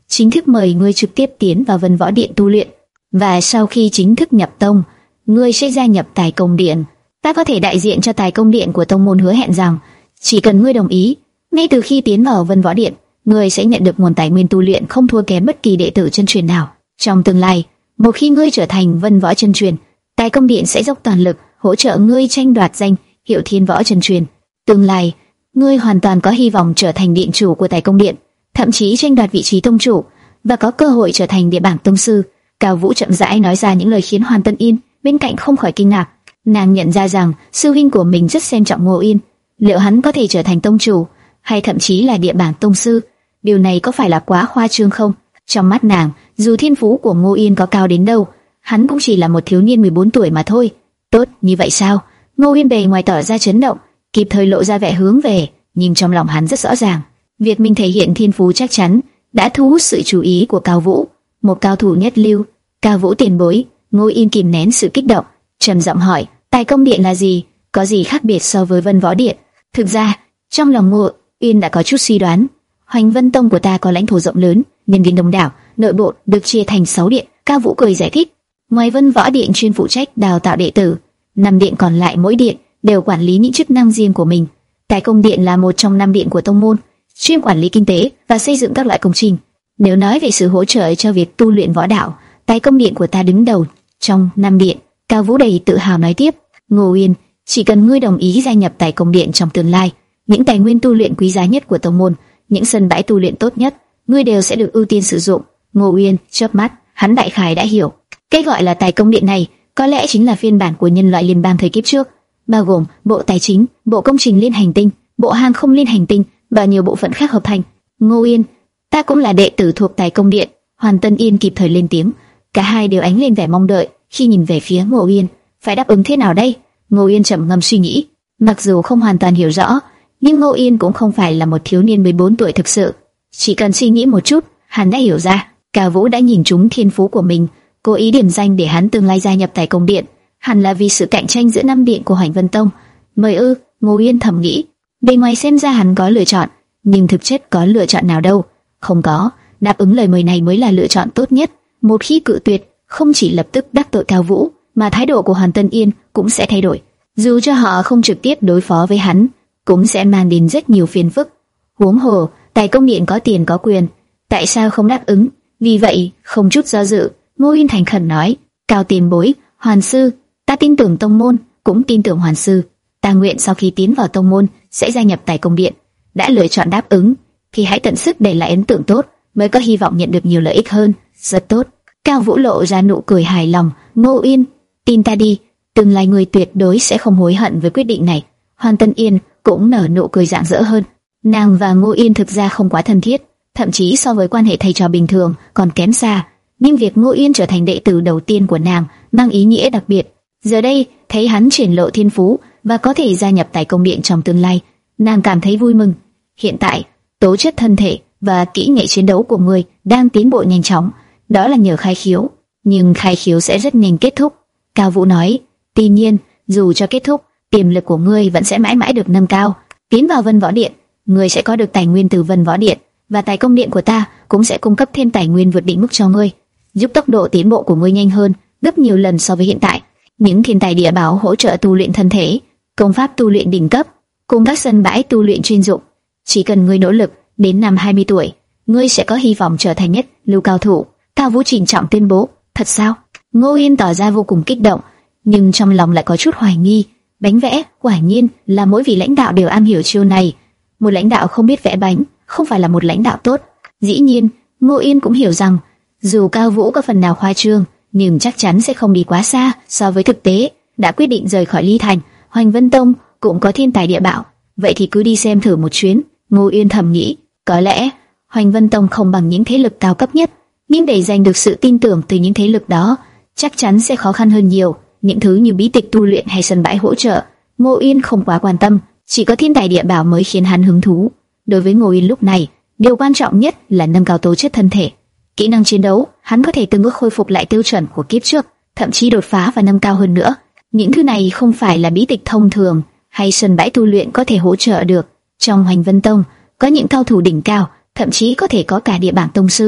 chính thức mời ngươi trực tiếp tiến vào Vân Võ Điện tu luyện, và sau khi chính thức nhập tông, ngươi sẽ gia nhập Tài Công Điện. Ta có thể đại diện cho Tài Công Điện của tông môn hứa hẹn rằng, chỉ cần ngươi đồng ý, ngay từ khi tiến vào Vân Võ Điện, ngươi sẽ nhận được nguồn tài nguyên tu luyện không thua kém bất kỳ đệ tử chân truyền nào. Trong tương lai, một khi ngươi trở thành Vân Võ chân truyền, Tài Công Điện sẽ dốc toàn lực hỗ trợ ngươi tranh đoạt danh hiệu Thiên Võ chân truyền. Tương lai, ngươi hoàn toàn có hy vọng trở thành điện chủ của Tài Công Điện, thậm chí tranh đoạt vị trí tông chủ và có cơ hội trở thành địa bảng tông sư. Cao Vũ chậm rãi nói ra những lời khiến Hoàn Tân Yên bên cạnh không khỏi kinh ngạc. Nàng nhận ra rằng sư huynh của mình rất xem trọng Ngô Yên, liệu hắn có thể trở thành tông chủ hay thậm chí là địa bảng tông sư? Điều này có phải là quá khoa trương không? Trong mắt nàng, dù thiên phú của Ngô Yên có cao đến đâu, hắn cũng chỉ là một thiếu niên mười bốn tuổi mà thôi. Tốt như vậy sao? Ngô Yên bề ngoài tỏ ra chấn động, kịp thời lộ ra vẻ hướng về, nhưng trong lòng hắn rất rõ ràng, việc mình thể hiện thiên phú chắc chắn đã thu hút sự chú ý của Cao Vũ, một cao thủ nhất lưu. Cao Vũ tiền bối. Ngô Yên kìm nén sự kích động, trầm giọng hỏi: Tài Công Điện là gì? Có gì khác biệt so với Vân Võ Điện? Thực ra, trong lòng Ngô Yên đã có chút suy đoán. Hoành Vân Tông của ta có lãnh thổ rộng lớn, nhân viên đông đảo, nội bộ được chia thành sáu điện. Cao Vũ cười giải thích: ngoài Vân Võ Điện chuyên phụ trách đào tạo đệ tử, năm điện còn lại mỗi điện đều quản lý những chức năng riêng của mình. Tài Công Điện là một trong năm điện của tông môn, chuyên quản lý kinh tế và xây dựng các loại công trình. Nếu nói về sự hỗ trợ cho việc tu luyện võ đạo, Tài Công Điện của ta đứng đầu trong năm điện. Cao Vũ đầy tự hào nói tiếp: Ngô Yên, chỉ cần ngươi đồng ý gia nhập Tài Công Điện trong tương lai, những tài nguyên tu luyện quý giá nhất của tông môn, những sân bãi tu luyện tốt nhất, ngươi đều sẽ được ưu tiên sử dụng. Ngô Yên chớp mắt, hắn đại khái đã hiểu, cái gọi là Tài Công Điện này có lẽ chính là phiên bản của nhân loại liên bang thời kiếp trước, bao gồm bộ tài chính, bộ công trình liên hành tinh, bộ hàng không liên hành tinh và nhiều bộ phận khác hợp thành. Ngô Yên, ta cũng là đệ tử thuộc Tài Công Điện. Hoàn Tân Yên kịp thời lên tiếng, cả hai đều ánh lên vẻ mong đợi khi nhìn về phía Ngô Yên. Phải đáp ứng thế nào đây? Ngô Yên trầm ngâm suy nghĩ, mặc dù không hoàn toàn hiểu rõ, nhưng Ngô Yên cũng không phải là một thiếu niên mười bốn tuổi thực sự. Chỉ cần suy nghĩ một chút, hắn đã hiểu ra, Cao Vũ đã nhìn trúng thiên phú của mình, cố ý điểm danh để hắn tương lai gia nhập Tài Công Điện, hẳn là vì sự cạnh tranh giữa năm điện của Hoành Vân Tông. Mời ư? Ngô Yên thầm nghĩ. Bề ngoài xem ra hắn có lựa chọn, nhưng thực chất có lựa chọn nào đâu? Không có. Đáp ứng lời mời này mới là lựa chọn tốt nhất. Một khi cự tuyệt, không chỉ lập tức đắc tội Cao Vũ, mà thái độ của Hoàn Tân Yên cũng sẽ thay đổi. Dù cho họ không trực tiếp đối phó với hắn, cũng sẽ mang đến rất nhiều phiền phức. Huống hồ, Tài Công Điện có tiền có quyền, tại sao không đáp ứng? Vì vậy, không chút do dự, Ngô Yên thành khẩn nói: Cao tiền bối, Hoàn sư, ta tin tưởng tông môn, cũng tin tưởng Hoàn sư. Ta nguyện sau khi tiến vào tông môn sẽ gia nhập Tài Công Điện. Đã lựa chọn đáp ứng, thì hãy tận sức để lại ấn tượng tốt, mới có hy vọng nhận được nhiều lợi ích hơn. Rất tốt. Cao Vũ lộ ra nụ cười hài lòng. Ngô Yên, tin ta đi, tương lai người tuyệt đối sẽ không hối hận với quyết định này. Hoàn Tân Yên cũng nở nụ cười rạng rỡ hơn. Nàng và Ngô Yên thực ra không quá thân thiết, thậm chí so với quan hệ thầy trò bình thường còn kém xa. Nhưng việc Ngô Yên trở thành đệ tử đầu tiên của nàng mang ý nghĩa đặc biệt. Giờ đây, thấy hắn triển lộ thiên phú và có thể gia nhập Tài Công Điện trong tương lai, nàng cảm thấy vui mừng. Hiện tại, tố chất thân thể và kỹ nghệ chiến đấu của người đang tiến bộ nhanh chóng, đó là nhờ khai khiếu. Nhưng khai khiếu sẽ rất nhanh kết thúc. Cao Vũ nói: tuy nhiên, dù cho kết thúc, tiềm lực của ngươi vẫn sẽ mãi mãi được nâng cao. Tiến vào Vân Võ Điện, ngươi sẽ có được tài nguyên từ Vân Võ Điện, và Tài Công Điện của ta cũng sẽ cung cấp thêm tài nguyên vượt định mức cho ngươi, giúp tốc độ tiến bộ của ngươi nhanh hơn gấp nhiều lần so với hiện tại. Những thiên tài địa bảo hỗ trợ tu luyện thân thể, công pháp tu luyện đỉnh cấp, cùng các sân bãi tu luyện chuyên dụng. Chỉ cần ngươi nỗ lực, đến năm hai mươi tuổi, ngươi sẽ có hy vọng trở thành nhất lưu cao thủ. Cao Vũ trịnh trọng tuyên bố. Thật sao? Ngô Yên tỏ ra vô cùng kích động, nhưng trong lòng lại có chút hoài nghi. Bánh vẽ, quả nhiên là mỗi vị lãnh đạo đều am hiểu chiêu này. Một lãnh đạo không biết vẽ bánh, không phải là một lãnh đạo tốt. Dĩ nhiên, Ngô Yên cũng hiểu rằng, dù Cao Vũ có phần nào khoa trương, nhưng chắc chắn sẽ không đi quá xa so với thực tế. Đã quyết định rời khỏi Ly Thành, Hoành Vân Tông cũng có thiên tài địa bảo, vậy thì cứ đi xem thử một chuyến. Ngô Yên thầm nghĩ, có lẽ Hoành Vân Tông không bằng những thế lực cao cấp nhất, nhưng để giành được sự tin tưởng từ những thế lực đó, chắc chắn sẽ khó khăn hơn nhiều. Những thứ như bí tịch tu luyện hay sân bãi hỗ trợ, Ngô Yên không quá quan tâm, chỉ có thiên tài địa bảo mới khiến hắn hứng thú. Đối với Ngô Yên lúc này, điều quan trọng nhất là nâng cao tố chất thân thể. Kỹ năng chiến đấu, hắn có thể từng bước khôi phục lại tiêu chuẩn của kiếp trước, thậm chí đột phá và nâng cao hơn nữa. Những thứ này không phải là bí tịch thông thường hay sân bãi tu luyện có thể hỗ trợ được. Trong Hoành Vân Tông, có những cao thủ đỉnh cao, thậm chí có thể có cả địa bảng tông sư.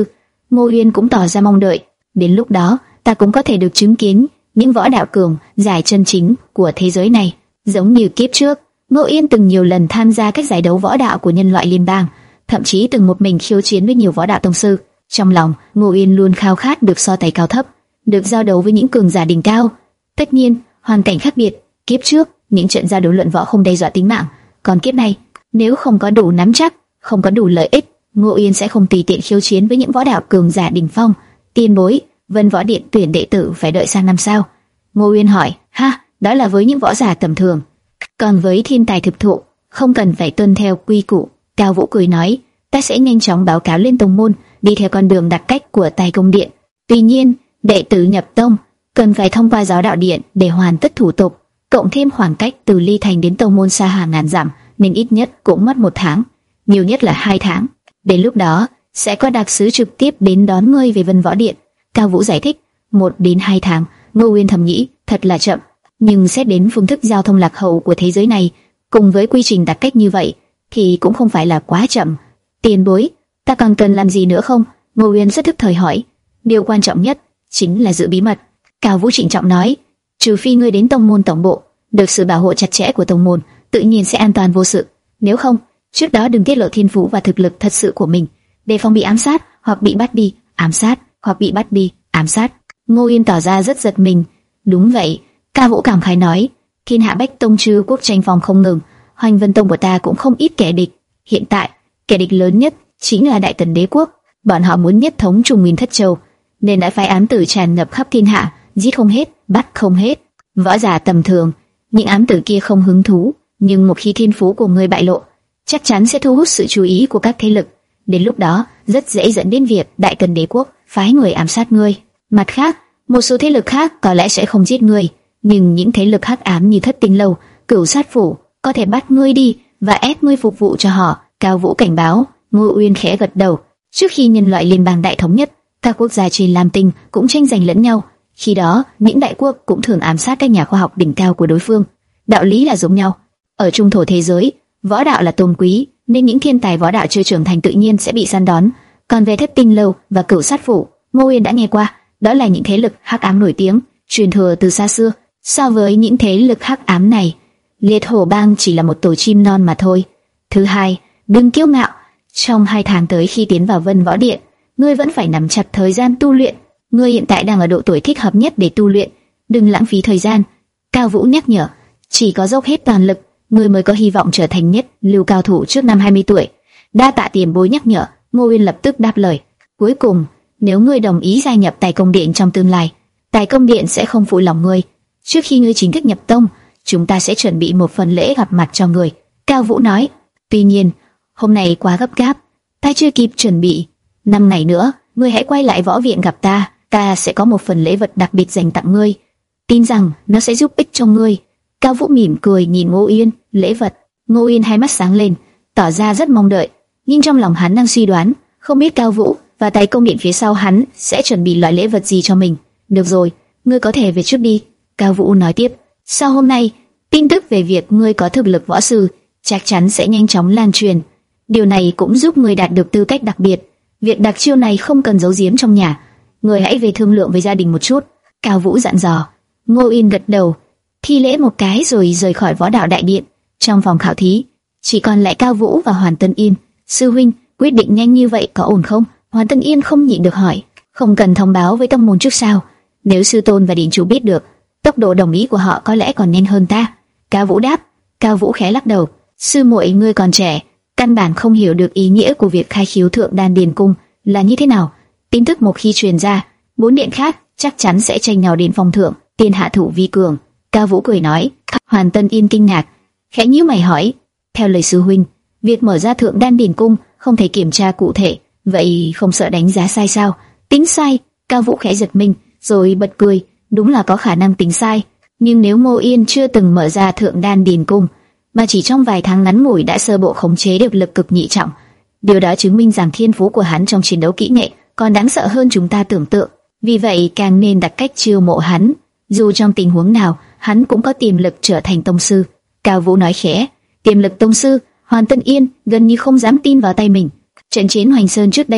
Ngô Uyên cũng tỏ ra mong đợi. Đến lúc đó, ta cũng có thể được chứng kiến những võ đạo cường giải chân chính của thế giới này. Giống như kiếp trước, Ngô Uyên từng nhiều lần tham gia các giải đấu võ đạo của nhân loại liên bang, thậm chí từng một mình khiêu chiến với nhiều võ đạo tông sư. Trong lòng, Ngô Uyên luôn khao khát được so tài cao thấp, được giao đấu với những cường giả đỉnh cao. Tất nhiên, hoàn cảnh khác biệt. Kiếp trước, những trận giao đấu luận võ không đe dọa tính mạng, còn kiếp này, nếu không có đủ nắm chắc, không có đủ lợi ích, Ngô Uyên sẽ không tùy tiện khiêu chiến với những võ đạo cường giả đỉnh phong. Tiên bối, Vân Võ Điện tuyển đệ tử phải đợi sang năm sau. Ngô Uyên hỏi. Ha, đó là với những võ giả tầm thường. Còn với thiên tài thực thụ, không cần phải tuân theo quy củ. Cao Vũ cười nói, ta sẽ nhanh chóng báo cáo lên tông môn, đi theo con đường đặc cách của Tài Công Điện. Tuy nhiên, đệ tử nhập tông cần phải thông qua Giáo Đạo Điện để hoàn tất thủ tục, cộng thêm khoảng cách từ Ly Thành đến tông môn xa hàng ngàn dặm, nên ít nhất cũng mất một tháng, nhiều nhất là hai tháng. Đến lúc đó, sẽ có đặc sứ trực tiếp đến đón ngươi về Vân Võ Điện. Cao Vũ giải thích. Một đến hai tháng, Ngô Uyên thầm nghĩ, thật là chậm. Nhưng xét đến phương thức giao thông lạc hậu của thế giới này, cùng với quy trình đặc cách như vậy, thì cũng không phải là quá chậm. Tiền bối, ta còn cần làm gì nữa không? Ngô Uyên rất thức thời hỏi. Điều quan trọng nhất chính là giữ bí mật. Cao Vũ trịnh trọng nói. Trừ phi ngươi đến tông môn tổng bộ, được sự bảo hộ chặt chẽ của tông môn, tự nhiên sẽ an toàn vô sự. Nếu không, trước đó đừng tiết lộ thiên phú và thực lực thật sự của mình, đề phòng bị ám sát hoặc bị bắt đi, ám sát hoặc bị bắt đi, ám sát. Ngô Uyên tỏ ra rất giật mình. Đúng vậy, Cao Vũ cảm khái nói. Thiên hạ bách tông chư quốc tranh phòng không ngừng, Hoành Vân Tông của ta cũng không ít kẻ địch. Hiện tại, kẻ địch lớn nhất chính là Đại Tần Đế quốc. Bọn họ muốn nhất thống Trung Nguyên Thất Châu, nên đã phái ám tử tràn ngập khắp thiên hạ, giết không hết, bắt không hết. Võ giả tầm thường, những ám tử kia không hứng thú, nhưng một khi thiên phú của người bại lộ, chắc chắn sẽ thu hút sự chú ý của các thế lực. Đến lúc đó, rất dễ dẫn đến việc Đại Tần Đế quốc phái người ám sát ngươi. Mặt khác, một số thế lực khác có lẽ sẽ không giết ngươi, nhưng những thế lực hắc ám như Thất Tinh Lâu, Cửu Sát Phủ có thể bắt ngươi đi và ép ngươi phục vụ cho họ. Cao Vũ cảnh báo. Ngô Uyên khẽ gật đầu. Trước khi nhân loại liên bang đại thống nhất, các quốc gia trên Lam Tinh cũng tranh giành lẫn nhau. Khi đó, những đại quốc cũng thường ám sát các nhà khoa học đỉnh cao của đối phương. Đạo lý là giống nhau. Ở trung thổ thế giới, võ đạo là tôn quý, nên những thiên tài võ đạo chưa trưởng thành tự nhiên sẽ bị săn đón. Còn về Thất Tinh Lâu và Cửu Sát Phủ, Ngô Uyên đã nghe qua, đó là những thế lực hắc ám nổi tiếng, truyền thừa từ xa xưa. So với những thế lực hắc ám này, Liệt Hổ Bang chỉ là một tổ chim non mà thôi. Thứ hai, đừng kiêu ngạo. Trong hai tháng tới khi tiến vào Vân Võ Điện, ngươi vẫn phải nắm chặt thời gian tu luyện. Ngươi hiện tại đang ở độ tuổi thích hợp nhất để tu luyện, đừng lãng phí thời gian. Cao Vũ nhắc nhở. Chỉ có dốc hết toàn lực, ngươi mới có hy vọng trở thành nhất lưu cao thủ trước năm hai mươi tuổi. Đa tạ tiền bối nhắc nhở. Ngô Uyên lập tức đáp lời. Cuối cùng, nếu ngươi đồng ý gia nhập Tài Công Điện trong tương lai, Tài Công Điện sẽ không phụ lòng ngươi. Trước khi ngươi chính thức nhập tông, chúng ta sẽ chuẩn bị một phần lễ gặp mặt cho ngươi. Cao Vũ nói. Tuy nhiên, hôm nay quá gấp gáp, ta chưa kịp chuẩn bị. Năm ngày nữa, ngươi hãy quay lại võ viện gặp ta, ta sẽ có một phần lễ vật đặc biệt dành tặng ngươi. Tin rằng nó sẽ giúp ích cho ngươi. Cao Vũ mỉm cười nhìn Ngô Uyên. Lễ vật? Ngô Uyên hai mắt sáng lên, tỏ ra rất mong đợi. Nhưng trong lòng hắn đang suy đoán, không biết Cao Vũ và Tài Công Điện phía sau hắn sẽ chuẩn bị loại lễ vật gì cho mình. Được rồi, ngươi có thể về trước đi. Cao Vũ nói tiếp. Sau hôm nay, tin tức về việc ngươi có thực lực võ sư chắc chắn sẽ nhanh chóng lan truyền. Điều này cũng giúp ngươi đạt được tư cách đặc biệt. Việc đặc chiêu này không cần giấu giếm trong nhà. Ngươi hãy về thương lượng với gia đình một chút. Cao Vũ dặn dò. Ngô Uyên gật đầu, thi lễ một cái rồi rời khỏi võ đạo đại điện. Trong phòng khảo thí, chỉ còn lại Cao Vũ và Hoàn Tân Yên. Sư huynh, quyết định nhanh như vậy có ổn không? Hoàn Tân Yên không nhịn được hỏi. Không cần thông báo với tông môn trước sao? Nếu sư tôn và điện chủ biết được, tốc độ đồng ý của họ có lẽ còn nhanh hơn ta. Cao Vũ đáp. Cao Vũ khẽ lắc đầu. Sư muội ngươi còn trẻ, căn bản không hiểu được ý nghĩa của việc khai khiếu Thượng Đan Điền Cung là như thế nào. Tin tức một khi truyền ra, bốn điện khác chắc chắn sẽ tranh nhau đến phong thượng, tiên hạ thủ vi cường. Cao Vũ cười nói. Hoàn Tân Yên kinh ngạc, khẽ nhíu mày hỏi. Theo lời sư huynh, việc mở ra Thượng Đan Điền Cung không thể kiểm tra cụ thể, vậy không sợ đánh giá sai sao? Tính sai? Cao Vũ khẽ giật mình, rồi bật cười. Đúng là có khả năng tính sai, nhưng nếu Ngô Uyên chưa từng mở ra Thượng Đan Điền Cung, mà chỉ trong vài tháng ngắn ngủi đã sơ bộ khống chế được lực cực nhị trọng, điều đó chứng minh rằng thiên phú của hắn trong chiến đấu kỹ nghệ còn đáng sợ hơn chúng ta tưởng tượng. Vì vậy càng nên đặt cách chiêu mộ hắn, dù trong tình huống nào hắn cũng có tiềm lực trở thành tông sư. Cao Vũ nói khẽ. Tiềm lực tông sư? Hoàn Tân Yên gần như không dám tin vào tay mình. Trận chiến Hoành Sơn trước đây,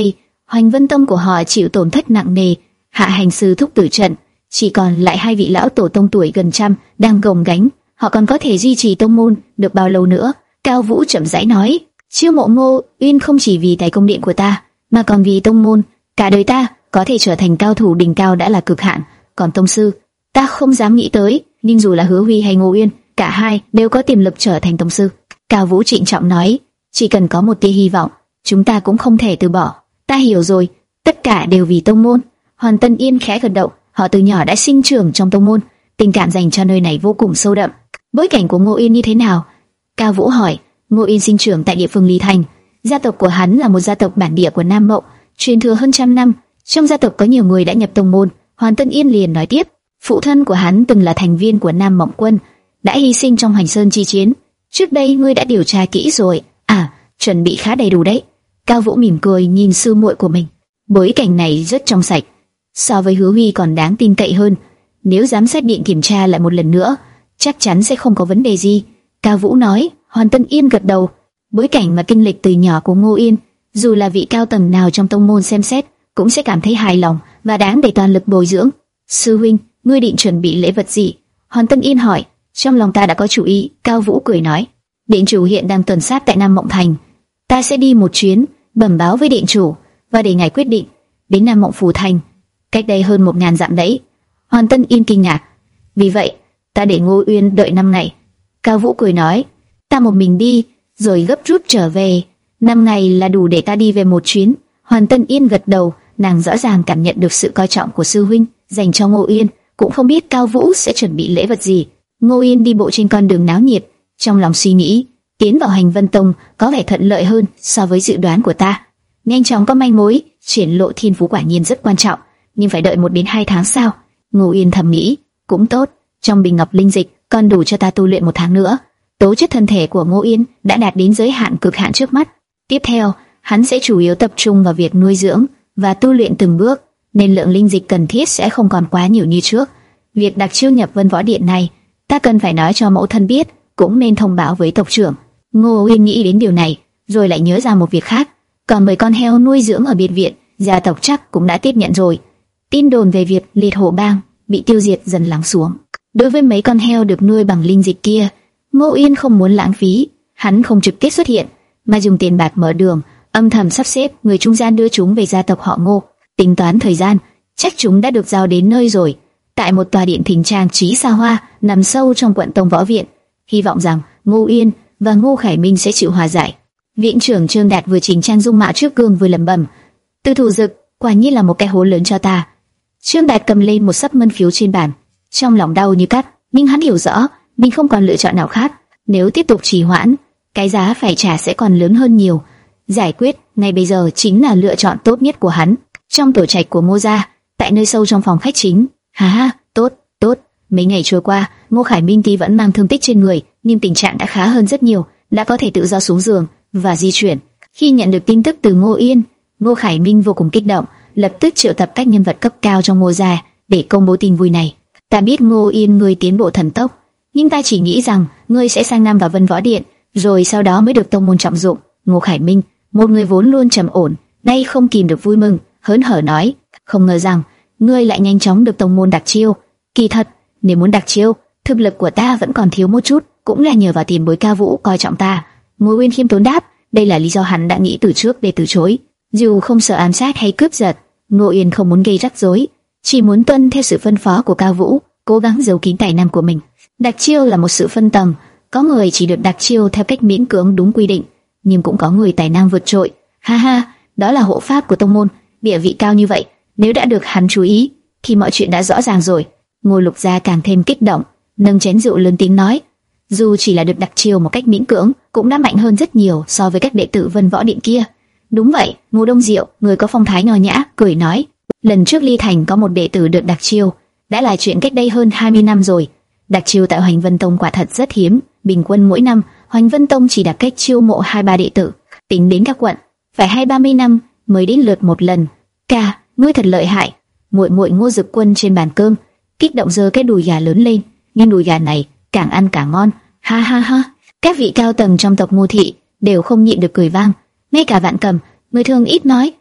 Hoành Vân Tông của họ chịu tổn thất nặng nề, hạ hành sư thúc tử trận, chỉ còn lại hai vị lão tổ tông tuổi gần trăm đang gồng gánh. Họ còn có thể duy trì tông môn được bao lâu nữa? Cao Vũ chậm rãi nói, chiêu mộ Ngô Uyên không chỉ vì tài công điện của ta, mà còn vì tông môn. Cả đời ta có thể trở thành cao thủ đỉnh cao đã là cực hạn, còn tông sư, ta không dám nghĩ tới. Nhưng dù là Hứa Huy hay Ngô Uyên, cả hai đều có tiềm lực trở thành tông sư. Cao Vũ trịnh trọng nói, chỉ cần có một tia hy vọng, chúng ta cũng không thể từ bỏ. Ta hiểu rồi, tất cả đều vì tông môn. Hoàn Tân Yên khẽ gật đầu, họ từ nhỏ đã sinh trưởng trong tông môn, tình cảm dành cho nơi này vô cùng sâu đậm. Bối cảnh của Ngô Uyên như thế nào? Cao Vũ hỏi. Ngô Uyên sinh trưởng tại địa phương Lý Thành, gia tộc của hắn là một gia tộc bản địa của Nam Mộng, truyền thừa hơn trăm năm. Trong gia tộc có nhiều người đã nhập tông môn. Hoàn Tân Yên liền nói tiếp, phụ thân của hắn từng là thành viên của Nam Mộng Quân, đã hy sinh trong Hoành Sơn chi chiến. Trước đây ngươi đã điều tra kỹ rồi. À, chuẩn bị khá đầy đủ đấy. Cao Vũ mỉm cười nhìn sư muội của mình. Bối cảnh này rất trong sạch, so với Hứa Huy còn đáng tin cậy hơn. Nếu dám xác định kiểm tra lại một lần nữa, chắc chắn sẽ không có vấn đề gì. Cao Vũ nói. Hoàn Tân Yên gật đầu. Bối cảnh và kinh lịch từ nhỏ của Ngô Uyên, dù là vị cao tầng nào trong tông môn xem xét, cũng sẽ cảm thấy hài lòng và đáng để toàn lực bồi dưỡng. Sư huynh, ngươi định chuẩn bị lễ vật gì? Hoàn Tân Yên hỏi. Trong lòng ta đã có chủ ý. Cao Vũ cười nói. Điện chủ hiện đang tuần sát tại Nam Mộng Thành, ta sẽ đi một chuyến, bẩm báo với điện chủ, và để ngài quyết định. Đến Nam Mộng Phủ Thành, cách đây hơn một ngàn dặm đấy. Hoàn Tân Yên kinh ngạc. Vì vậy, ta để Ngô Uyên đợi năm ngày. Cao Vũ cười nói. Ta một mình đi, rồi gấp rút trở về. Năm ngày là đủ để ta đi về một chuyến. Hoàn Tân Yên gật đầu, nàng rõ ràng cảm nhận được sự coi trọng của sư huynh dành cho Ngô Uyên, cũng không biết Cao Vũ sẽ chuẩn bị lễ vật gì. Ngô Uyên đi bộ trên con đường náo nhiệt, trong lòng suy nghĩ, tiến vào Hành Vân Tông có vẻ thuận lợi hơn so với dự đoán của ta. Nhanh chóng có manh mối, triển lộ thiên phú quả nhiên rất quan trọng, nhưng phải đợi một đến hai tháng sao? Ngô Uyên thầm nghĩ, cũng tốt, trong bình ngọc linh dịch còn đủ cho ta tu luyện một tháng nữa. Tố chất thân thể của Ngô Uyên đã đạt đến giới hạn cực hạn trước mắt. Tiếp theo, hắn sẽ chủ yếu tập trung vào việc nuôi dưỡng và tu luyện từng bước, nên lượng linh dịch cần thiết sẽ không còn quá nhiều như trước. Việc đặc chiêu nhập Vân Võ Điện này, ta cần phải nói cho mẫu thân biết, cũng nên thông báo với tộc trưởng. Ngô Uyên nghĩ đến điều này, rồi lại nhớ ra một việc khác. Còn mười con heo nuôi dưỡng ở biệt viện, gia tộc chắc cũng đã tiếp nhận rồi. Tin đồn về việc Liệt Hổ Bang bị tiêu diệt dần lắng xuống. Đối với mấy con heo được nuôi bằng linh dịch kia, Ngô Uyên không muốn lãng phí, hắn không trực tiếp xuất hiện, mà dùng tiền bạc mở đường, âm thầm sắp xếp người trung gian đưa chúng về gia tộc họ Ngô. Tính toán thời gian, chắc chúng đã được giao đến nơi rồi, tại một tòa điện thỉnh trang trí xa hoa nằm sâu trong quận Tông Võ Viện. Hy vọng rằng Ngô Uyên và Ngô Khải Minh sẽ chịu hòa giải. Viện trưởng Trương Đạt vừa chỉnh trang dung mạo trước gương vừa lẩm bẩm, Tư Thủ Dực quả nhiên là một cái hố lớn cho ta. Trương Đạt cầm lên một sấp ngân phiếu trên bàn, trong lòng đau như cắt, nhưng hắn hiểu rõ mình không còn lựa chọn nào khác. Nếu tiếp tục trì hoãn, cái giá phải trả sẽ còn lớn hơn nhiều. Giải quyết ngay bây giờ chính là lựa chọn tốt nhất của hắn. Trong tổ trạch của Ngô gia, tại nơi sâu trong phòng khách chính, ha ha, tốt, tốt. Mấy ngày trôi qua, Ngô Khải Minh tuy vẫn mang thương tích trên người, nhưng tình trạng đã khá hơn rất nhiều, đã có thể tự do xuống giường và di chuyển. Khi nhận được tin tức từ Ngô Yên, Ngô Khải Minh vô cùng kích động, lập tức triệu tập các nhân vật cấp cao trong Ngô gia để công bố tin vui này. Ta biết Ngô Yên ngươi tiến bộ thần tốc, nhưng ta chỉ nghĩ rằng ngươi sẽ sang năm vào Vân Võ Điện, rồi sau đó mới được tông môn trọng dụng. Ngô Khải Minh, một người vốn luôn trầm ổn, nay không kìm được vui mừng, hớn hở nói, không ngờ rằng ngươi lại nhanh chóng được tông môn đặc chiêu. Kỳ thật, nếu muốn đặc chiêu, thực lực của ta vẫn còn thiếu một chút, cũng là nhờ vào tiền bối Cao Vũ coi trọng ta. Ngô Uyên khiêm tốn đáp, đây là lý do hắn đã nghĩ từ trước để từ chối. Dù không sợ ám sát hay cướp giật, Ngô Uyên không muốn gây rắc rối, chỉ muốn tuân theo sự phân phó của Cao Vũ, cố gắng giấu kín tài năng của mình. Đặc chiêu là một sự phân tầng, có người chỉ được đặc chiêu theo cách miễn cưỡng đúng quy định, nhưng cũng có người tài năng vượt trội. Ha ha, đó là hộ pháp của tông môn, địa vị cao như vậy, nếu đã được hắn chú ý, thì mọi chuyện đã rõ ràng rồi. Ngô Lục Gia càng thêm kích động, nâng chén rượu lớn tiếng nói, dù chỉ là được đặc chiêu một cách miễn cưỡng, cũng đã mạnh hơn rất nhiều so với các đệ tử Vân Võ Điện kia. Đúng vậy, Ngô Đông Diệu, người có phong thái nho nhã, cười nói, lần trước Ly Thành có một đệ tử được đặc chiêu, đã là chuyện cách đây hơn hai mươi năm rồi. Đặc chiêu tại Hoành Vân Tông quả thật rất hiếm, bình quân mỗi năm Hoành Vân Tông chỉ đặc cách chiêu mộ hai ba đệ tử, tính đến các quận, phải hai ba mươi năm mới đến lượt một lần. Ca, ngươi thật lợi hại. Muội muội Ngô Dực Quân trên bàn cơm, kích động giơ cái đùi gà lớn lên, nhưng đùi gà này càng ăn càng ngon. Ha ha ha. Các vị cao tầng trong tộc Ngô thị đều không nhịn được cười vang, ngay cả Vạn Cầm, người thường ít nói,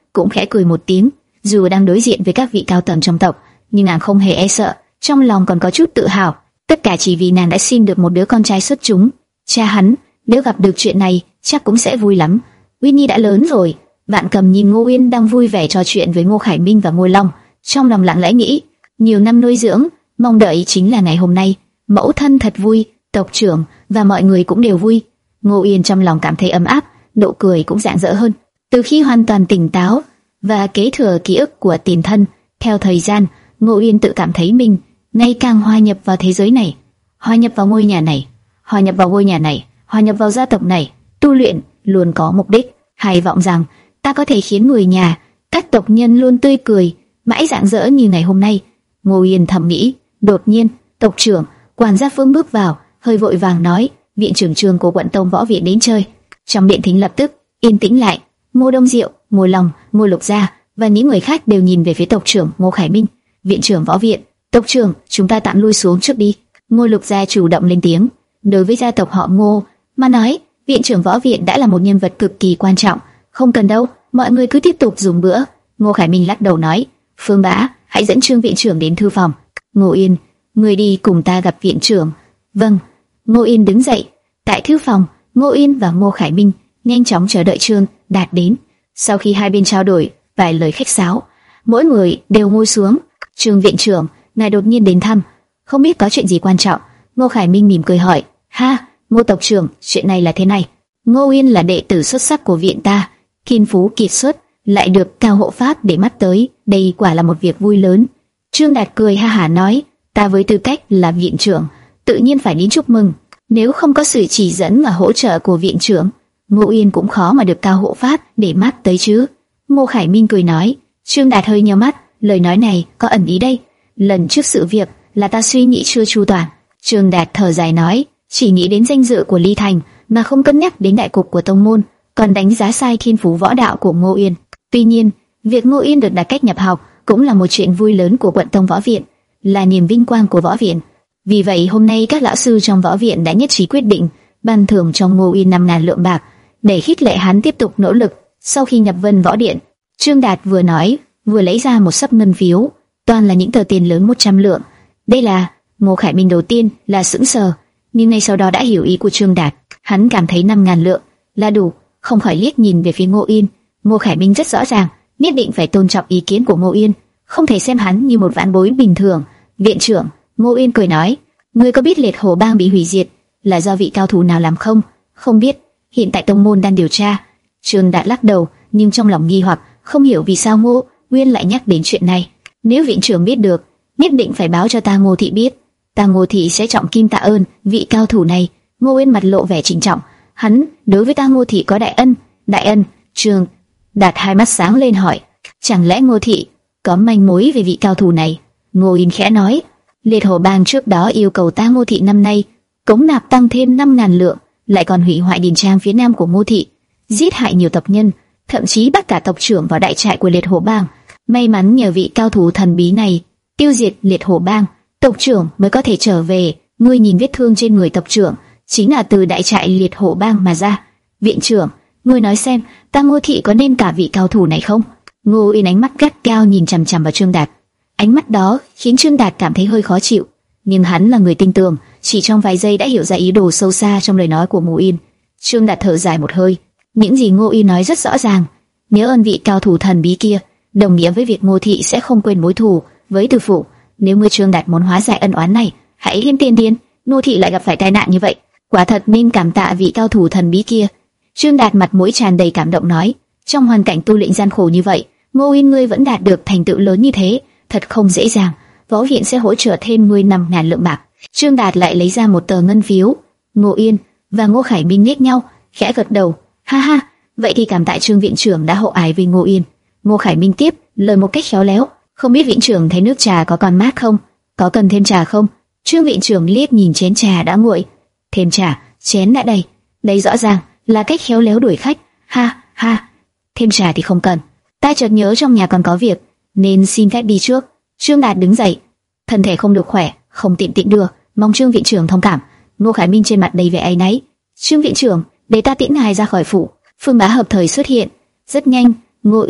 cũng khẽ cười một tiếng. Dù đang đối diện với các vị cao tầng trong tộc, nhưng nàng không hề e sợ, trong lòng còn có chút tự hào. Tất cả chỉ vì nàng đã sinh được một đứa con trai xuất chúng. Cha hắn nếu gặp được chuyện này chắc cũng sẽ vui lắm. Winnie đã lớn rồi. Vạn Cầm nhìn Ngô Uyên đang vui vẻ trò chuyện với Ngô Khải Minh và Ngô Long, trong lòng lặng lẽ nghĩ, nhiều năm nuôi dưỡng, mong đợi chính là ngày hôm nay. Mẫu thân thật vui, tộc trưởng và mọi người cũng đều vui. Ngô Uyên trong lòng cảm thấy ấm áp, nụ cười cũng rạng rỡ hơn. Từ khi hoàn toàn tỉnh táo và kế thừa ký ức của tiền thân, theo thời gian, Ngô Uyên tự cảm thấy mình ngày càng hòa nhập vào thế giới này, hòa nhập vào ngôi nhà này, hòa nhập vào ngôi nhà này, hòa nhập vào gia tộc này. Tu luyện luôn có mục đích, hy vọng rằng ta có thể khiến người nhà, các tộc nhân luôn tươi cười, mãi rạng rỡ như ngày hôm nay. Ngô Uyên thầm nghĩ. Đột nhiên, tộc trưởng Quản gia Phương bước vào, hơi vội vàng nói, viện trưởng trường của quận Tông Võ Viện đến chơi. Trong điện thính lập tức yên tĩnh lại. Ngô Đông Diệu, Ngô Long, Ngô Lục Gia và những người khác đều nhìn về phía tộc trưởng Ngô Khải Minh. Viện trưởng Võ Viện, tộc trưởng, chúng ta tạm lui xuống trước đi. Ngô Lục Gia chủ động lên tiếng. Đối với gia tộc họ Ngô mà nói, viện trưởng Võ Viện đã là một nhân vật cực kỳ quan trọng. Không cần đâu, mọi người cứ tiếp tục dùng bữa. Ngô Khải Minh lắc đầu nói, Phương Bá, hãy dẫn Trương viện trưởng đến thư phòng. Ngô Yên, người đi cùng ta gặp viện trưởng. Vâng. Ngô Yên đứng dậy. Tại thư phòng, Ngô Yên và Ngô Khải Minh nhanh chóng chờ đợi Trương Đạt đến. Sau khi hai bên trao đổi vài lời khách sáo, mỗi người đều ngồi xuống. Trương viện trưởng, ngài đột nhiên đến thăm, không biết có chuyện gì quan trọng? Ngô Khải Minh mỉm cười hỏi. Ha, Ngô tộc trưởng, chuyện này là thế này. Ngô Yên là đệ tử xuất sắc của viện ta, thiên phú kiệt xuất, lại được Cao Hộ Pháp để mắt tới, đây quả là một việc vui lớn. Trương Đạt cười ha hả nói, ta với tư cách là viện trưởng, tự nhiên phải đến chúc mừng. Nếu không có sự chỉ dẫn và hỗ trợ của viện trưởng, Ngô Yên cũng khó mà được Cao Hộ Pháp để mắt tới chứ. Ngô Khải Minh cười nói. Trương Đạt hơi nhíu mắt, lời nói này có ẩn ý đây. Lần trước sự việc là ta suy nghĩ chưa chu toàn. Trương Đạt thở dài nói, chỉ nghĩ đến danh dự của Ly Thành mà không cân nhắc đến đại cục của tông môn, còn đánh giá sai thiên phú võ đạo của Ngô Yên. Tuy nhiên, việc Ngô Yên được đặt cách nhập học cũng là một chuyện vui lớn của quận Tông Võ Viện, là niềm vinh quang của võ viện. Vì vậy hôm nay các lão sư trong võ viện đã nhất trí quyết định ban thưởng cho Ngô Yên năm ngàn lượng bạc để khích lệ hắn tiếp tục nỗ lực. Sau khi nhập Vân Võ Điện, Trương Đạt vừa nói vừa lấy ra một sấp ngân phiếu, toàn là những tờ tiền lớn một trăm lượng. Đây là Ngô Khải Minh đầu tiên là sững sờ, nhưng ngay sau đó đã hiểu ý của Trương Đạt. Hắn cảm thấy năm ngàn lượng là đủ, không khỏi liếc nhìn về phía Ngô Yên. Ngô Khải Minh rất rõ ràng, nhất định phải tôn trọng ý kiến của Ngô Yên, không thể xem hắn như một vãn bối bình thường. Viện trưởng, Ngô Yên cười nói, ngươi có biết Liệt Hổ Bang bị hủy diệt là do vị cao thủ nào làm không? Không biết, hiện tại tông môn đang điều tra. Trương Đạt lắc đầu, nhưng trong lòng nghi hoặc, không hiểu vì sao Ngô Nguyên lại nhắc đến chuyện này. Nếu viện trưởng biết được, nhất định phải báo cho ta Ngô thị biết. Ta Ngô thị sẽ trọng kim tạ ơn vị cao thủ này. Ngô Nguyên mặt lộ vẻ trịnh trọng, hắn đối với ta Ngô thị có đại ân. Đại ân? Trương Đạt hai mắt sáng lên hỏi, chẳng lẽ Ngô thị có manh mối về vị cao thủ này? Ngô Yên khẽ nói, Liệt Hổ Bang trước đó yêu cầu ta Ngô thị năm nay cống nạp tăng thêm năm ngàn lượng, lại còn hủy hoại điền trang phía nam của Ngô thị, giết hại nhiều tộc nhân, thậm chí bắt cả tộc trưởng vào đại trại của Liệt Hổ Bang. May mắn nhờ vị cao thủ thần bí này tiêu diệt Liệt Hổ Bang, tộc trưởng mới có thể trở về. Ngươi nhìn vết thương trên người tộc trưởng chính là từ đại trại Liệt Hổ Bang mà ra. Viện trưởng, ngươi nói xem, ta Ngô thị có nên cả vị cao thủ này không? Ngô Yên ánh mắt gắt cao nhìn chằm chằm vào Trương Đạt. Ánh mắt đó khiến Trương Đạt cảm thấy hơi khó chịu, nhưng hắn là người tinh tường, chỉ trong vài giây đã hiểu ra ý đồ sâu xa trong lời nói của Ngô Yên. Trương Đạt thở dài một hơi, những gì Ngô Yên nói rất rõ ràng, nhớ ơn vị cao thủ thần bí kia, đồng nghĩa với việc Ngô thị sẽ không quên mối thù với Từ Phụ. Nếu ngươi Trương Đạt muốn hóa giải ân oán này, hãy lên tiền điên. Ngô thị lại gặp phải tai nạn như vậy, quả thật nên cảm tạ vị cao thủ thần bí kia. Trương Đạt mặt mũi tràn đầy cảm động nói, trong hoàn cảnh tu luyện gian khổ như vậy, Ngô Yên ngươi vẫn đạt được thành tựu lớn như thế, thật không dễ dàng. Võ viện sẽ hỗ trợ thêm ngươi năm ngàn lượng bạc. Trương Đạt lại lấy ra một tờ ngân phiếu. Ngô Yên và Ngô Khải Minh liếc nhau, khẽ gật đầu. Ha ha, vậy thì cảm tạ Trương viện trưởng đã hậu ái với Ngô Yên. Ngô Khải Minh tiếp lời một cách khéo léo, không biết viện trưởng thấy nước trà có còn mát không? Có cần thêm trà không? Trương viện trưởng liếc nhìn chén trà đã nguội. Thêm trà? Chén đã đầy. Đây rõ ràng là cách khéo léo đuổi khách. Ha ha, thêm trà thì không cần. Ta chợt nhớ trong nhà còn có việc, nên xin phép đi trước. Trương Đạt đứng dậy, thân thể không được khỏe, không tiện tiện đưa, mong Trương viện trưởng thông cảm. Ngô Khải Minh trên mặt đầy vẻ áy náy. Trương viện trưởng, để ta tiễn ngài ra khỏi phủ. Phương Bá hợp thời xuất hiện. Rất nhanh, Ngô Yên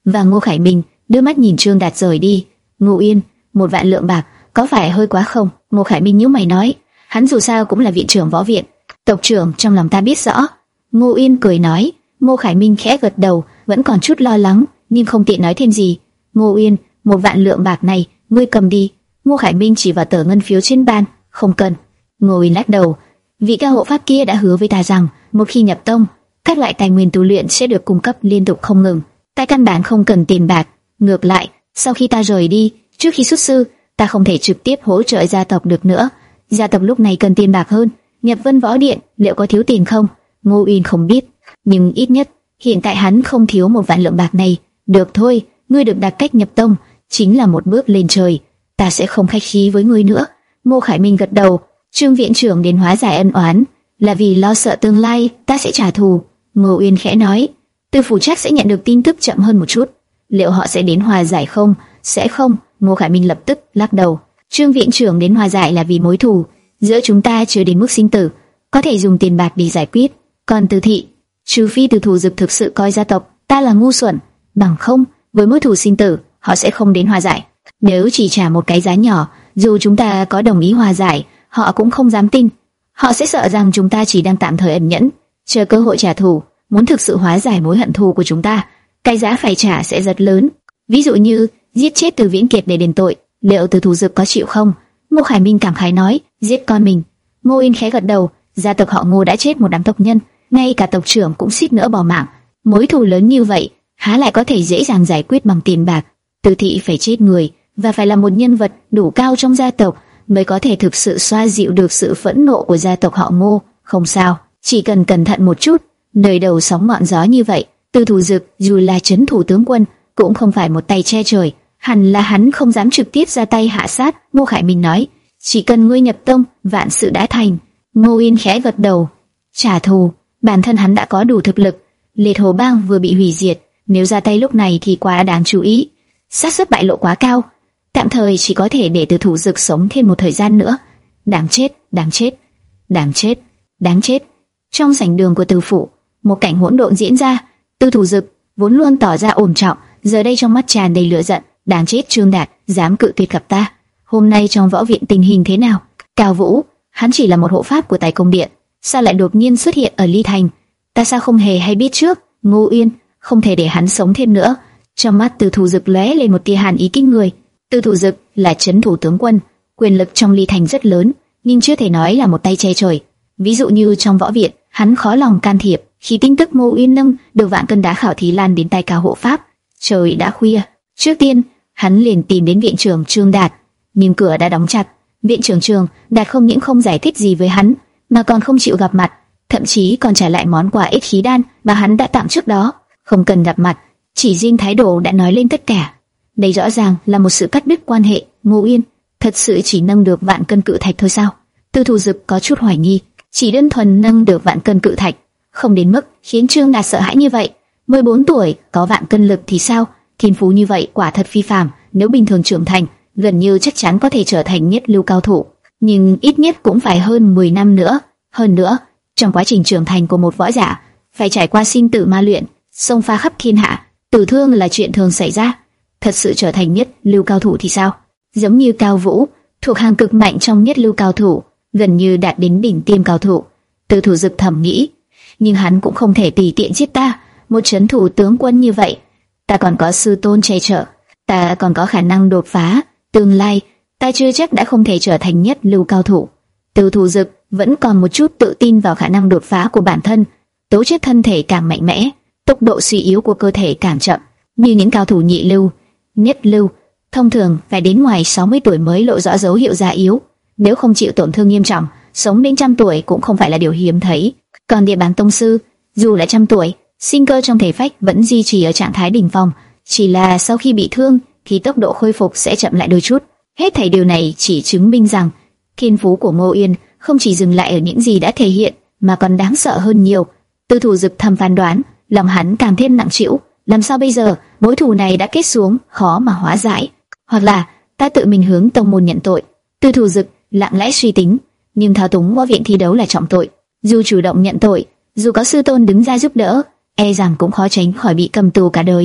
và Ngô Khải Minh đưa mắt nhìn Trương Đạt rời đi. Ngô Uyên, một vạn lượng bạc, có phải hơi quá không? Ngô Khải Minh nhíu mày nói, hắn dù sao cũng là viện trưởng võ viện. Tộc trưởng, trong lòng ta biết rõ. Ngô Uyên cười nói. Ngô Khải Minh khẽ gật đầu, vẫn còn chút lo lắng, nhưng không tiện nói thêm gì. Ngô Uyên, một vạn lượng bạc này, ngươi cầm đi. Ngô Khải Minh chỉ vào tờ ngân phiếu trên bàn. Không cần. Ngô Uyên lắc đầu. Vị cao hộ pháp kia đã hứa với ta rằng, một khi nhập tông, các loại tài nguyên tu luyện sẽ được cung cấp liên tục không ngừng. Ta căn bản không cần tiền bạc. Ngược lại, sau khi ta rời đi, trước khi xuất sư, ta không thể trực tiếp hỗ trợ gia tộc được nữa. Gia tộc lúc này cần tiền bạc hơn. Nhập Vân Võ Điện liệu có thiếu tiền không? Ngô Uyên không biết, nhưng ít nhất hiện tại hắn không thiếu một vạn lượng bạc này. Được thôi, ngươi được đặt cách nhập tông, chính là một bước lên trời. Ta sẽ không khách khí với ngươi nữa. Ngô Khải Minh gật đầu. Trương viện trưởng đến hóa giải ân oán là vì lo sợ tương lai ta sẽ trả thù. Ngô Uyên khẽ nói, Tư phủ chắc sẽ nhận được tin tức chậm hơn một chút. Liệu họ sẽ đến hòa giải không? Sẽ không. Ngô Khải Minh lập tức lắc đầu. Trương viện trưởng đến hòa giải là vì mối thù giữa chúng ta chưa đến mức sinh tử, có thể dùng tiền bạc để giải quyết. Còn Từ thị, trừ phi Từ Thủ Dực thực sự coi gia tộc ta là ngu xuẩn, bằng không với mối thù sinh tử họ sẽ không đến hòa giải. Nếu chỉ trả một cái giá nhỏ, dù chúng ta có đồng ý hòa giải, họ cũng không dám tin. Họ sẽ sợ rằng chúng ta chỉ đang tạm thời ẩn nhẫn, chờ cơ hội trả thù. Muốn thực sự hóa giải mối hận thù của chúng ta, cái giá phải trả sẽ rất lớn. Ví dụ như giết chết Từ Viễn Kiệt để đền tội, liệu Từ Thủ Dực có chịu không? Ngô Khải Minh cảm khái nói, giết con mình. Ngô Uyên khẽ gật đầu. Gia tộc họ Ngô đã chết một đám tộc nhân, ngay cả tộc trưởng cũng suýt nữa bỏ mạng. Mối thù lớn như vậy, há lại có thể dễ dàng giải quyết bằng tiền bạc? Từ thị phải chết người, và phải là một nhân vật đủ cao trong gia tộc mới có thể thực sự xoa dịu được sự phẫn nộ của gia tộc họ Ngô. Không sao, chỉ cần cẩn thận một chút. Nơi đầu sóng ngọn gió như vậy, Từ Thủ Dực dù là trấn thủ tướng quân cũng không phải một tay che trời. Hẳn là hắn không dám trực tiếp ra tay hạ sát. Ngô Khải Minh nói, chỉ cần ngươi nhập tông, vạn sự đã thành. Ngô Uyên khẽ gật đầu. Trả thù, bản thân hắn đã có đủ thực lực. Liệt Hồ Bang vừa bị hủy diệt, nếu ra tay lúc này thì quá đáng chú ý, xác suất bại lộ quá cao. Tạm thời chỉ có thể để Từ Thủ Dực sống thêm một thời gian nữa. Đáng chết, đáng chết, đáng chết, đáng chết. Trong sảnh đường của Từ phủ, một cảnh hỗn độn diễn ra. Từ Thủ Dực vốn luôn tỏ ra ổn trọng, giờ đây trong mắt tràn đầy lửa giận. Đáng chết Trương Đạt, dám cự tuyệt gặp ta. Hôm nay trong võ viện tình hình thế nào? Cao Vũ, hắn chỉ là một hộ pháp của Tài Công Điện, sao lại đột nhiên xuất hiện ở Ly Thành? Ta sao không hề hay biết trước? Ngô Uyên, không thể để hắn sống thêm nữa. Trong mắt Từ Thủ Dực lóe lên một tia hàn ý kinh người. Từ Thủ Dực là trấn thủ tướng quân, quyền lực trong Ly Thành rất lớn, nhưng chưa thể nói là một tay che trời. Ví dụ như trong võ viện, hắn khó lòng can thiệp. Khi tin tức Ngô Uyên nâng được vạn cân đá khảo thí lan đến tay Cao hộ pháp, trời đã khuya. Trước tiên, hắn liền tìm đến viện trưởng Trương Đạt, nhưng cửa đã đóng chặt. Viện trưởng Trương Đạt không những không giải thích gì với hắn, mà còn không chịu gặp mặt, thậm chí còn trả lại món quà ích khí đan mà hắn đã tặng trước đó. Không cần gặp mặt, chỉ riêng thái độ đã nói lên tất cả. Đây rõ ràng là một sự cắt đứt quan hệ. Ngô Uyên thật sự chỉ nâng được vạn cân cự thạch thôi sao? Từ Thủ Dực có chút hoài nghi, chỉ đơn thuần nâng được vạn cân cự thạch, không đến mức khiến Trương Đạt sợ hãi như vậy. mười bốn tuổi có vạn cân lực thì sao? Thiên phú như vậy quả thật phi phàm, nếu bình thường trưởng thành, gần như chắc chắn có thể trở thành nhất lưu cao thủ, nhưng ít nhất cũng phải hơn mười năm nữa. Hơn nữa, trong quá trình trưởng thành của một võ giả, phải trải qua sinh tử ma luyện, xông pha khắp thiên hạ, tử thương là chuyện thường xảy ra. Thật sự trở thành nhất lưu cao thủ thì sao? Giống như Cao Vũ, thuộc hàng cực mạnh trong nhất lưu cao thủ, gần như đạt đến đỉnh tiêm cao thủ. Từ Thủ Dực thầm nghĩ, nhưng hắn cũng không thể tùy tiện giết ta. Một trấn thủ tướng quân như vậy, ta còn có sư tôn che chở, ta còn có khả năng đột phá. Tương lai, ta chưa chắc đã không thể trở thành nhất lưu cao thủ. Từ Thủ Dực vẫn còn một chút tự tin vào khả năng đột phá của bản thân. Tố chất thân thể càng mạnh mẽ, tốc độ suy yếu của cơ thể càng chậm. Như những cao thủ nhị lưu, nhất lưu, thông thường phải đến ngoài sáu mươi tuổi mới lộ rõ dấu hiệu già yếu. Nếu không chịu tổn thương nghiêm trọng, sống đến trăm tuổi cũng không phải là điều hiếm thấy. Còn địa bàn tông sư, dù là trăm tuổi, sinh cơ trong thể phách vẫn duy trì ở trạng thái đỉnh phong, chỉ là sau khi bị thương thì tốc độ khôi phục sẽ chậm lại đôi chút. Hết thảy điều này chỉ chứng minh rằng thiên phú của Ngô Uyên không chỉ dừng lại ở những gì đã thể hiện, mà còn đáng sợ hơn nhiều. Từ Thủ Dực thầm phán đoán, lòng hắn càng thêm nặng trĩu. Làm sao bây giờ? Mối thù này đã kết xuống, khó mà hóa giải. Hoặc là ta tự mình hướng tông môn nhận tội. Từ Thủ Dực lặng lẽ suy tính, nhưng thao túng võ viện thi đấu là trọng tội. Dù chủ động nhận tội, dù có sư tôn đứng ra giúp đỡ, e rằng cũng khó tránh khỏi bị cầm tù cả đời.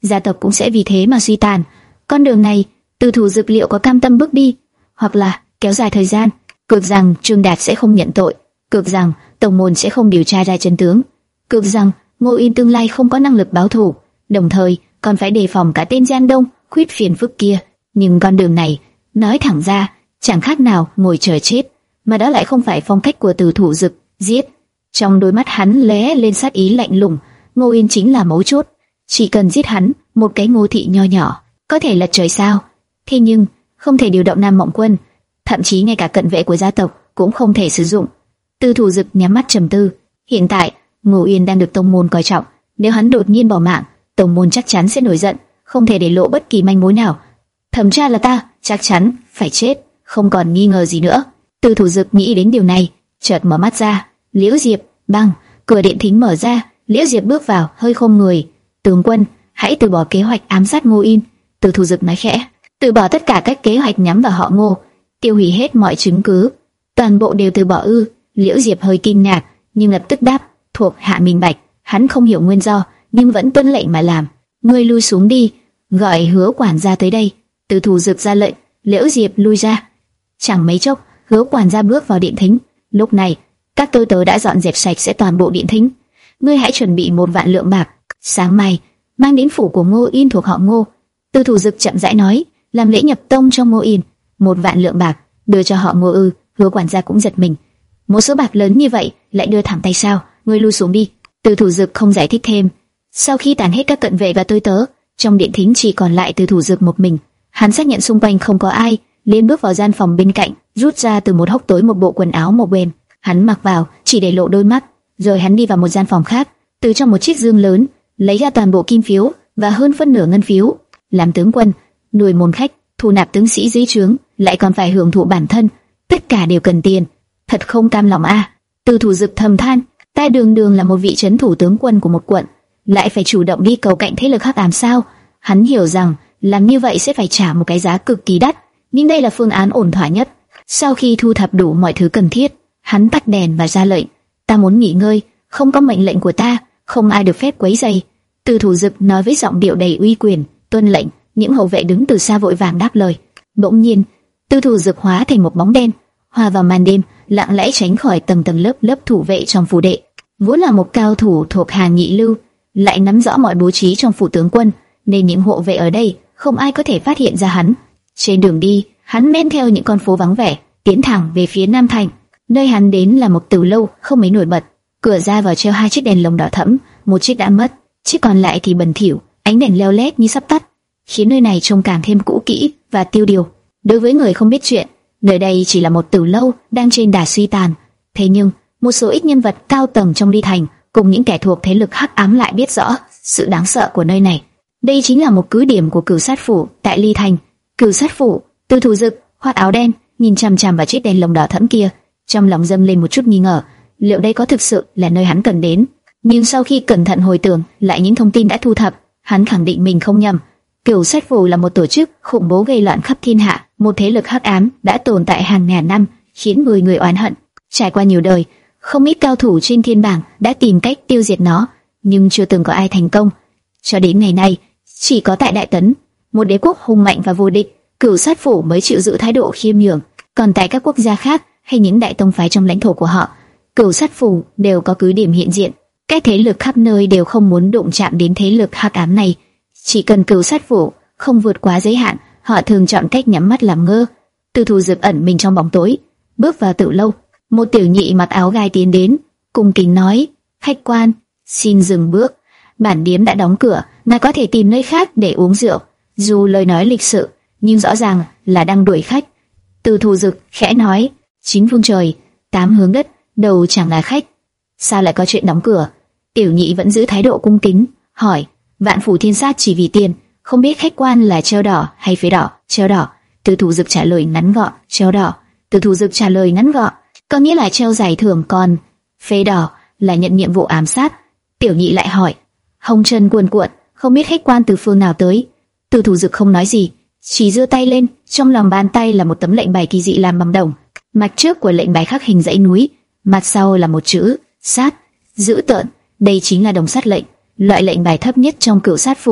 gia tộc cũng sẽ vì thế mà suy tàn. Con đường này, Từ Thủ Dực liệu có cam tâm bước đi, hoặc là kéo dài thời gian? Cược rằng Trương Đạt sẽ không nhận tội, cược rằng tông môn sẽ không điều tra ra chân tướng, cược rằng Ngô Yên tương lai không có năng lực báo thù, đồng thời còn phải đề phòng cả tên gian đông khuyết phiền phức kia. Nhưng con đường này, nói thẳng ra, chẳng khác nào ngồi chờ chết, mà đó lại không phải phong cách của Từ Thủ Dực. Giết. Trong đôi mắt hắn lóe lên sát ý lạnh lùng. Ngô Yên chính là mấu chốt, chỉ cần giết hắn, một cái Ngô thị nho nhỏ có thể lật trời sao? Thế nhưng không thể điều động Nam Mộng Quân, thậm chí ngay cả cận vệ của gia tộc cũng không thể sử dụng. Từ Thủ Dực nhắm mắt trầm tư. Hiện tại Ngô Yên đang được tông môn coi trọng, nếu hắn đột nhiên bỏ mạng, tông môn chắc chắn sẽ nổi giận, không thể để lộ bất kỳ manh mối nào. Thẩm tra là ta, chắc chắn phải chết, không còn nghi ngờ gì nữa. Từ Thủ Dực nghĩ đến điều này, chợt mở mắt ra. Liễu Diệp, băng, cửa điện thính mở ra, Liễu Diệp bước vào, hơi khom người. Tướng quân, hãy từ bỏ kế hoạch ám sát Ngô Yên. Từ Thủ Dực nói khẽ, từ bỏ tất cả các kế hoạch nhắm vào họ Ngô, tiêu hủy hết mọi chứng cứ. Toàn bộ đều từ bỏ ư? Liễu Diệp hơi kinh ngạc, nhưng lập tức đáp, thuộc hạ minh bạch. Hắn không hiểu nguyên do, nhưng vẫn tuân lệnh mà làm. Ngươi lui xuống đi, gọi Hứa quản gia tới đây. Từ Thủ Dực ra lệnh, Liễu Diệp lui ra. Chẳng mấy chốc, Hứa quản gia bước vào điện thính. Lúc này, các tôi tớ đã dọn dẹp sạch sẽ toàn bộ điện thính. Ngươi hãy chuẩn bị một vạn lượng bạc, sáng mai mang đến phủ của Ngô Yên thuộc họ Ngô. Từ Thủ Dực chậm rãi nói, làm lễ nhập tông cho Ngô Yên. Một vạn lượng bạc đưa cho họ Ngô ư? Hứa quản gia cũng giật mình. Một số bạc lớn như vậy lại đưa thẳng tay sao? Ngươi lui xuống đi. Từ Thủ Dực không giải thích thêm. Sau khi tàn hết các cận vệ và tôi tớ, trong điện thính chỉ còn lại Từ Thủ Dực một mình. Hắn xác nhận xung quanh không có ai, liền bước vào gian phòng bên cạnh, rút ra từ một hốc tối một bộ quần áo màu bền. Hắn mặc vào, chỉ để lộ đôi mắt. Rồi hắn đi vào một gian phòng khác, từ trong một chiếc dương lớn lấy ra toàn bộ kim phiếu và hơn phân nửa ngân phiếu. Làm tướng quân, nuôi môn khách, thu nạp tướng sĩ dưới trướng, lại còn phải hưởng thụ bản thân, tất cả đều cần tiền. Thật không cam lòng a. Từ Thủ Dực thầm than, ta đường đường là một vị trấn thủ tướng quân của một quận, lại phải chủ động đi cầu cạnh thế lực hắc ám sao? Hắn hiểu rằng làm như vậy sẽ phải trả một cái giá cực kỳ đắt, nhưng đây là phương án ổn thỏa nhất. Sau khi thu thập đủ mọi thứ cần thiết, hắn tắt đèn và ra lệnh, ta muốn nghỉ ngơi, không có mệnh lệnh của ta, không ai được phép quấy rầy. Từ Thủ Dực nói với giọng điệu đầy uy quyền, tuân lệnh. Những hậu vệ đứng từ xa vội vàng đáp lời. Bỗng nhiên, Từ Thủ Dực hóa thành một bóng đen, hòa vào màn đêm, lặng lẽ tránh khỏi tầng tầng lớp lớp thủ vệ trong phủ đệ. Vốn là một cao thủ thuộc hàng nhị lưu, lại nắm rõ mọi bố trí trong phủ tướng quân, nên những hộ vệ ở đây không ai có thể phát hiện ra hắn. Trên đường đi, hắn men theo những con phố vắng vẻ, tiến thẳng về phía Nam Thành. Nơi hắn đến là một từ lâu không mấy nổi bật, cửa ra vào treo hai chiếc đèn lồng đỏ thẫm, một chiếc đã mất, chiếc còn lại thì bẩn thỉu, ánh đèn leo lét như sắp tắt, khiến nơi này trông càng thêm cũ kỹ và tiêu điều. Đối với người không biết chuyện, nơi đây chỉ là một từ lâu đang trên đà suy tàn. Thế nhưng một số ít nhân vật cao tầng trong Ly Thành cùng những kẻ thuộc thế lực hắc ám lại biết rõ sự đáng sợ của nơi này. Đây chính là một cứ điểm của Cửu Sát Phủ tại Ly Thành. Cửu Sát Phủ. Từ Thủ Dực khoác áo đen nhìn chằm chằm vào chiếc đèn lồng đỏ thẫm kia, trong lòng dâng lên một chút nghi ngờ, liệu đây có thực sự là nơi hắn cần đến? Nhưng sau khi cẩn thận hồi tưởng lại những thông tin đã thu thập, hắn khẳng định mình không nhầm. Cửu Sát Phủ là một tổ chức khủng bố gây loạn khắp thiên hạ, một thế lực hắc ám đã tồn tại hàng ngàn năm, khiến người người oán hận. Trải qua nhiều đời, không ít cao thủ trên thiên bảng đã tìm cách tiêu diệt nó, nhưng chưa từng có ai thành công. Cho đến ngày nay, chỉ có tại Đại Tấn, một đế quốc hùng mạnh và vô địch, Cửu Sát Phủ mới chịu giữ thái độ khiêm nhường. Còn tại các quốc gia khác hay những đại tông phái trong lãnh thổ của họ, Cửu Sát Phủ đều có cứ điểm hiện diện. Các thế lực khắp nơi đều không muốn đụng chạm đến thế lực hắc ám này. Chỉ cần Cửu Sát Phủ không vượt quá giới hạn, họ thường chọn cách nhắm mắt làm ngơ. Từ Thủ Dực ẩn mình trong bóng tối, bước vào tử lâu. Một tiểu nhị mặc áo gai tiến đến, cung kính nói: khách quan, xin dừng bước. Bản điếm đã đóng cửa, ngài có thể tìm nơi khác để uống rượu. Dù lời nói lịch sự, nhưng rõ ràng là đang đuổi khách. Từ Thủ Dực khẽ nói: chín phương trời, tám hướng đất, đầu chẳng là khách. Sao lại có chuyện đóng cửa? Tiểu nhị vẫn giữ thái độ cung kính, hỏi: vạn phủ thiên sát chỉ vì tiền, không biết khách quan là treo đỏ hay phế đỏ? Treo đỏ. Từ Thủ Dực trả lời ngắn gọn. Treo đỏ. Từ Thủ Dực trả lời ngắn gọn, có nghĩa là treo giải thưởng, còn phế đỏ là nhận nhiệm vụ ám sát. Tiểu nhị lại hỏi: hồng trần cuồn cuộn, không biết khách quan từ phương nào tới? Từ Thủ Dực không nói gì, chỉ giơ tay lên, trong lòng bàn tay là một tấm lệnh bài kỳ dị làm bằng đồng. Mặt trước của lệnh bài khắc hình dãy núi, mặt sau là một chữ sát, dữ tợn. Đây chính là đồng sát lệnh, loại lệnh bài thấp nhất trong Cửu Sát Phủ.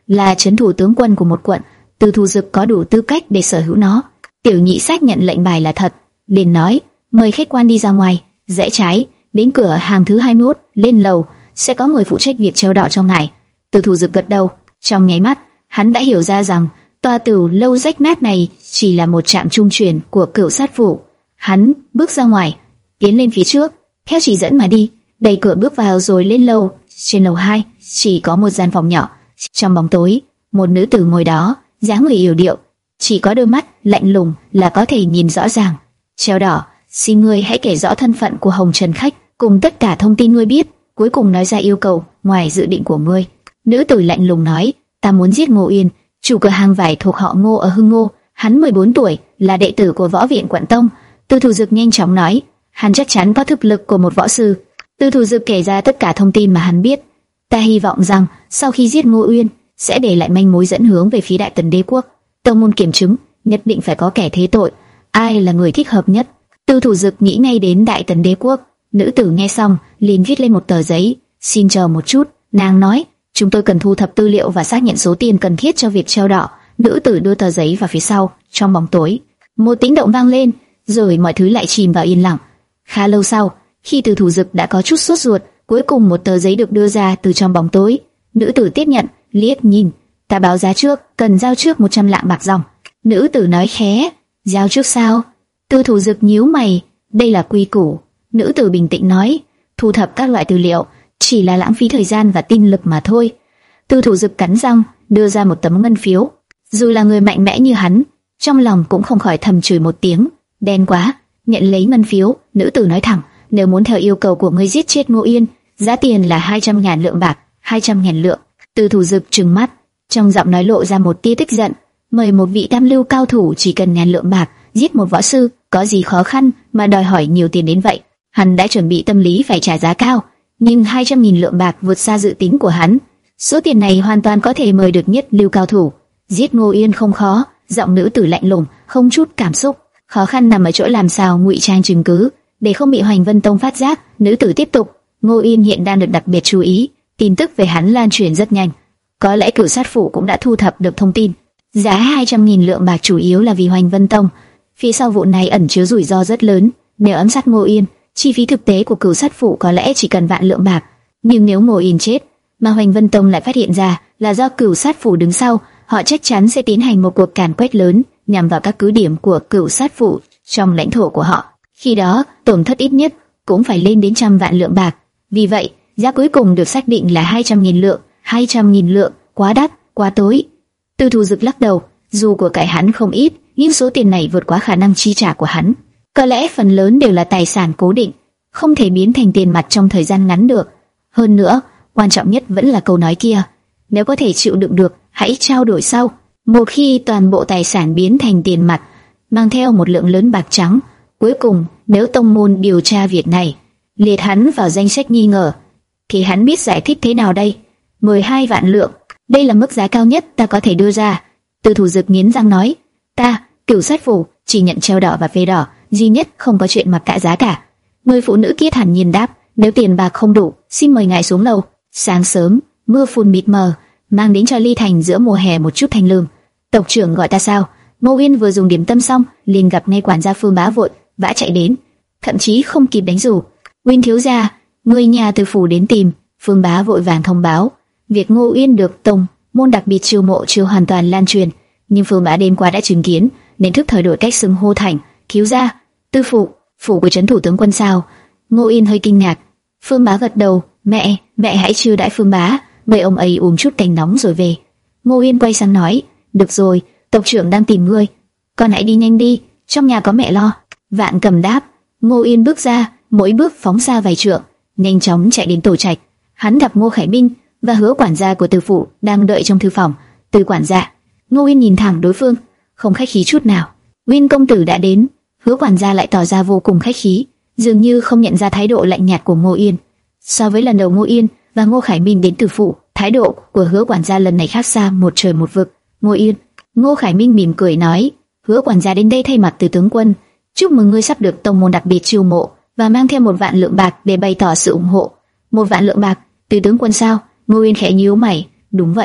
là trấn thủ tướng quân của một quận, Từ Thù Dực có đủ tư cách để sở hữu nó. Tiểu nhị xác nhận lệnh bài là thật, liền nói: mời khách quan đi ra ngoài, rẽ trái, đến cửa hàng thứ hai mươi mốt, lên lầu, sẽ có người phụ trách việc treo đỏ cho ngài. Từ Thù Dực gật đầu, trong nháy mắt, hắn đã hiểu ra rằng tòa tử lâu rách nát này chỉ là một trạm trung chuyển của Cửu Sát Phủ. Hắn bước ra ngoài, tiến lên phía trước, theo chỉ dẫn mà đi, đẩy cửa bước vào rồi lên lầu. Trên lầu hai chỉ có một gian phòng nhỏ, trong bóng tối, một nữ tử ngồi đó, dáng người yểu điệu, chỉ có đôi mắt lạnh lùng là có thể nhìn rõ ràng. Treo đỏ, xin ngươi hãy kể rõ thân phận của Hồng Trần khách, cùng tất cả thông tin ngươi biết, cuối cùng nói ra yêu cầu ngoài dự định của ngươi. Nữ tử lạnh lùng nói: ta muốn giết Ngô Yên, chủ cửa hàng vải thuộc họ Ngô ở Hưng Ngô, hắn mười bốn tuổi, là đệ tử của võ viện Quận Tông. Từ Thù Dực nhanh chóng nói: hắn chắc chắn có thực lực của một võ sư. Từ Thù Dực kể ra tất cả thông tin mà hắn biết. Ta hy vọng rằng sau khi giết Ngô Uyên sẽ để lại manh mối dẫn hướng về phía Đại Tần Đế quốc. Tông môn kiểm chứng nhất định phải có kẻ thế tội. Ai là người thích hợp nhất? Từ Thù Dực nghĩ ngay đến Đại Tần Đế quốc. Nữ tử nghe xong liền viết lên một tờ giấy. Xin chờ một chút, nàng nói. Chúng tôi cần thu thập tư liệu và xác nhận số tiền cần thiết cho việc treo đỏ. Nữ tử đưa tờ giấy vào phía sau. Trong bóng tối, một tiếng động vang lên, rồi mọi thứ lại chìm vào yên lặng. Khá lâu sau, khi Từ Thù Dực đã có chút sốt ruột, cuối cùng một tờ giấy được đưa ra từ trong bóng tối. Nữ tử tiếp nhận, liếc nhìn. Ta báo giá trước, cần giao trước một trăm lạng bạc dòng. Nữ tử nói khẽ: giao trước sao? Từ Thù Dực nhíu mày. Đây là quy củ. Nữ tử bình tĩnh nói: thu thập các loại tư liệu chỉ là lãng phí thời gian và tinh lực mà thôi. Từ Thù Dực cắn răng, đưa ra một tấm ngân phiếu. Dù là người mạnh mẽ như hắn, trong lòng cũng không khỏi thầm chửi một tiếng. Đen quá. Nhận lấy ngân phiếu, nữ tử nói thẳng: nếu muốn theo yêu cầu của ngươi giết chết Ngô Yên, giá tiền là hai trăm ngàn lượng bạc. Hai trăm ngàn lượng. Từ Thù Dực trừng mắt, trong giọng nói lộ ra một tia tức giận. Mời một vị tam lưu cao thủ chỉ cần ngàn lượng bạc giết một võ sư, có gì khó khăn mà đòi hỏi nhiều tiền đến vậy? Hắn đã chuẩn bị tâm lý phải trả giá cao, nhưng hai trăm nghìn lượng bạc vượt xa dự tính của hắn. Số tiền này hoàn toàn có thể mời được nhất lưu cao thủ. Giết Ngô Yên không khó. Giọng nữ tử lạnh lùng, không chút cảm xúc. Khó khăn nằm ở chỗ làm sao ngụy trang chứng cứ để không bị Hoành Vân Tông phát giác. Nữ tử tiếp tục: Ngô Yên hiện đang được đặc biệt chú ý, tin tức về hắn lan truyền rất nhanh. Có lẽ Cửu Sát Phủ cũng đã thu thập được thông tin. Giá hai trăm nghìn lượng bạc chủ yếu là vì Hoành Vân Tông. Phía sau vụ này ẩn chứa rủi ro rất lớn. Nếu ám sát Ngô Yên, chi phí thực tế của Cửu Sát Phủ có lẽ chỉ cần vạn lượng bạc. Nhưng nếu Ngô Yên chết, mà Hoành Vân Tông lại phát hiện ra là do Cửu Sát Phủ đứng sau, họ chắc chắn sẽ tiến hành một cuộc càn quét lớn nhằm vào các cứ điểm của Cửu Sát Phủ trong lãnh thổ của họ. Khi đó, tổn thất ít nhất cũng phải lên đến trăm vạn lượng bạc. Vì vậy, giá cuối cùng được xác định là hai trăm nghìn lượng. hai trăm nghìn lượng, quá đắt, quá tối. Từ Thù Dực lắc đầu, dù của cải hắn không ít, nhưng số tiền này vượt quá khả năng chi trả của hắn. Có lẽ phần lớn đều là tài sản cố định, không thể biến thành tiền mặt trong thời gian ngắn được. Hơn nữa, quan trọng nhất vẫn là câu nói kia: nếu có thể chịu đựng được, hãy trao đổi sau. Một khi toàn bộ tài sản biến thành tiền mặt, mang theo một lượng lớn bạc trắng, cuối cùng nếu tông môn điều tra việc này, liệt hắn vào danh sách nghi ngờ, thì hắn biết giải thích thế nào đây? mười hai vạn lượng, đây là mức giá cao nhất ta có thể đưa ra. Từ Thù Dực nghiến răng nói: ta, Cửu Sát Phủ, chỉ nhận treo đỏ và phê đỏ, duy nhất không có chuyện mặc cả giá cả. Người phụ nữ kia thản nhiên đáp: nếu tiền bạc không đủ, xin mời ngài xuống lầu. Sáng sớm, mưa phùn mịt mờ, mang đến cho Ly Thành giữa mùa hè một chút thanh lương. Tộc trưởng gọi ta sao? Ngô Uyên vừa dùng điểm tâm xong, liền gặp ngay quản gia Phương Bá vội vã chạy đến, thậm chí không kịp đánh rủ. Uyên thiếu gia, người nhà từ phủ đến tìm. Phương Bá vội vàng thông báo, việc Ngô Uyên được tông môn đặc biệt chiêu mộ chưa hoàn toàn lan truyền, nhưng Phương Bá đêm qua đã chứng kiến, nên thức thời đổi cách xưng hô thành thiếu gia. Tư phủ, phủ của trấn thủ tướng quân sao? Ngô Uyên hơi kinh ngạc. Phương Bá gật đầu, mẹ, mẹ hãy chiêu đãi Phương Bá, mời ông ấy uống chút canh nóng rồi về. Ngô Uyên quay sang nói: được rồi, tộc trưởng đang tìm ngươi, con hãy đi nhanh đi, trong nhà có mẹ lo. Vạn Cầm đáp. Ngô Uyên bước ra, mỗi bước phóng xa vài trượng, nhanh chóng chạy đến tổ trạch. Hắn gặp Ngô Khải Minh và Hứa quản gia của Từ phủ đang đợi trong thư phòng. Từ quản gia. Ngô Uyên nhìn thẳng đối phương, không khách khí chút nào. Uyên công tử đã đến. Hứa quản gia lại tỏ ra vô cùng khách khí, dường như không nhận ra thái độ lạnh nhạt của Ngô Uyên. So với lần đầu Ngô Uyên và Ngô Khải Minh đến Từ phủ, thái độ của Hứa quản gia lần này khác xa một trời một vực. Ngô Uyên. Ngô Khải Minh mỉm cười nói: Hứa quản gia đến đây thay mặt Từ tướng quân, chúc mừng ngươi sắp được tông môn đặc biệt chiêu mộ và mang theo một vạn lượng bạc để bày tỏ sự ủng hộ. Một vạn lượng bạc? Từ tướng quân sao? Ngô Uyên khẽ nhíu mày. Đúng vậy.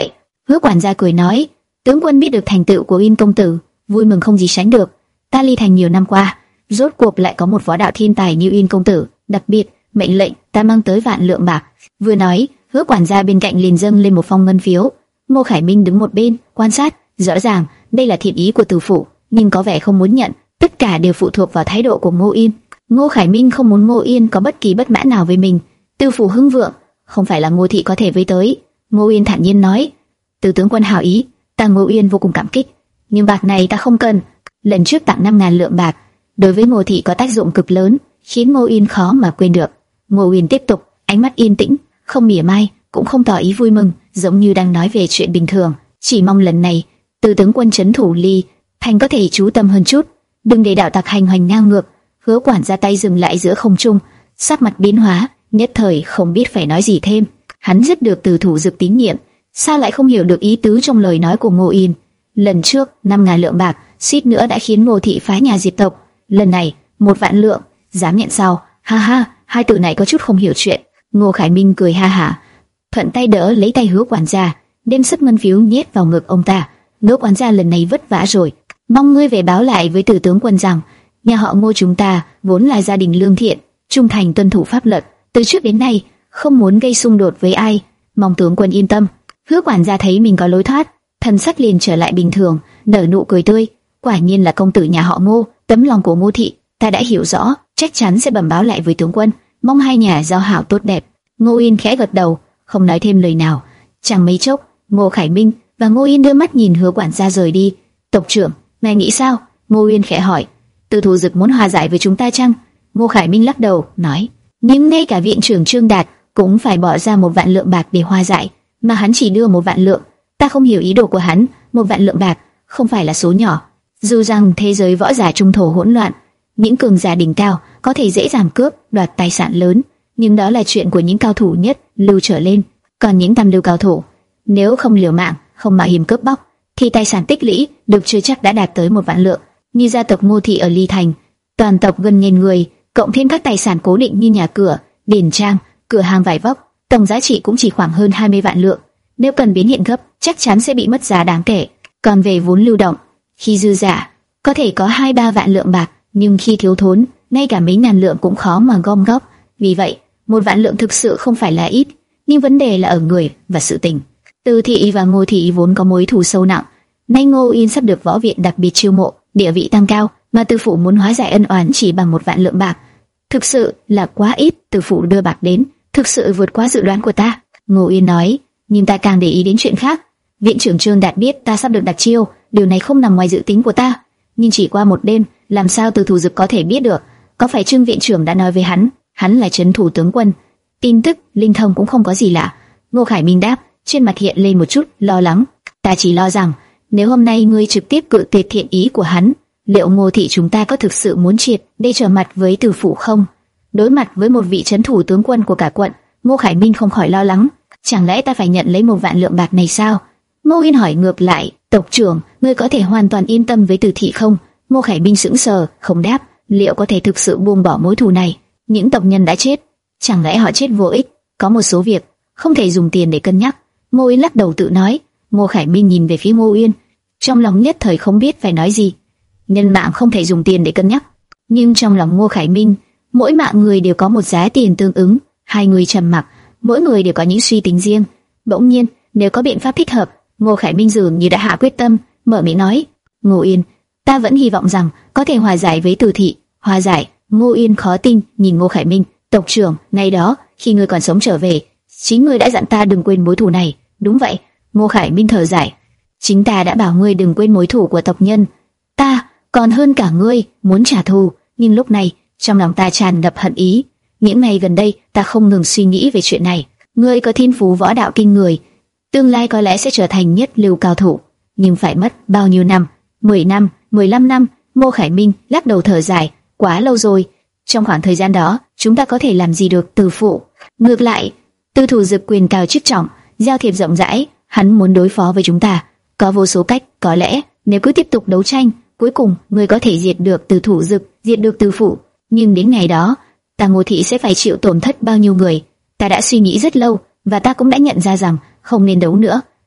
Hứa quản gia cười nói, tướng quân biết được thành tựu của Uyên công tử, vui mừng không gì sánh được. Ta ly thành nhiều năm qua, rốt cuộc lại có một võ đạo thiên tài như Uyên công tử, đặc biệt mệnh lệnh ta mang tới vạn lượng bạc. Vừa nói, Hứa quản gia bên cạnh liền dâng lên một phong ngân phiếu. Ngô Khải Minh đứng một bên quan sát, rõ ràng đây là thiện ý của Từ phụ, nhưng có vẻ không muốn nhận. Tất cả đều phụ thuộc vào thái độ của Ngô Yên. Ngô Khải Minh không muốn Ngô Yên có bất kỳ bất mãn nào với mình. Từ phụ hưng vượng, không phải là Ngô thị có thể với tới. Ngô Yên thản nhiên nói, Từ tướng quân hảo ý, ta Ngô Yên vô cùng cảm kích, nhưng bạc này ta không cần. Lần trước tặng năm ngàn lượng bạc, đối với Ngô thị có tác dụng cực lớn, khiến Ngô Yên khó mà quên được. Ngô Yên tiếp tục, ánh mắt yên tĩnh, không mỉa mai, cũng không tỏ ý vui mừng, giống như đang nói về chuyện bình thường. Chỉ mong lần này, Từ tướng quân trấn thủ Ly Thành có thể chú tâm hơn chút, đừng để đạo tặc hành hoành ngang ngược. Hứa quản ra tay dừng lại giữa không trung, sắc mặt biến hóa, nhất thời không biết phải nói gì thêm. Hắn rất được Từ thủ dực tín nhiệm, sao lại không hiểu được ý tứ trong lời nói của Ngô Yên. Lần trước năm ngàn lượng bạc suýt nữa đã khiến Ngô thị phá nhà diệt tộc, lần này một vạn lượng, dám nhận sao? Ha ha, hai từ này có chút không hiểu chuyện. Ngô Khải Minh cười ha hả, thuận tay đỡ lấy tay Hứa quản gia, đem sấp ngân phiếu nhét vào ngực ông ta. Hứa quản gia lần này vất vả rồi, mong ngươi về báo lại với Từ tướng quân rằng nhà họ Ngô chúng ta vốn là gia đình lương thiện, trung thành tuân thủ pháp luật, từ trước đến nay không muốn gây xung đột với ai, mong tướng quân yên tâm. Hứa quản gia thấy mình có lối thoát, thần sắc liền trở lại bình thường, nở nụ cười tươi. Quả nhiên là công tử nhà họ Ngô, tấm lòng của Ngô thị ta đã hiểu rõ, chắc chắn sẽ bẩm báo lại với tướng quân, mong hai nhà giao hảo tốt đẹp. Ngô Yên khẽ gật đầu, không nói thêm lời nào. Chẳng mấy chốc, Ngô Khải Minh và Ngô Yên đưa mắt nhìn Hứa quản gia rời đi. Tộc trưởng, ngài nghĩ sao? Ngô Yên khẽ hỏi. Từ thủ dực muốn hòa giải với chúng ta chăng? Ngô Khải Minh lắc đầu, nói, nhưng ngay cả viện trưởng Trương Đạt cũng phải bỏ ra một vạn lượng bạc để hòa giải, mà hắn chỉ đưa một vạn lượng. Ta không hiểu ý đồ của hắn, một vạn lượng bạc không phải là số nhỏ. Dù rằng thế giới võ giả trung thổ hỗn loạn, những cường giả đỉnh cao có thể dễ dàng cướp đoạt tài sản lớn, nhưng đó là chuyện của những cao thủ nhất lưu trở lên. Còn những tam lưu cao thủ, nếu không liều mạng, không mạo hiểm cướp bóc, thì tài sản tích lũy được chưa chắc đã đạt tới một vạn lượng. Như gia tộc Ngô thị ở Ly Thành, toàn tộc gần nghìn người, cộng thêm các tài sản cố định như nhà cửa, điền trang, cửa hàng vải vóc, tổng giá trị cũng chỉ khoảng hơn hai mươi vạn lượng. Nếu cần biến hiện gấp, chắc chắn sẽ bị mất giá đáng kể. Còn về vốn lưu động, khi dư giả, có thể có hai ba vạn lượng bạc, nhưng khi thiếu thốn, ngay cả mấy ngàn lượng cũng khó mà gom góp. Vì vậy, một vạn lượng thực sự không phải là ít, nhưng vấn đề là ở người và sự tình. Từ thị và Ngô thị vốn có mối thù sâu nặng, nay Ngô Yên sắp được võ viện đặc biệt chiêu mộ, địa vị tăng cao, mà Từ phụ muốn hóa giải ân oán chỉ bằng một vạn lượng bạc, thực sự là quá ít. Từ phụ đưa bạc đến, thực sự vượt quá dự đoán của ta. Ngô Yên nói, nhưng ta càng để ý đến chuyện khác. Viện trưởng Trương Đạt biết ta sắp được đặc chiêu, điều này không nằm ngoài dự tính của ta. Nhưng chỉ qua một đêm, làm sao Từ thủ dực có thể biết được? Có phải Trương viện trưởng đã nói với hắn? Hắn là trấn thủ tướng quân, tin tức linh thông cũng không có gì lạ. Ngô Khải Minh đáp, trên mặt hiện lên một chút lo lắng. Ta chỉ lo rằng nếu hôm nay ngươi trực tiếp cự tuyệt thiện ý của hắn, liệu Ngô thị chúng ta có thực sự muốn triệt để trở mặt với Từ phụ không? Đối mặt với một vị trấn thủ tướng quân của cả quận, Ngô Khải Minh không khỏi lo lắng. Chẳng lẽ ta phải nhận lấy một vạn lượng bạc này sao? Ngô Yên hỏi ngược lại, tộc trưởng, ngươi có thể hoàn toàn yên tâm với Từ thị không? Ngô Khải Minh sững sờ, không đáp. Liệu có thể thực sự buông bỏ mối thù này? Những tộc nhân đã chết, chẳng lẽ họ chết vô ích? Có một số việc không thể dùng tiền để cân nhắc. Ngô Yên lắc đầu tự nói. Ngô Khải Minh nhìn về phía Ngô Yên, trong lòng nhất thời không biết phải nói gì. Nhân mạng không thể dùng tiền để cân nhắc, nhưng trong lòng Ngô Khải Minh, mỗi mạng người đều có một giá tiền tương ứng. Hai người trầm mặc, mỗi người đều có những suy tính riêng. Bỗng nhiên, nếu có biện pháp thích hợp, Ngô Khải Minh dường như đã hạ quyết tâm, mở miệng nói, Ngô Yên, ta vẫn hy vọng rằng có thể hòa giải với Từ thị. Hòa giải? Ngô Yên khó tin nhìn Ngô Khải Minh. Tộc trưởng, ngày đó khi ngươi còn sống trở về, chính ngươi đã dặn ta đừng quên mối thù này. Đúng vậy. Ngô Khải Minh thở dài, chính ta đã bảo ngươi đừng quên mối thù của tộc nhân. Ta còn hơn cả ngươi muốn trả thù, nhưng lúc này trong lòng ta tràn ngập hận ý. Những ngày gần đây ta không ngừng suy nghĩ về chuyện này. Ngươi có thiên phú võ đạo kinh người, tương lai có lẽ sẽ trở thành nhất lưu cao thủ, nhưng phải mất bao nhiêu năm? Mười năm, mười lăm năm? Ngô Khải Minh lắc đầu thở dài, quá lâu rồi. Trong khoảng thời gian đó, chúng ta có thể làm gì được? Từ phụ, ngược lại, Từ thủ dực quyền cao chức trọng, giao thiệp rộng rãi, hắn muốn đối phó với chúng ta, có vô số cách. Có lẽ nếu cứ tiếp tục đấu tranh, cuối cùng ngươi có thể diệt được Từ thủ dực, diệt được Từ phụ. Nhưng đến ngày đó, ta Ngô thị sẽ phải chịu tổn thất bao nhiêu người? Ta đã suy nghĩ rất lâu, và ta cũng đã nhận ra rằng không nên đấu nữa.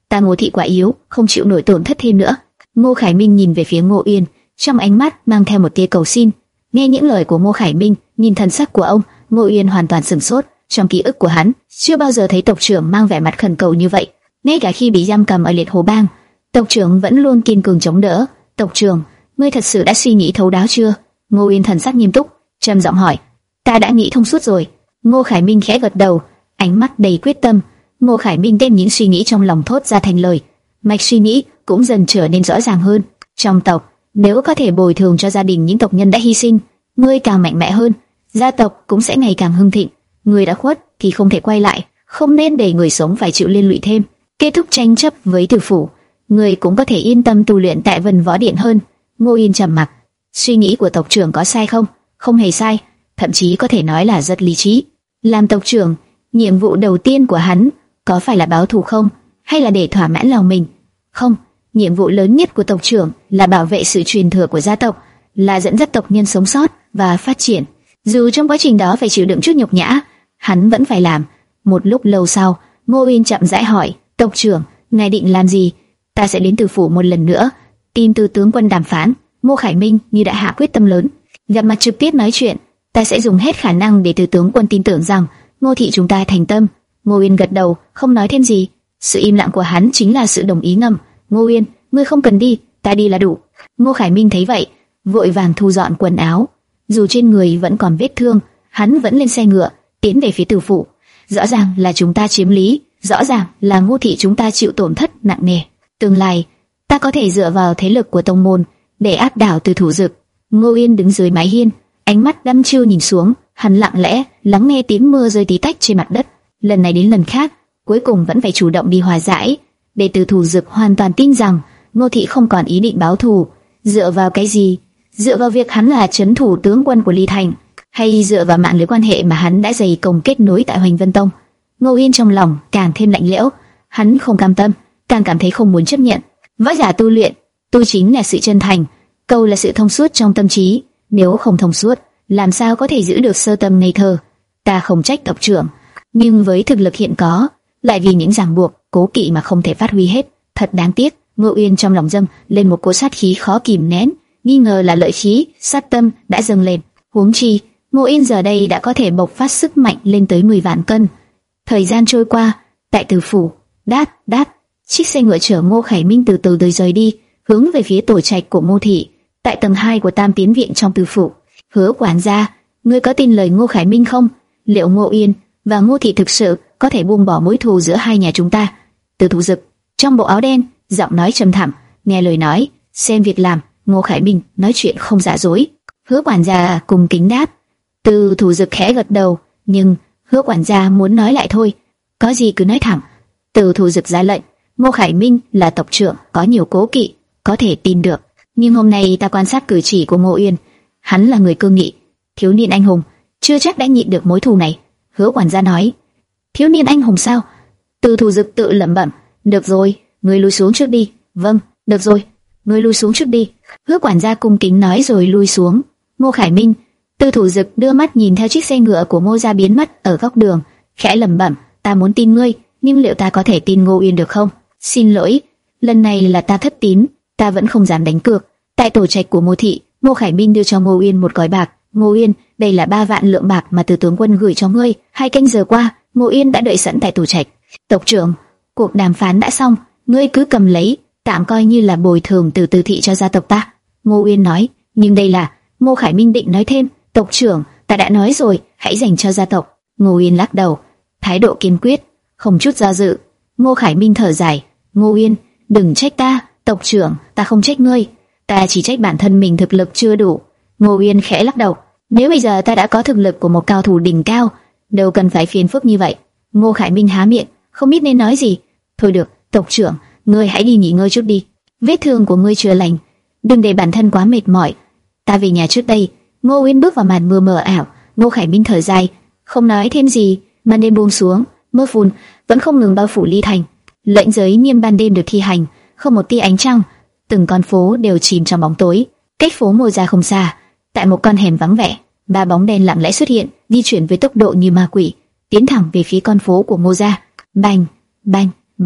Ta Ngô thị quá yếu, không chịu nổi tổn thất thêm nữa. Ngô Khải Minh nhìn về phía Ngô Uyên, trong ánh mắt mang theo một tia cầu xin. Nghe những lời của Ngô Khải Minh, nhìn thần sắc của ông, Ngô Uyên hoàn toàn sửng sốt. Trong ký ức của hắn, chưa bao giờ thấy tộc trưởng mang vẻ mặt khẩn cầu như vậy. Ngay cả khi bị giam cầm ở Liệt Hồ Bang, tộc trưởng vẫn luôn kiên cường chống đỡ. Tộc trưởng, ngươi thật sự đã suy nghĩ thấu đáo chưa? Ngô Uyên thần sắc nghiêm túc, trầm giọng hỏi. Ta đã nghĩ thông suốt rồi. Ngô Khải Minh khẽ gật đầu, ánh mắt đầy quyết tâm. Ngô Khải Minh đem những suy nghĩ trong lòng thốt ra thành lời. Mạch suy nghĩ cũng dần trở nên rõ ràng hơn. Trong tộc, nếu có thể bồi thường cho gia đình những tộc nhân đã hy sinh, ngươi càng mạnh mẽ hơn, gia tộc cũng sẽ ngày càng hưng thịnh. Ngươi đã khuất thì không thể quay lại, không nên để người sống phải chịu liên lụy thêm. Kết thúc tranh chấp với Từ phủ, ngươi cũng có thể yên tâm tu luyện tại Vân Võ Điện hơn. Ngô Uyên trầm mặc. Suy nghĩ của tộc trưởng có sai không? Không hề sai, thậm chí có thể nói là rất lý trí. Làm tộc trưởng, nhiệm vụ đầu tiên của hắn có phải là báo thù không, hay là để thỏa mãn lòng mình? Không, nhiệm vụ lớn nhất của tộc trưởng là bảo vệ sự truyền thừa của gia tộc, là dẫn dắt tộc nhân sống sót và phát triển. Dù trong quá trình đó phải chịu đựng chút nhục nhã, hắn vẫn phải làm. Một lúc lâu sau, Ngô Uyên chậm rãi hỏi, tộc trưởng, ngài định làm gì? Ta sẽ đến Từ phủ một lần nữa, tìm Từ tướng quân đàm phán. Ngô Khải Minh như đã hạ quyết tâm lớn, gặp mặt trực tiếp nói chuyện. Ta sẽ dùng hết khả năng để Từ tướng quân tin tưởng rằng Ngô thị chúng ta thành tâm. Ngô Uyên gật đầu, không nói thêm gì. Sự im lặng của hắn chính là sự đồng ý ngầm. Ngô Uyên, ngươi không cần đi, ta đi là đủ. Ngô Khải Minh thấy vậy, vội vàng thu dọn quần áo. Dù trên người vẫn còn vết thương, hắn vẫn lên xe ngựa, tiến về phía Từ phủ. Rõ ràng là chúng ta chiếm lý, rõ ràng là Ngô thị chúng ta chịu tổn thất nặng nề. Tương lai, ta có thể dựa vào thế lực của tông môn để áp đảo Từ Thủ Dực. Ngô Uyên đứng dưới mái hiên, ánh mắt đăm chiêu nhìn xuống, hắn lặng lẽ lắng nghe tiếng mưa rơi tí tách trên mặt đất. Lần này đến lần khác, cuối cùng vẫn phải chủ động đi hòa giải, để Từ Thủ Dực hoàn toàn tin rằng Ngô thị không còn ý định báo thù. Dựa vào cái gì? Dựa vào việc hắn là trấn thủ tướng quân của Ly Thành, hay dựa vào mạng lưới quan hệ mà hắn đã dày công kết nối tại Hoành Vân Tông? Ngô Uyên trong lòng càng thêm lạnh lẽo, hắn không cam tâm, càng cảm thấy không muốn chấp nhận. Võ giả tu luyện, tu chính là sự chân thành, cầu là sự thông suốt trong tâm trí. Nếu không thông suốt, làm sao có thể giữ được sơ tâm ngây thơ? Ta không trách tộc trưởng, nhưng với thực lực hiện có, lại vì những ràng buộc, cố kỵ mà không thể phát huy hết, thật đáng tiếc. Ngô Uyên trong lòng dâng lên một cỗ sát khí khó kìm nén, nghi ngờ là lợi khí, sát tâm đã dâng lên. Huống chi, Ngô Uyên giờ đây đã có thể bộc phát sức mạnh lên tới mười vạn cân. Thời gian trôi qua, tại Từ phủ, đát đát, chiếc xe ngựa chở Ngô Khải Minh từ từ rời đi, hướng về phía tổ trạch của Ngô thị, tại tầng hai của Tam Tiến viện trong Từ phủ. Hứa quản gia, ngươi có tin lời Ngô Khải Minh không? Liệu Ngô Uyên và Ngô thị thực sự có thể buông bỏ mối thù giữa hai nhà chúng ta? Từ Thủ Dực trong bộ áo đen, giọng nói trầm thẳm, nghe lời nói, xem việc làm. Ngô Khải Minh nói chuyện không giả dối. Hứa quản gia cung kính đáp. Từ Thủ Dực khẽ gật đầu, nhưng Hứa quản gia muốn nói lại thôi, có gì cứ nói thẳng. Từ Thủ Dực ra lệnh. Ngô Khải Minh là tộc trưởng, có nhiều cố kỵ, có thể tin được. Nhưng hôm nay ta quan sát cử chỉ của Ngô Uyên, hắn là người cương nghị, thiếu niên anh hùng, chưa chắc đã nhịn được mối thù này. Hứa quản gia nói. Thiếu niên anh hùng sao? Từ Thủ Dực tự lẩm bẩm. Được rồi, ngươi lui xuống trước đi. Vâng, được rồi, ngươi lui xuống trước đi. Hứa quản gia cung kính nói rồi lui xuống. Ngô Khải Minh, Từ Thủ Dực đưa mắt nhìn theo chiếc xe ngựa của Ngô gia biến mất ở góc đường, khẽ lẩm bẩm. Ta muốn tin ngươi, nhưng liệu ta có thể tin Ngô Uyên được không? Xin lỗi, lần này là ta thất tín, ta vẫn không dám đánh cược. Tại tổ trạch của Ngô thị, Ngô Khải Minh đưa cho Ngô Uyên một gói bạc. Ngô Uyên, đây là ba vạn lượng bạc mà Từ tướng quân gửi cho ngươi. Hai canh giờ qua, Ngô Uyên đã đợi sẵn tại tổ trạch. Tộc trưởng, cuộc đàm phán đã xong, ngươi cứ cầm lấy, tạm coi như là bồi thường từ Từ thị cho gia tộc ta. Ngô Uyên nói. Nhưng đây là, Ngô Khải Minh định nói thêm. Tộc trưởng, ta đã nói rồi, hãy dành cho gia tộc. Ngô Uyên lắc đầu, thái độ kiên quyết, không chút do dự. Ngô Khải Minh thở dài. Ngô Uyên, đừng trách ta. Tộc trưởng, ta không trách ngươi, ta chỉ trách bản thân mình thực lực chưa đủ. Ngô Uyên khẽ lắc đầu. Nếu bây giờ ta đã có thực lực của một cao thủ đỉnh cao, đâu cần phải phiền phức như vậy. Ngô Khải Minh há miệng, không biết nên nói gì. Thôi được, tộc trưởng, ngươi hãy đi nghỉ ngơi chút đi. Vết thương của ngươi chưa lành, đừng để bản thân quá mệt mỏi. Ta về nhà trước đây. Ngô Uyên bước vào màn mưa mờ ảo. Ngô Khải Minh thở dài, không nói thêm gì. Màn đêm buông xuống, mưa phùn vẫn không ngừng bao phủ Ly Thành. Lệnh giới nghiêm ban đêm được thi hành, không một tia ánh trăng, từng con phố đều chìm trong bóng tối. Cách phố Ngô gia không xa, tại một con hẻm vắng vẻ, ba bóng đen lặng lẽ xuất hiện, di chuyển với tốc độ như ma quỷ, tiến thẳng về phía con phố của Ngô gia. Bành, bành, bành,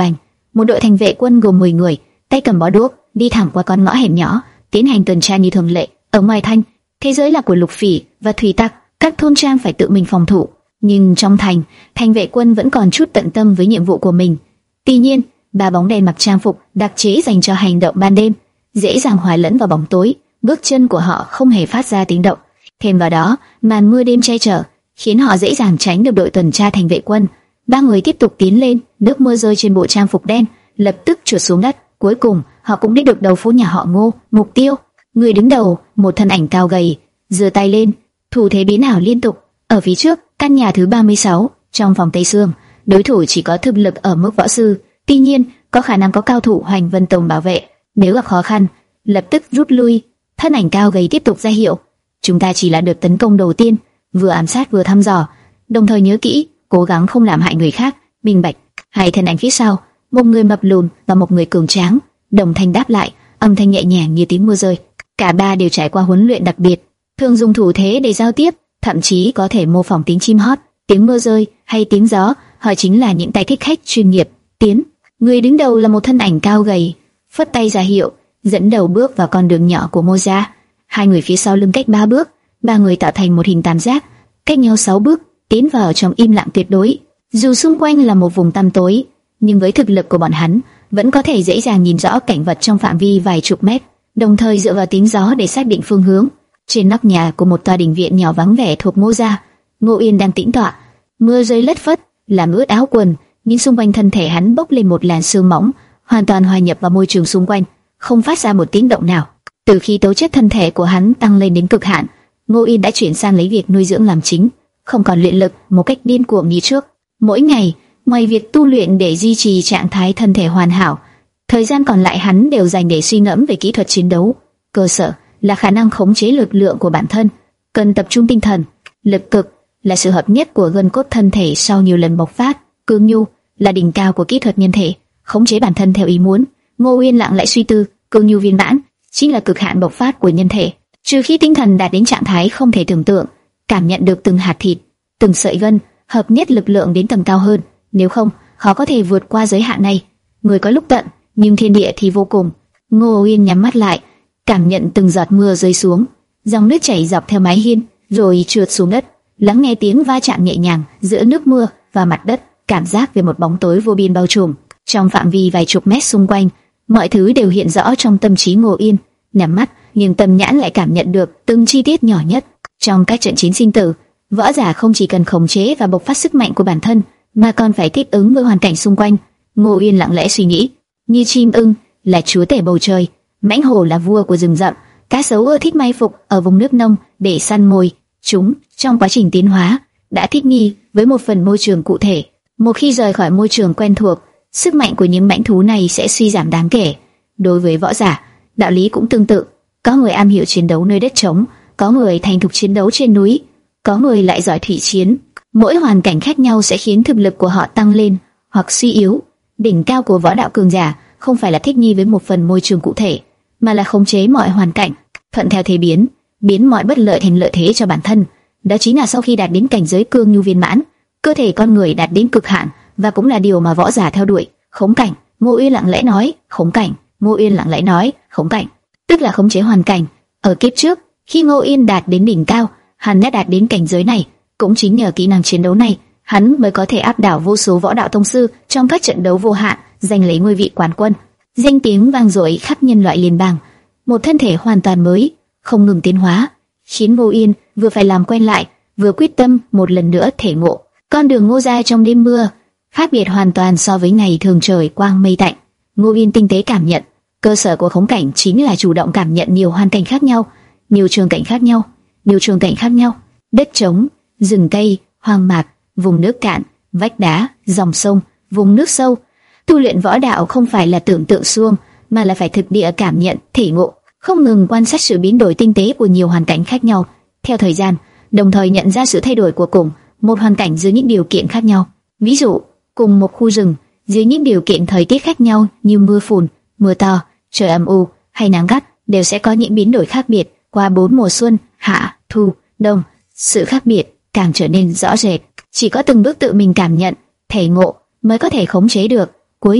một đội thành vệ quân gồm mười người, tay cầm bó đuốc, đi thẳng qua con ngõ hẻm nhỏ, tiến hành tuần tra như thường lệ. Ở ngoài thành, thế giới là của lục phỉ và thủy tặc, các thôn trang phải tự mình phòng thủ. Nhưng trong thành, thành vệ quân vẫn còn chút tận tâm với nhiệm vụ của mình. Tuy nhiên, ba bóng đen mặc trang phục đặc chế dành cho hành động ban đêm, dễ dàng hòa lẫn vào bóng tối, bước chân của họ không hề phát ra tiếng động. Thêm vào đó, màn mưa đêm che chở khiến họ dễ dàng tránh được đội tuần tra thành vệ quân. Ba người tiếp tục tiến lên, nước mưa rơi trên bộ trang phục đen, lập tức trượt xuống đất. Cuối cùng, họ cũng đến được đầu phố nhà họ Ngô. Mục tiêu, người đứng đầu, một thân ảnh cao gầy, giơ tay lên, thủ thế biến ảo liên tục. Ở phía trước, căn nhà thứ ba mươi sáu, trong phòng Tây Sương, đối thủ chỉ có thực lực ở mức võ sư, tuy nhiên có khả năng có cao thủ Hoành Vân Tông bảo vệ. Nếu gặp khó khăn, lập tức rút lui. Thân ảnh cao gầy tiếp tục ra hiệu, chúng ta chỉ là đợt tấn công đầu tiên, vừa ám sát vừa thăm dò, đồng thời nhớ kỹ, cố gắng không làm hại người khác. Minh bạch. Hai thân ảnh phía sau, một người mập lùn và một người cường tráng, đồng thanh đáp lại, âm thanh nhẹ nhàng như tiếng mưa rơi. Cả ba đều trải qua huấn luyện đặc biệt, thường dùng thủ thế để giao tiếp, thậm chí có thể mô phỏng tiếng chim hót, tiếng mưa rơi hay tiếng gió. Họ chính là những tay thích khách chuyên nghiệp. Tiến. Người đứng đầu là một thân ảnh cao gầy, phất tay ra hiệu, dẫn đầu bước vào con đường nhỏ của Ngô gia. Hai người phía sau lưng cách ba bước, ba người tạo thành một hình tam giác, cách nhau sáu bước, tiến vào trong im lặng tuyệt đối. Dù xung quanh là một vùng tăm tối, nhưng với thực lực của bọn hắn, vẫn có thể dễ dàng nhìn rõ cảnh vật trong phạm vi vài chục mét, đồng thời dựa vào tiếng gió để xác định phương hướng. Trên nóc nhà của một tòa đình viện nhỏ vắng vẻ thuộc Ngô gia, Ngô Yên đang tĩnh tọa. Mưa rơi lất phất, làm ướt áo quần, nhưng xung quanh thân thể hắn bốc lên một làn sương mỏng, hoàn toàn hòa nhập vào môi trường xung quanh, không phát ra một tiếng động nào. Từ khi tố chất thân thể của hắn tăng lên đến cực hạn, Ngô Yên đã chuyển sang lấy việc nuôi dưỡng làm chính, không còn luyện lực một cách điên cuồng như trước. Mỗi ngày, ngoài việc tu luyện để duy trì trạng thái thân thể hoàn hảo, thời gian còn lại hắn đều dành để suy ngẫm về kỹ thuật chiến đấu. Cơ sở là khả năng khống chế lực lượng của bản thân, cần tập trung tinh thần. Lực cực là sự hợp nhất của gân cốt thân thể sau nhiều lần bộc phát. Cương nhu là đỉnh cao của kỹ thuật nhân thể, khống chế bản thân theo ý muốn. Ngô Yên lặng lẽ suy tư, cương nhu viên mãn chính là cực hạn bộc phát của nhân thể. Trừ khi tinh thần đạt đến trạng thái không thể tưởng tượng, cảm nhận được từng hạt thịt, từng sợi gân, hợp nhất lực lượng đến tầng cao hơn, nếu không, khó có thể vượt qua giới hạn này. Người có lúc tận, nhưng thiên địa thì vô cùng. Ngô Yên nhắm mắt lại, cảm nhận từng giọt mưa rơi xuống, dòng nước chảy dọc theo mái hiên, rồi trượt xuống đất, lắng nghe tiếng va chạm nhẹ nhàng giữa nước mưa và mặt đất, cảm giác về một bóng tối vô biên bao trùm. Trong phạm vi vài chục mét xung quanh, mọi thứ đều hiện rõ trong tâm trí Ngô Yên. Nhắm mắt, nhưng tâm nhãn lại cảm nhận được từng chi tiết nhỏ nhất. Trong các trận chiến sinh tử, võ giả không chỉ cần khống chế và bộc phát sức mạnh của bản thân, mà còn phải thích ứng với hoàn cảnh xung quanh. Ngô Yên lặng lẽ suy nghĩ, như chim ưng là chúa tể bầu trời, mãnh hổ là vua của rừng rậm, cá sấu ưa thích may phục ở vùng nước nông để săn mồi. Chúng trong quá trình tiến hóa đã thích nghi với một phần môi trường cụ thể. Một khi rời khỏi môi trường quen thuộc, sức mạnh của những mãnh thú này sẽ suy giảm đáng kể. Đối với võ giả, đạo lý cũng tương tự. Có người am hiểu chiến đấu nơi đất trống, có người thành thục chiến đấu trên núi, có người lại giỏi thủy chiến. Mỗi hoàn cảnh khác nhau sẽ khiến thực lực của họ tăng lên hoặc suy yếu. Đỉnh cao của võ đạo cường giả không phải là thích nghi với một phần môi trường cụ thể, mà là khống chế mọi hoàn cảnh, thuận theo thế biến, biến mọi bất lợi thành lợi thế cho bản thân. Đó chính là sau khi đạt đến cảnh giới cương nhu viên mãn, cơ thể con người đạt đến cực hạn, và cũng là điều mà võ giả theo đuổi. Khống cảnh. Ngô Uyên lặng lẽ nói, khống cảnh. Ngô Uyên lặng lẽ nói, khống cảnh, tức là khống chế hoàn cảnh. Ở kiếp trước, khi Ngô Uyên đạt đến đỉnh cao, hắn đã đạt đến cảnh giới này. Cũng chính nhờ kỹ năng chiến đấu này, hắn mới có thể áp đảo vô số võ đạo tông sư trong các trận đấu vô hạn, giành lấy ngôi vị quán quân. Danh tiếng vang dội khắp nhân loại liên bang. Một thân thể hoàn toàn mới, không ngừng tiến hóa, khiến Ngô Uyên vừa phải làm quen lại, vừa quyết tâm một lần nữa thể ngộ. Con đường Ngô gia trong đêm mưa khác biệt hoàn toàn so với ngày thường trời quang mây tạnh. Ngô Uyên tinh tế cảm nhận, cơ sở của khống cảnh chính là chủ động cảm nhận nhiều hoàn cảnh khác nhau, nhiều trường cảnh khác nhau, nhiều trường cảnh khác nhau, đất trống, rừng cây, hoang mạc, vùng nước cạn, vách đá, dòng sông, vùng nước sâu. Tu luyện võ đạo không phải là tưởng tượng suông, mà là phải thực địa cảm nhận, thể ngộ, không ngừng quan sát sự biến đổi tinh tế của nhiều hoàn cảnh khác nhau theo thời gian, đồng thời nhận ra sự thay đổi của cùng một hoàn cảnh dưới những điều kiện khác nhau. Ví dụ, cùng một khu rừng, dưới những điều kiện thời tiết khác nhau như mưa phùn, mưa to, trời âm u hay nắng gắt, đều sẽ có những biến đổi khác biệt qua bốn mùa xuân, hạ, thu, đông. Sự khác biệt càng trở nên rõ rệt. Chỉ có từng bước tự mình cảm nhận, thể ngộ mới có thể khống chế được. Cuối cùng,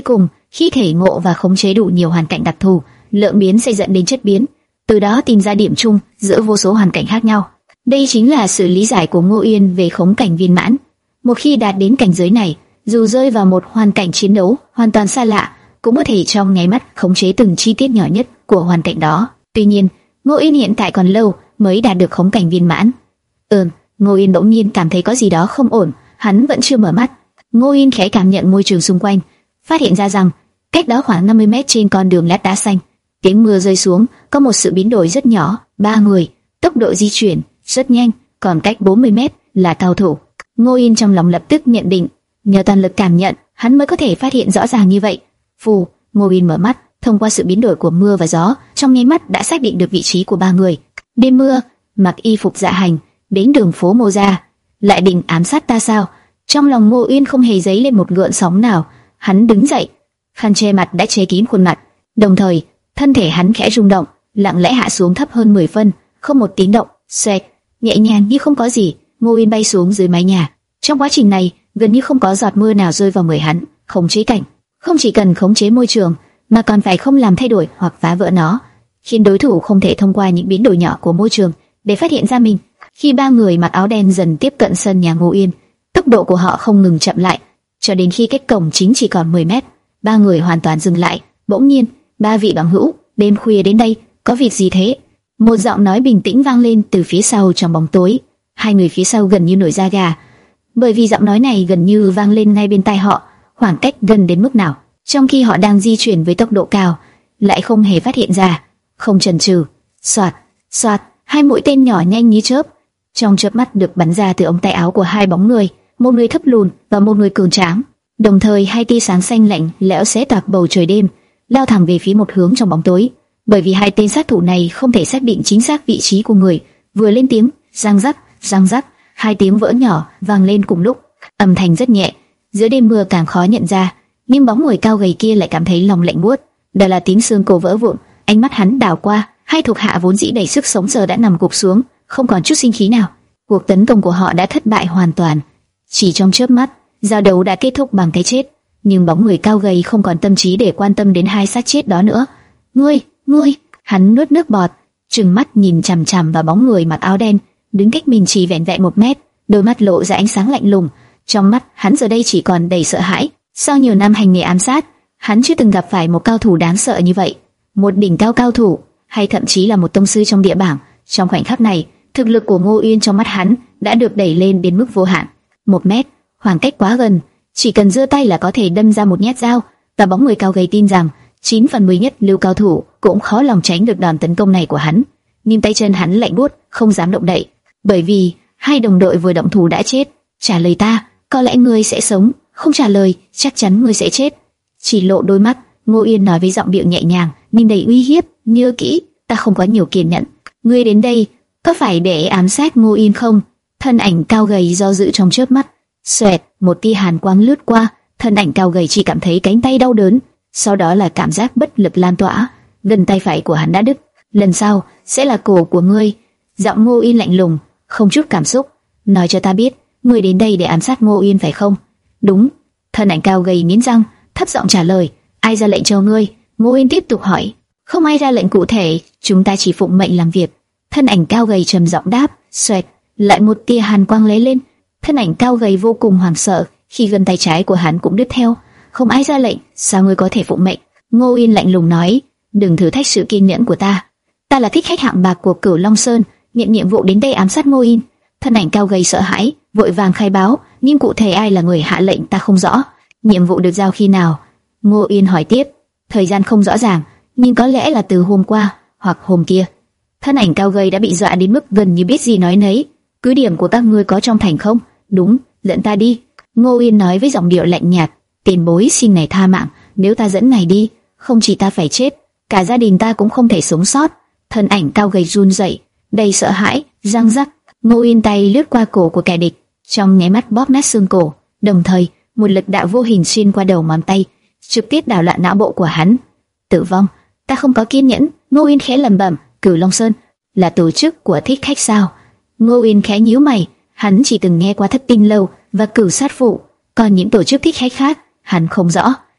khi thể ngộ và khống chế đủ nhiều hoàn cảnh đặc thù, lượng biến sẽ dẫn đến chất biến, từ đó tìm ra điểm chung giữa vô số hoàn cảnh khác nhau. Đây chính là sự lý giải của Ngô Uyên về khống cảnh viên mãn. Một khi đạt đến cảnh giới này, dù rơi vào một hoàn cảnh chiến đấu hoàn toàn xa lạ, cũng có thể trong nháy mắt khống chế từng chi tiết nhỏ nhất của hoàn cảnh đó. Tuy nhiên, Ngô Uyên hiện tại còn lâu mới đạt được khống cảnh viên mãn. Ừm, Ngô Uyên bỗng nhiên cảm thấy có gì đó không ổn, hắn vẫn chưa mở mắt. Ngô Uyên khẽ cảm nhận môi trường xung quanh, phát hiện ra rằng cách đó khoảng năm mươi mét trên con đường lát đá xanh, tiếng mưa rơi xuống có một sự biến đổi rất nhỏ. Ba người, tốc độ di chuyển rất nhanh, còn cách bốn mươi mét là cao thủ. Ngô Uyên trong lòng lập tức nhận định, nhờ toàn lực cảm nhận, hắn mới có thể phát hiện rõ ràng như vậy. Phù, Ngô Uyên mở mắt, thông qua sự biến đổi của mưa và gió, trong nháy mắt đã xác định được vị trí của ba người. Đêm mưa, mặc y phục dạ hành, đến đường phố Mô Gia, lại định ám sát ta sao? Trong lòng Ngô Uyên không hề dấy lên một gợn sóng nào. Hắn đứng dậy, khăn che mặt đã che kín khuôn mặt, đồng thời thân thể hắn khẽ rung động, lặng lẽ hạ xuống thấp hơn mười phân, không một tiếng động. Xoẹt, nhẹ nhàng như không có gì, Ngô Uyên bay xuống dưới mái nhà. Trong quá trình này, gần như không có giọt mưa nào rơi vào người hắn. Khống chế cảnh, không chỉ cần khống chế môi trường, mà còn phải không làm thay đổi hoặc phá vỡ nó, khiến đối thủ không thể thông qua những biến đổi nhỏ của môi trường để phát hiện ra mình. Khi ba người mặc áo đen dần tiếp cận sân nhà Ngô Uyên, tốc độ của họ không ngừng chậm lại, cho đến khi cách cổng chính chỉ còn mười mét, ba người hoàn toàn dừng lại. Bỗng nhiên, ba vị bằng hữu, đêm khuya đến đây, có việc gì thế? Một giọng nói bình tĩnh vang lên từ phía sau trong bóng tối. Hai người phía sau gần như nổi da gà, bởi vì giọng nói này gần như vang lên ngay bên tai họ, khoảng cách gần đến mức nào. Trong khi họ đang di chuyển với tốc độ cao, lại không hề phát hiện ra. Không chần chừ, xoạt, xoạt, hai mũi tên nhỏ nhanh như chớp, trong chớp mắt được bắn ra từ ống tay áo của hai bóng người, một người thấp lùn và một người cường tráng. Đồng thời hai tia sáng xanh lạnh lẽo xé toạc bầu trời đêm, lao thẳng về phía một hướng trong bóng tối. Bởi vì hai tên sát thủ này không thể xác định chính xác vị trí của người, vừa lên tiếng, răng rắc, răng rắc, hai tiếng vỡ nhỏ vang lên cùng lúc, âm thanh rất nhẹ, giữa đêm mưa càng khó nhận ra, nhưng bóng người cao gầy kia lại cảm thấy lòng lạnh buốt. Đó là tiếng xương cổ vỡ vụn. Ánh mắt hắn đảo qua, hai thuộc hạ vốn dĩ đầy sức sống giờ đã nằm gục xuống, không còn chút sinh khí nào. Cuộc tấn công của họ đã thất bại hoàn toàn. Chỉ trong chớp mắt, giao đấu đã kết thúc bằng cái chết. Nhưng bóng người cao gầy không còn tâm trí để quan tâm đến hai xác chết đó nữa. Ngươi, ngươi! Hắn nuốt nước bọt, trừng mắt nhìn chằm chằm vào bóng người mặc áo đen, đứng cách mình chỉ vẻn vẹn một mét, đôi mắt lộ ra ánh sáng lạnh lùng. Trong mắt hắn giờ đây chỉ còn đầy sợ hãi. Sau nhiều năm hành nghề ám sát, hắn chưa từng gặp phải một cao thủ đáng sợ như vậy, một đỉnh cao cao thủ, hay thậm chí là một tông sư trong địa bảng. Trong khoảnh khắc này, thực lực của Ngô Uyên trong mắt hắn đã được đẩy lên đến mức vô hạn. Một mét, khoảng cách quá gần, chỉ cần giơ tay là có thể đâm ra một nhát dao. Và bóng người cao gầy tin rằng chín phần mười nhất lưu cao thủ cũng khó lòng tránh được đòn tấn công này của hắn. Nhưng tay chân hắn lạnh buốt, không dám động đậy, bởi vì hai đồng đội vừa động thủ đã chết. Trả lời ta, có lẽ ngươi sẽ sống; không trả lời, chắc chắn ngươi sẽ chết. Chỉ lộ đôi mắt, Ngô Uyên nói với giọng điệu nhẹ nhàng nhưng đầy uy hiếp, nhớ kỹ, ta không có nhiều kiên nhẫn. Ngươi đến đây có phải để ám sát Ngô Uyên không? Thân ảnh cao gầy do dự trong chớp mắt, xoẹt, một tia hàn quang lướt qua, thân ảnh cao gầy chỉ cảm thấy cánh tay đau đớn, sau đó là cảm giác bất lực lan tỏa, gần tay phải của hắn đã đứt. Lần sau sẽ là cổ của ngươi. Giọng Ngô Uyên lạnh lùng, không chút cảm xúc. Nói cho ta biết, ngươi đến đây để ám sát Ngô Uyên phải không? Đúng. Thân ảnh cao gầy nghiến răng, thấp giọng trả lời. Ai ra lệnh cho ngươi? Ngô Uyên tiếp tục hỏi. Không ai ra lệnh cụ thể, chúng ta chỉ phụng mệnh làm việc. Thân ảnh cao gầy trầm giọng đáp. Xoẹt, lại một tia hàn quang lóe lên. Thân ảnh cao gầy vô cùng hoảng sợ khi gần tay trái của hắn cũng đứt theo. Không ai ra lệnh, sao ngươi có thể phụng mệnh? Ngô Uyên lạnh lùng nói. Đừng thử thách sự kiên nhẫn của ta. Ta là thích khách hạng bạc của Cửu Long Sơn, nhận nhiệm vụ đến đây ám sát Ngô Uyên. Thân ảnh cao gầy sợ hãi, vội vàng khai báo, nhưng cụ thể ai là người hạ lệnh ta không rõ. Nhiệm vụ được giao khi nào? Ngô Uyên hỏi tiếp. Thời gian không rõ ràng, nhưng có lẽ là từ hôm qua hoặc hôm kia. Thân ảnh cao gầy đã bị dọa đến mức gần như biết gì nói nấy. Cứ điểm của các ngươi có trong thành không? Đúng, dẫn ta đi. Ngô Uyên nói với giọng điệu lạnh nhạt. Tiền bối xin này tha mạng, nếu ta dẫn ngài đi, không chỉ ta phải chết, cả gia đình ta cũng không thể sống sót. Thân ảnh cao gầy run rẩy, đầy sợ hãi, răng rắc. Ngô Uyên tay lướt qua cổ của kẻ địch, trong nháy mắt bóp nát xương cổ, đồng thời một lực đạo vô hình xuyên qua đầu ngón tay, trực tiếp đảo loạn não bộ của hắn. Tử vong, ta không có kiên nhẫn. Ngô Uyên khẽ lẩm bẩm. Cửu Long Sơn là tổ chức của thích khách sao? Ngô Uyên khẽ nhíu mày, hắn chỉ từng nghe qua Thất Tinh Lâu và Cửu Sát Phụ, còn những tổ chức thích khách khác hắn không rõ.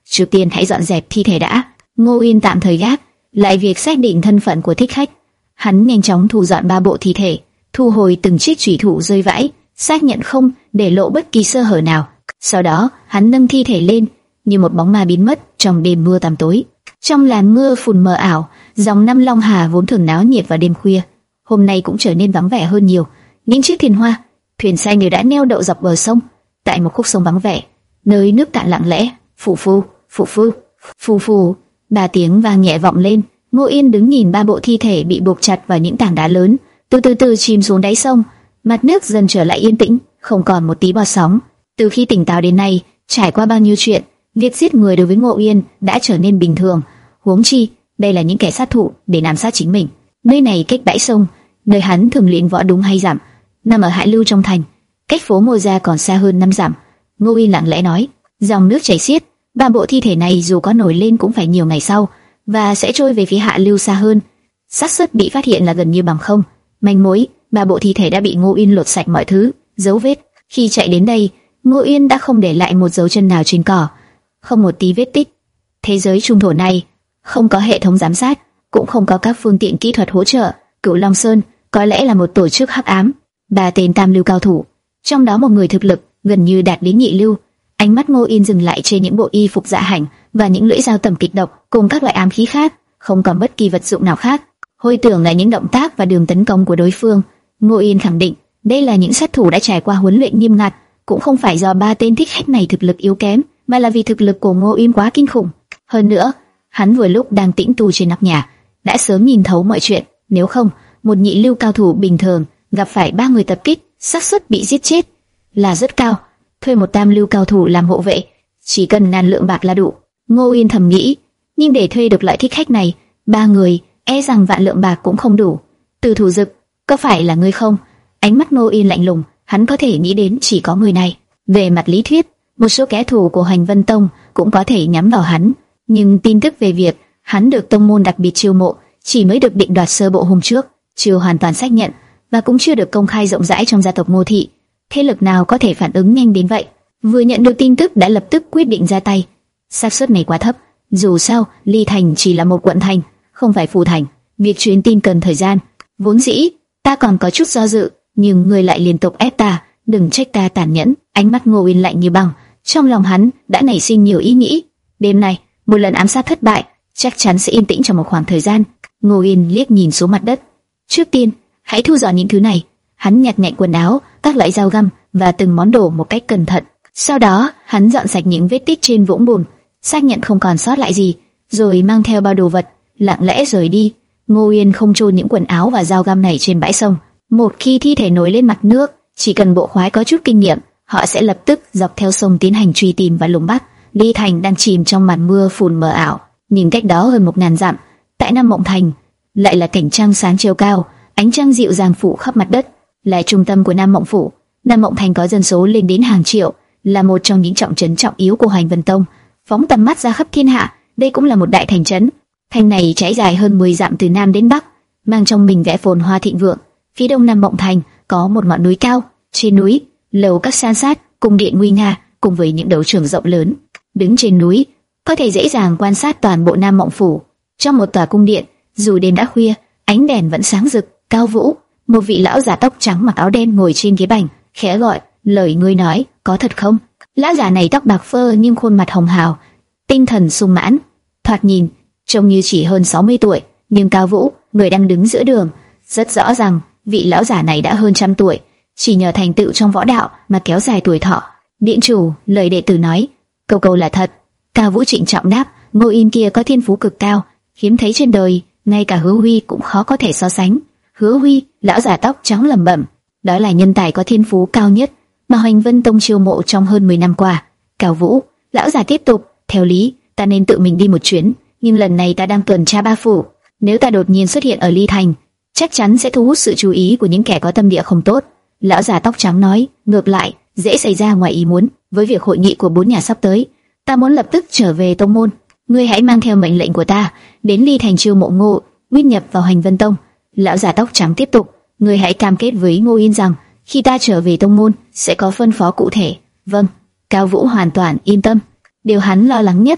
trước tiên hãy dọn dẹp thi thể đã. Ngô Uyên tạm thời gác lại việc xác định thân phận của thích khách. Hắn nhanh chóng thu dọn ba bộ thi thể, thu hồi từng chiếc chủy thủ rơi vãi, xác nhận không để lộ bất kỳ sơ hở nào. Sau đó, hắn nâng thi thể lên, như một bóng ma biến mất trong đêm mưa tăm tối. Trong làn mưa phùn mờ ảo, dòng Năm Long Hà vốn thường náo nhiệt vào đêm khuya, hôm nay cũng trở nên vắng vẻ hơn nhiều. Những chiếc thuyền hoa, thuyền xanh đều đã neo đậu dọc bờ sông, tại một khúc sông vắng vẻ, nơi nước cạn lặng lẽ. Phù phù, phù phù, phù phù, ba tiếng vang nhẹ vọng lên. Ngô Yên đứng nhìn ba bộ thi thể bị buộc chặt vào những tảng đá lớn, từ từ từ chìm xuống đáy sông. Mặt nước dần trở lại yên tĩnh, không còn một tí bọt sóng. Từ khi tỉnh táo đến nay, trải qua bao nhiêu chuyện, việc giết người đối với Ngô Yên đã trở nên bình thường. Huống chi, đây là những kẻ sát thủ để ám sát chính mình. Nơi này cách bãi sông, nơi hắn thường luyện võ đúng hay dặm, nằm ở hạ lưu trong thành, cách phố Ngô gia còn xa hơn năm dặm. Ngô Yên lặng lẽ nói, dòng nước chảy xiết, ba bộ thi thể này dù có nổi lên cũng phải nhiều ngày sau và sẽ trôi về phía hạ lưu xa hơn. Xác suất bị phát hiện là gần như bằng không. Manh mối, ba bộ thi thể đã bị Ngô Yên lột sạch mọi thứ, dấu vết. Khi chạy đến đây, Ngô Yên đã không để lại một dấu chân nào trên cỏ, không một tí vết tích. Thế giới trung thổ này không có hệ thống giám sát, cũng không có các phương tiện kỹ thuật hỗ trợ. Cửu Long Sơn có lẽ là một tổ chức hắc ám. Ba tên tam lưu cao thủ, trong đó một người thực lực gần như đạt đến nhị lưu. Ánh mắt Ngô Yên dừng lại trên những bộ y phục dạ hành và những lưỡi dao tầm kịch độc cùng các loại ám khí khác, không còn bất kỳ vật dụng nào khác. Hồi tưởng lại những động tác và đường tấn công của đối phương, Ngô Yên khẳng định đây là những sát thủ đã trải qua huấn luyện nghiêm ngặt, cũng không phải do ba tên thích khách này thực lực yếu kém, mà là vì thực lực của Ngô Yên quá kinh khủng. Hơn nữa, hắn vừa lúc đang tĩnh tu trên nóc nhà, đã sớm nhìn thấu mọi chuyện. Nếu không, một nhị lưu cao thủ bình thường gặp phải ba người tập kích, xác suất bị giết chết là rất cao. Thuê một tam lưu cao thủ làm hộ vệ, chỉ cần ngàn lượng bạc là đủ. Ngô Yên thầm nghĩ, nhưng để thuê được loại thích khách này, ba người e rằng vạn lượng bạc cũng không đủ. Từ Thủ Dực, có phải là ngươi không? Ánh mắt Ngô Yên lạnh lùng, hắn có thể nghĩ đến chỉ có người này. Về mặt lý thuyết, một số kẻ thù của Hoành Vân Tông cũng có thể nhắm vào hắn, nhưng tin tức về việc hắn được tông môn đặc biệt chiêu mộ chỉ mới được định đoạt sơ bộ hôm trước, chưa hoàn toàn xác nhận và cũng chưa được công khai rộng rãi trong gia tộc Ngô thị. Thế lực nào có thể phản ứng nhanh đến vậy? Vừa nhận được tin tức đã lập tức quyết định ra tay. Xác suất này quá thấp. Dù sao, Ly Thành chỉ là một quận thành, không phải phủ thành. Việc truyền tin cần thời gian. Vốn dĩ ta còn có chút do dự, nhưng người lại liên tục ép ta, đừng trách ta tàn nhẫn. Ánh mắt Ngô Yên lạnh như băng, trong lòng hắn đã nảy sinh nhiều ý nghĩ. Đêm nay, một lần ám sát thất bại, chắc chắn sẽ yên tĩnh trong một khoảng thời gian. Ngô Yên liếc nhìn xuống mặt đất. Trước tiên, hãy thu dọn những thứ này. Hắn nhặt nhạnh quần áo, các loại dao găm và từng món đồ một cách cẩn thận. Sau đó, hắn dọn sạch những vết tích trên vũng bùn, xác nhận không còn sót lại gì, rồi mang theo bao đồ vật, lặng lẽ rời đi. Ngô Yên không chôn những quần áo và dao găm này trên bãi sông. Một khi thi thể nổi lên mặt nước, chỉ cần bộ khoái có chút kinh nghiệm, họ sẽ lập tức dọc theo sông tiến hành truy tìm và lùng bắt. Ly Thành đang chìm trong màn mưa phùn mờ ảo, nhưng cách đó hơn một ngàn dặm, tại Nam Mộng Thành, lại là cảnh trăng sáng chiều cao, ánh trăng dịu dàng phủ khắp mặt đất. Là trung tâm của Nam Mộng phủ, Nam Mộng Thành có dân số lên đến hàng triệu, là một trong những trọng trấn trọng yếu của Hoành Vân Tông. Phóng tầm mắt ra khắp thiên hạ, đây cũng là một đại thành trấn. Thành này trải dài hơn mười dặm từ nam đến bắc, mang trong mình vẻ phồn hoa thịnh vượng. Phía đông Nam Mộng Thành có một ngọn núi cao, trên núi lầu các san sát, cung điện nguy nga, cùng với những đấu trường rộng lớn. Đứng trên núi, có thể dễ dàng quan sát toàn bộ Nam Mộng phủ. Trong một tòa cung điện, dù đêm đã khuya, ánh đèn vẫn sáng rực, cao vũ. Một vị lão già tóc trắng mặc áo đen ngồi trên ghế bành, khẽ gọi, lời ngươi nói, có thật không? Lão già này tóc bạc phơ nhưng khuôn mặt hồng hào, tinh thần sung mãn, thoạt nhìn trông như chỉ hơn sáu mươi tuổi, nhưng cao vũ, người đang đứng giữa đường, rất rõ ràng vị lão già này đã hơn trăm tuổi, chỉ nhờ thành tựu trong võ đạo mà kéo dài tuổi thọ. Điện chủ, lời đệ tử nói, câu câu là thật. Cao vũ trịnh trọng đáp, Ngô Yên kia có thiên phú cực cao, hiếm thấy trên đời, ngay cả Hứa Huy cũng khó có thể so sánh. Hứa Huy, lão già tóc trắng lẩm bẩm, đó là nhân tài có thiên phú cao nhất mà Hoành Vân Tông chiêu mộ trong hơn mười năm qua. Cao Vũ, lão già tiếp tục, theo lý, ta nên tự mình đi một chuyến, nhưng lần này ta đang tuần tra ba phủ, nếu ta đột nhiên xuất hiện ở Ly Thành, chắc chắn sẽ thu hút sự chú ý của những kẻ có tâm địa không tốt. Lão già tóc trắng nói, ngược lại, dễ xảy ra ngoài ý muốn. Với việc hội nghị của bốn nhà sắp tới, ta muốn lập tức trở về tông môn. Ngươi hãy mang theo mệnh lệnh của ta đến Ly Thành chiêu mộ Ngô Uyên nhập vào Hoành Vân Tông. Lão già tóc trắng tiếp tục, ngươi hãy cam kết với Ngô Yên rằng khi ta trở về tông môn sẽ có phân phó cụ thể. Vâng. Cao Vũ hoàn toàn yên tâm. Điều hắn lo lắng nhất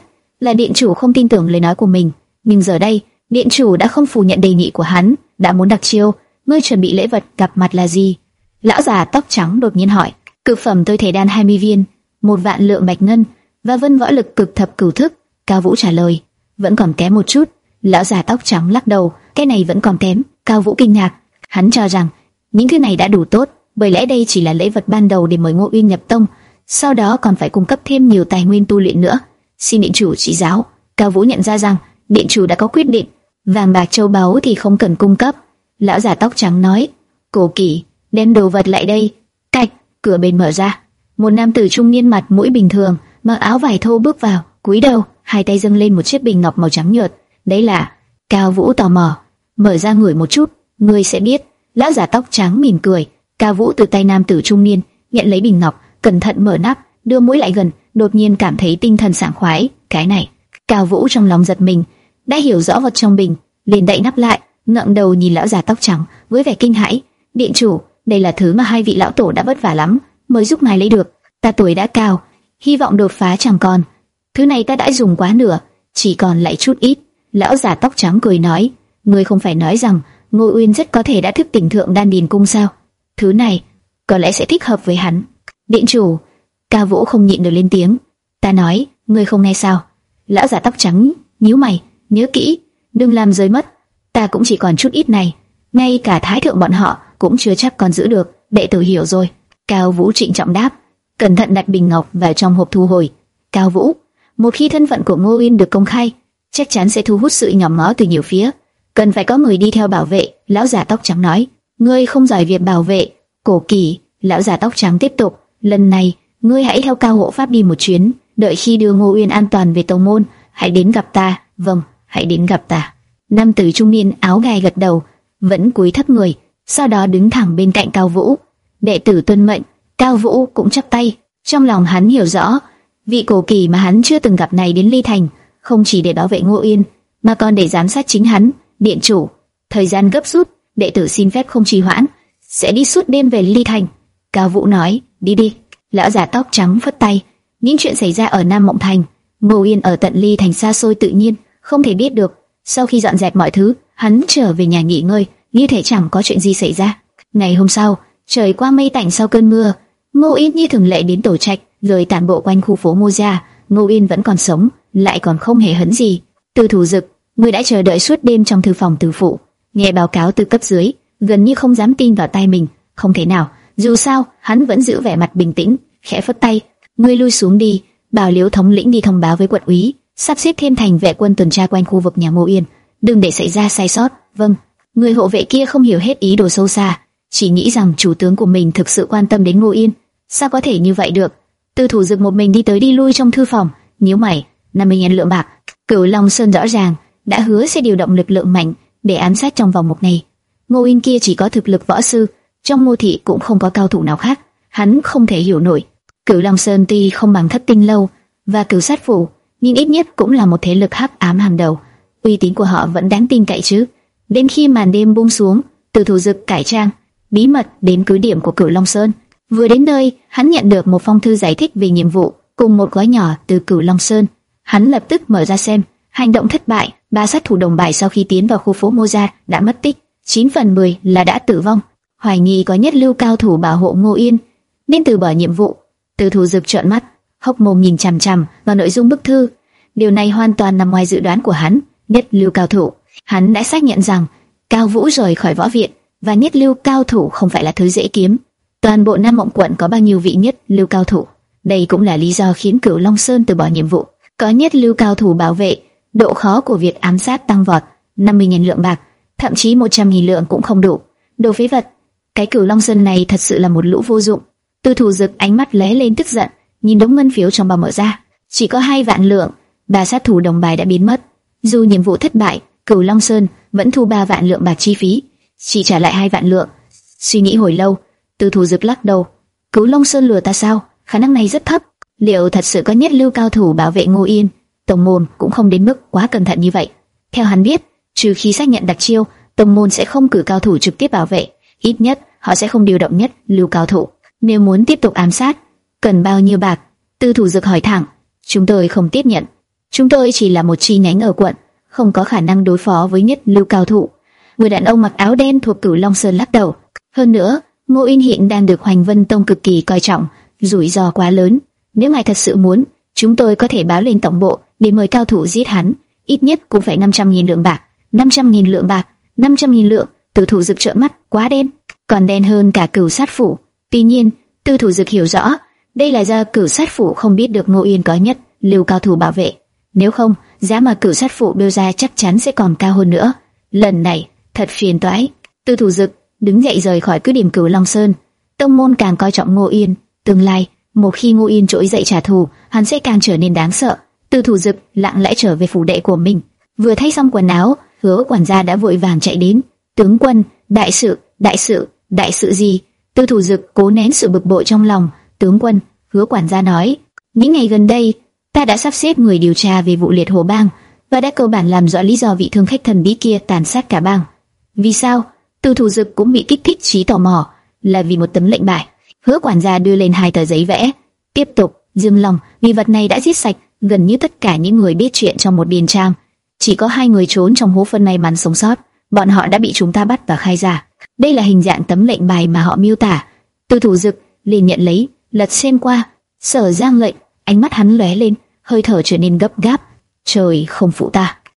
là điện chủ không tin tưởng lời nói của mình, nhưng giờ đây, điện chủ đã không phủ nhận đề nghị của hắn, đã muốn đặc chiêu. Ngươi chuẩn bị lễ vật gặp mặt là gì? Lão già tóc trắng đột nhiên hỏi. Cực phẩm tôi thể đan hai mươi viên, một vạn lượng bạch ngân và vân võ lực cực thập cửu thức. Cao Vũ trả lời. Vẫn còn kém một chút. Lão già tóc trắng lắc đầu. Cái này vẫn còn kém. Cao Vũ kinh ngạc. Hắn cho rằng những thứ này đã đủ tốt, bởi lẽ đây chỉ là lễ vật ban đầu để mời Ngô Uyên nhập tông, sau đó còn phải cung cấp thêm nhiều tài nguyên tu luyện nữa. Xin điện chủ chỉ giáo. Cao Vũ nhận ra rằng điện chủ đã có quyết định, vàng bạc châu báu thì không cần cung cấp. Lão già tóc trắng nói. Cổ Kỳ, đem đồ vật lại đây. Cạch, cửa bên mở ra. Một nam tử trung niên mặt mũi bình thường, mặc áo vải thô bước vào, cúi đầu, hai tay dâng lên một chiếc bình ngọc màu trắng nhợt. Đấy là... Cao Vũ tò mò, mở ra ngửi một chút, ngươi sẽ biết. Lão già tóc trắng mỉm cười. Cao Vũ từ tay nam tử trung niên nhận lấy bình ngọc, cẩn thận mở nắp, đưa mũi lại gần, đột nhiên cảm thấy tinh thần sảng khoái. Cái này, Cao Vũ trong lòng giật mình, đã hiểu rõ vật trong bình, liền đậy nắp lại, ngẩng đầu nhìn lão già tóc trắng với vẻ kinh hãi. Điện chủ, đây là thứ mà hai vị lão tổ đã vất vả lắm mới giúp ngài lấy được. Ta tuổi đã cao, hy vọng đột phá chẳng còn. Thứ này ta đã dùng quá nửa, chỉ còn lại chút ít. Lão già tóc trắng cười nói. Ngươi không phải nói rằng Ngô Uyên rất có thể đã thức tỉnh thượng đan điền cung sao? Thứ này có lẽ sẽ thích hợp với hắn. Điện chủ, Cao Vũ không nhịn được lên tiếng. Ta nói, ngươi không nghe sao? Lão già tóc trắng nhíu mày. Nhớ kỹ, đừng làm rơi mất. Ta cũng chỉ còn chút ít này, ngay cả thái thượng bọn họ cũng chưa chắc còn giữ được. Đệ tử hiểu rồi. Cao Vũ trịnh trọng đáp, cẩn thận đặt bình ngọc vào trong hộp thu hồi. Cao Vũ, một khi thân phận của Ngô Uyên được công khai, chắc chắn sẽ thu hút sự nhòm ngó từ nhiều phía, cần phải có người đi theo bảo vệ. Lão già tóc trắng nói. Ngươi không giỏi việc bảo vệ. Cổ Kỳ, lão già tóc trắng tiếp tục. Lần này, ngươi hãy theo Cao hộ pháp đi một chuyến, đợi khi đưa Ngô Uyên an toàn về tông môn, hãy đến gặp ta. Vâng, hãy đến gặp ta. Nam tử trung niên áo gai gật đầu, vẫn cúi thấp người, sau đó đứng thẳng bên cạnh Cao Vũ. Đệ tử tuân mệnh. Cao Vũ cũng chắp tay, trong lòng hắn hiểu rõ, vị Cổ Kỳ mà hắn chưa từng gặp này đến Ly Thành, không chỉ để bảo vệ Ngô Uyên, mà còn để giám sát chính hắn. Điện chủ, thời gian gấp rút, đệ tử xin phép không trì hoãn, sẽ đi suốt đêm về Ly Thành. Cao Vũ nói. Đi đi. Lão già tóc trắng phất tay. Những chuyện xảy ra ở Nam Mộng Thành, Ngô Uyên ở tận Ly Thành xa xôi tự nhiên không thể biết được. Sau khi dọn dẹp mọi thứ, hắn trở về nhà nghỉ ngơi, như thể chẳng có chuyện gì xảy ra. Ngày hôm sau, trời qua mây tạnh sau cơn mưa, Ngô Uyên như thường lệ đến tổ trạch, rồi tản bộ quanh khu phố Mô Gia. Ngô Uyên vẫn còn sống, lại còn không hề hấn gì. Tư Thủ Dực, người đã chờ đợi suốt đêm trong thư phòng Từ phụ, nghe báo cáo từ cấp dưới, gần như không dám tin vào tai mình. Không thể nào, dù sao hắn vẫn giữ vẻ mặt bình tĩnh, khẽ phất tay. Ngươi lui xuống đi, bảo Liễu thống lĩnh đi thông báo với quận úy, sắp xếp thêm thành vệ quân tuần tra quanh khu vực nhà Ngô Uyên, đừng để xảy ra sai sót. Vâng. Người hộ vệ kia không hiểu hết ý đồ sâu xa, chỉ nghĩ rằng chủ tướng của mình thực sự quan tâm đến Ngô Uyên. Sao có thể như vậy được? Tư Thủ Dực một mình đi tới đi lui trong thư phòng, nhíu mày. năm mươi nghìn lượng bạc. Cửu Long Sơn rõ ràng đã hứa sẽ điều động lực lượng mạnh để ám sát trong vòng một ngày. Ngô Uyên kia chỉ có thực lực võ sư, trong Ngô thị cũng không có cao thủ nào khác, hắn không thể hiểu nổi. Cửu Long Sơn tuy không bằng Thất Tinh lâu và Cửu Sát phủ, nhưng ít nhất cũng là một thế lực hắc ám hàng đầu, uy tín của họ vẫn đáng tin cậy chứ. Đến khi màn đêm buông xuống, Từ Thủ Dực cải trang, bí mật đến cứ điểm của Cửu Long Sơn. Vừa đến nơi, hắn nhận được một phong thư giải thích về nhiệm vụ cùng một gói nhỏ từ Cửu Long Sơn. Hắn lập tức mở ra xem, hành động thất bại, ba sát thủ đồng bài sau khi tiến vào khu phố Mô Gia đã mất tích, chín phần mười là đã tử vong. Hoài nghi có nhất lưu cao thủ bảo hộ Ngô Uyên, nên từ bỏ nhiệm vụ. Từ Thủ Dực trợn mắt, hốc mồm nhìn chằm chằm vào nội dung bức thư. Điều này hoàn toàn nằm ngoài dự đoán của hắn. Nhất lưu cao thủ, hắn đã xác nhận rằng Cao Vũ rời khỏi võ viện, và nhất lưu cao thủ không phải là thứ dễ kiếm. Toàn bộ Nam Mộng quận có bao nhiêu vị nhất lưu cao thủ? Đây cũng là lý do khiến Cửu Long Sơn từ bỏ nhiệm vụ. Có nhất lưu cao thủ bảo vệ, độ khó của việc ám sát tăng vọt. năm mươi nghìn lượng bạc, thậm chí một trăm nghìn lượng cũng không đủ. Đồ phế vật. Cái Cửu Long Sơn này thật sự là một lũ vô dụng. Tư Thủ Dực ánh mắt lóe lên tức giận, nhìn đống ngân phiếu trong bao mở ra, chỉ có hai vạn lượng. Ba sát thủ đồng bài đã biến mất. Dù nhiệm vụ thất bại, Cửu Long Sơn vẫn thu ba vạn lượng bạc chi phí, chỉ trả lại hai vạn lượng. Suy nghĩ hồi lâu, Tư Thủ Dực lắc đầu. Cửu Long Sơn lừa ta sao? Khả năng này rất thấp. Liệu thật sự có nhất lưu cao thủ bảo vệ Ngô Yên? Tông môn cũng không đến mức quá cẩn thận như vậy. Theo hắn biết, trừ khi xác nhận đặc chiêu, tông môn sẽ không cử cao thủ trực tiếp bảo vệ. Ít nhất họ sẽ không điều động nhất lưu cao thủ. Nếu muốn tiếp tục ám sát, cần bao nhiêu bạc? Tư Thủ Dực hỏi thẳng. Chúng tôi không tiếp nhận. Chúng tôi chỉ là một chi nhánh ở quận, không có khả năng đối phó với nhất lưu cao thủ. Người đàn ông mặc áo đen thuộc Cửu Long Sơn lắc đầu. Hơn nữa, Ngô Yên hiện đang được Hoành Vân Tông cực kỳ coi trọng, rủi ro quá lớn. Nếu ngài thật sự muốn, chúng tôi có thể báo lên tổng bộ để mời cao thủ giết hắn, ít nhất cũng phải năm trăm nghìn lượng bạc. năm trăm nghìn lượng bạc, năm trăm nghìn lượng. Tư Thủ Dực trợn mắt, quá đen, còn đen hơn cả Cửu Sát Phủ. Tuy nhiên, Tư Thủ Dực hiểu rõ, đây là do Cửu Sát Phủ không biết được Ngô Yên có nhất lưu cao thủ bảo vệ. Nếu không, giá mà Cửu Sát Phủ đưa ra chắc chắn sẽ còn cao hơn nữa. Lần này, thật phiền toái. Tư Thủ Dực đứng dậy rời khỏi cứ điểm Cửu Long Sơn. Tông môn càng coi trọng Ngô Yên, tương lai một khi Ngô Yên trỗi dậy trả thù, hắn sẽ càng trở nên đáng sợ. Tư Thủ Dực lặng lẽ trở về phủ đệ của mình. Vừa thay xong quần áo, Hứa quản gia đã vội vàng chạy đến. Tướng quân, đại sự, đại sự, đại sự gì? Tư Thủ Dực cố nén sự bực bội trong lòng. Tướng quân, Hứa quản gia nói, những ngày gần đây, ta đã sắp xếp người điều tra về vụ liệt hồ bang và đã cơ bản làm rõ lý do vị thương khách thần bí kia tàn sát cả bang. Vì sao? Tư Thủ Dực cũng bị kích thích trí tò mò, là vì một tấm lệnh bài. Hứa quản gia đưa lên hai tờ giấy vẽ. Tiếp tục, Dương Long, vì vật này đã giết sạch gần như tất cả những người biết chuyện trong một điền trang. Chỉ có hai người trốn trong hố phân may mắn sống sót, bọn họ đã bị chúng ta bắt và khai ra. Đây là hình dạng tấm lệnh bài mà họ miêu tả. Tư Thủ Dực liền nhận lấy, lật xem qua. Sở Giang lệnh, ánh mắt hắn lóe lên, hơi thở trở nên gấp gáp. Trời không phụ ta.